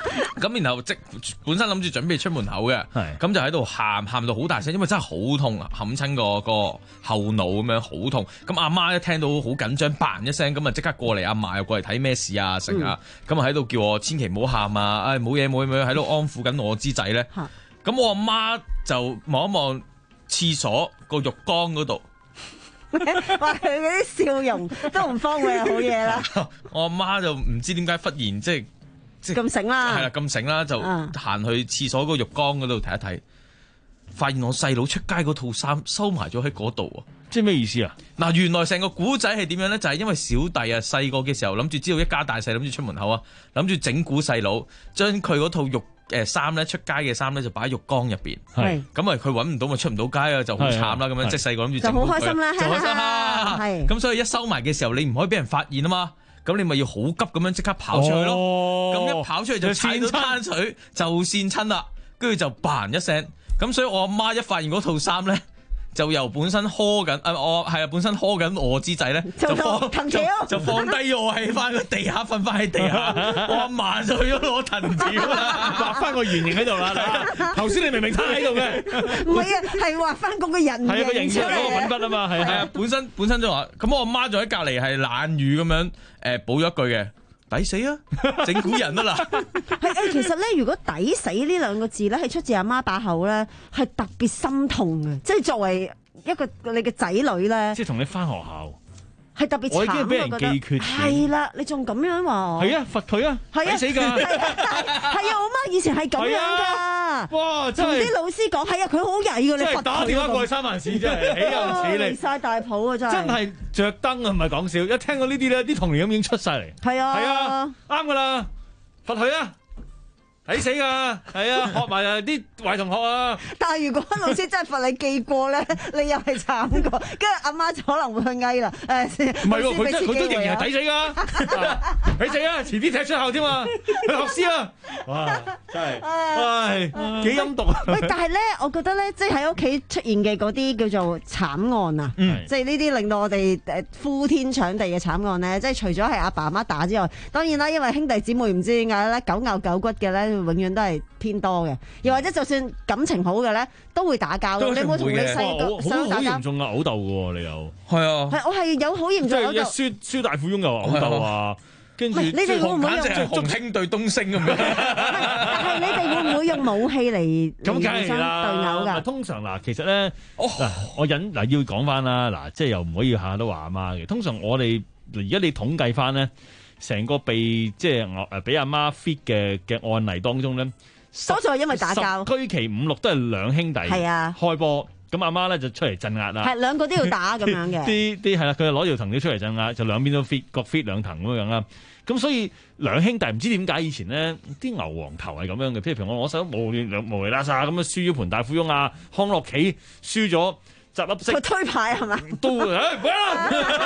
Speaker 11: 咁然後即本身諗住準備出門口嘅，咁就喺度喊喊到好大聲，因為真係好痛啊，冚親個個後腦咁樣好痛。咁阿媽一聽到好緊張，嘭一聲咁啊，即刻過嚟，阿嫲又過嚟睇咩事啊，成啊，咁啊喺度叫我千祈唔好喊啊，唉冇嘢冇嘢冇嘢，喺度安撫緊我支仔咧。咁我阿媽就望一望廁所個浴缸嗰度。
Speaker 9: 話佢嗰啲笑容都唔慌嘅好嘢啦。
Speaker 11: 我阿媽就唔知點解忽然即係即係
Speaker 9: 咁醒啦，
Speaker 11: 係啦咁醒啦，就行去廁所個浴缸嗰度睇一睇，發現我細佬出街嗰套衫收埋咗喺嗰度啊！
Speaker 10: 即係咩意思啊？
Speaker 11: 嗱，原來成個古仔係點樣咧？就係、是、因為小弟啊細個嘅時候諗住知道一家大細諗住出門口啊，諗住整蠱細佬，將佢嗰套浴誒衫咧出街嘅衫咧就擺喺浴缸入邊。係咁啊，佢揾唔到咪出唔到街啊，就好慘啦咁樣。即係細個諗住
Speaker 9: 就好開心啦，
Speaker 11: 就開心啦。係咁，所以一收埋嘅時候，你唔可以俾人發現啊嘛。咁你咪要好急咁樣即刻跑出去咯。咁、哦、一跑出去就踩到灘水，就跣親啦。跟住就嘭一聲。咁所以我阿媽一發現嗰套衫咧，就由本身呵緊，誒我係啊本身呵緊我支仔咧，就放就，就放低我喺翻個地下，瞓翻喺地下。我阿嫲就去咗攞藤條啦，
Speaker 10: 畫翻個圓形喺度啦。頭先你明明攤喺度嘅，
Speaker 9: 唔係啊，係畫翻嗰個人形
Speaker 10: 係個形象嗰個粉筆啊嘛，係
Speaker 11: 啊，本身本身就話，咁我阿媽就喺隔離係冷語咁樣誒補咗一句嘅。抵死啊！整蠱人啊啦！
Speaker 9: 係誒，其實咧，如果抵死呢兩個字咧，係出自阿媽把口咧，係特別心痛嘅。即係作為一個你嘅仔女咧，
Speaker 10: 即係同你翻學校，
Speaker 9: 係特別慘。
Speaker 10: 我已經俾人記決。
Speaker 9: 係啦，你仲咁樣話？
Speaker 10: 係啊，罰佢啊！
Speaker 9: 係啊，
Speaker 10: 抵死㗎！
Speaker 9: 係啊，我媽以前係咁樣㗎。
Speaker 10: 哇！
Speaker 9: 同啲老師講，係啊，佢好曳㗎，你罰佢。
Speaker 10: 打電話過去三藩市真係，豈有此理！
Speaker 9: 離曬大譜啊，真係。
Speaker 10: 真係着燈啊，唔係講笑。一聽到呢啲咧，啲童年陰影出晒嚟。
Speaker 9: 係啊，
Speaker 10: 係啊，啱㗎啦，罰佢啊！抵死噶，係啊，學埋啊啲壞同學啊！
Speaker 9: 但係如果老師真係罰你記過咧，你又係慘過，跟住阿媽就可能會去嗌啦。誒，
Speaker 10: 唔係喎，佢真佢都仍然係抵死噶，抵死啊！遲啲踢出校添啊，去學師啊！哇，真係，唉，幾陰毒啊！
Speaker 9: 喂，但係咧，我覺得咧，即係喺屋企出現嘅嗰啲叫做慘案啊，即係呢啲令到我哋誒呼天搶地嘅慘案咧，即係除咗係阿爸阿媽打之外，當然啦，因為兄弟姊妹唔知點解咧，狗咬狗骨嘅咧。永遠都係偏多嘅，又或者就算感情好嘅咧，都會打交。你有冇同你細個細個打交？
Speaker 10: 好嚴重啊，毆鬥嘅喎，你有
Speaker 11: 係啊？
Speaker 9: 係我係有好嚴重毆鬥。
Speaker 10: 輸輸大富翁又話毆鬥啊，跟住
Speaker 9: 你哋會唔會用
Speaker 11: 紅星對東星咁樣？
Speaker 9: 但係你哋會唔會用武器嚟
Speaker 10: 咁梗係啦
Speaker 9: 對毆㗎？
Speaker 10: 通常嗱，其實咧，嗱我忍嗱要講翻啦，嗱即係又唔可以下下都話阿媽嘅。通常我哋而家你統計翻咧。成個被即係誒俾阿媽 fit 嘅嘅案例當中咧，
Speaker 9: 多數係因為打交，
Speaker 10: 居其五六都係兩兄弟係啊開波，咁阿媽咧就出嚟鎮壓啦，
Speaker 9: 係兩個都要打咁樣嘅，
Speaker 10: 啲啲係啦，佢就攞條藤條出嚟鎮壓，就兩邊都 fit 各 fit 兩藤咁樣啦。咁所以兩兄弟唔知點解以前咧啲牛黃頭係咁樣嘅，譬如我攞手無亂兩無厘啦沙咁樣輸咗盤大富翁啊，康樂棋輸咗。集粒色，
Speaker 9: 佢推牌係嘛？
Speaker 10: 都誒，唔啦，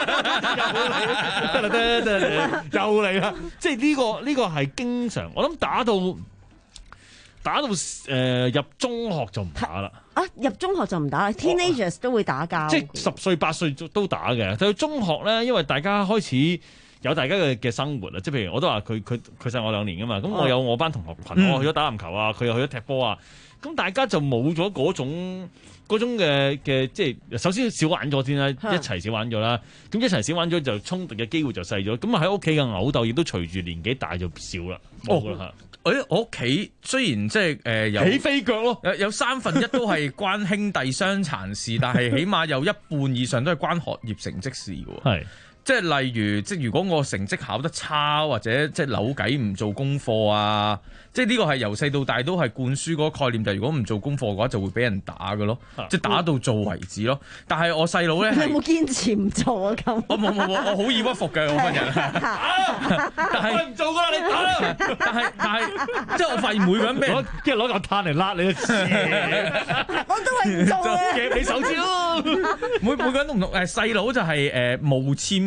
Speaker 10: 又嚟，得得得，又嚟啦！即係呢個呢個係經常，我諗打到打到誒入中學就唔打啦。
Speaker 9: 啊，入中學就唔打啦 ，teenagers 都會打交。
Speaker 10: 即係十歲八歲都打嘅。到中學咧，因為大家開始有大家嘅嘅生活啊，即係譬如我都話佢佢佢細我兩年噶嘛，咁我有我班同學群，我去咗打籃球啊，佢又去咗踢波啊，咁大家就冇咗嗰種。嗰種嘅嘅即係首先少玩咗先啦，一齊少玩咗啦，咁一齊少玩咗就衝突嘅機會就細咗，咁啊喺屋企嘅毆鬥亦都隨住年紀大就少啦。
Speaker 11: 哦，誒我屋企雖然即係誒有
Speaker 10: 起飛腳咯，
Speaker 11: 有有三分一都係關兄弟傷殘事，但係起碼有一半以上都係關學業成績事嘅喎。係。即係例如，即係如果我成績考得差，或者即係扭計唔做功課啊，即係呢個係由細到大都係灌輸嗰個概念，就係如果唔做功課嘅話，就會俾人打嘅咯，啊、即係打到做為止咯。但係我細佬咧，
Speaker 9: 你有冇堅持唔做啊？咁
Speaker 11: 我冇冇冇，我好易屈服嘅我份人。但係
Speaker 10: 唔做㗎啦，你打啦。
Speaker 11: 但係但係，即係我發現每個人俾人
Speaker 10: 即係攞嚿炭嚟焫你嘅
Speaker 9: 我都係唔做嘅，
Speaker 10: 夾你手指咯。
Speaker 11: 每每個人都唔同，誒細佬就係誒無簽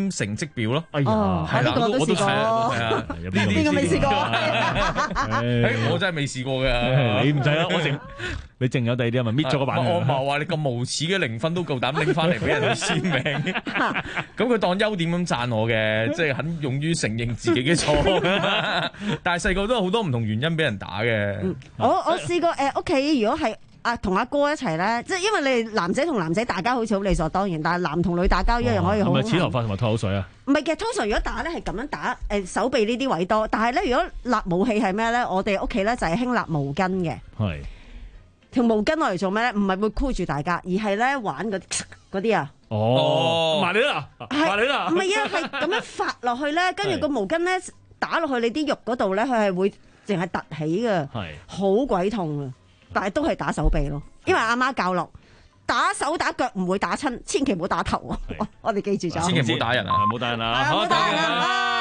Speaker 11: 考成績表咯。
Speaker 10: 哎呀，
Speaker 11: 係啦，
Speaker 9: 我都試過，
Speaker 11: 係啊，
Speaker 9: 呢啲我未試過，
Speaker 11: 我真係未試過嘅。
Speaker 10: 你唔使啦，我淨你淨有第二啲咪搣咗個版。
Speaker 11: 我唔係話你咁無恥嘅零分都夠膽拎翻嚟俾人簽名，咁佢當優點咁讚我嘅，即係肯勇於承認自己嘅錯。但係細個都有好多唔同原因俾人打嘅。
Speaker 9: 嗯。我我試過誒，屋企如果係啊同阿哥一齊咧，即係因為你哋男仔同男仔打交好似好理所當然，但係男同女打交一樣可以好。
Speaker 10: 係咪扯頭髮同埋吐口水啊？
Speaker 9: 唔係嘅，通常如果打咧係咁樣打，誒手臂呢啲位多。但係咧，如果立武器係咩咧？我哋屋企咧就係興立毛巾嘅。係。條毛巾攞嚟做咩咧？唔係會箍住大家，而係咧玩嗰嗰啲啊。
Speaker 10: 哦，埋你啦，埋你啦。
Speaker 9: 唔係啊，係咁樣發落去咧，跟住個毛巾咧打落去你啲肉嗰度咧，佢係會淨係凸起嘅，好鬼痛啊！但係都係打手臂咯，因為阿媽教落打手打腳唔會打親，千祈唔好打頭啊！我哋記住咗，
Speaker 11: 千祈唔好打人啊，
Speaker 10: 唔好打人啊，
Speaker 9: 唔好打人啊！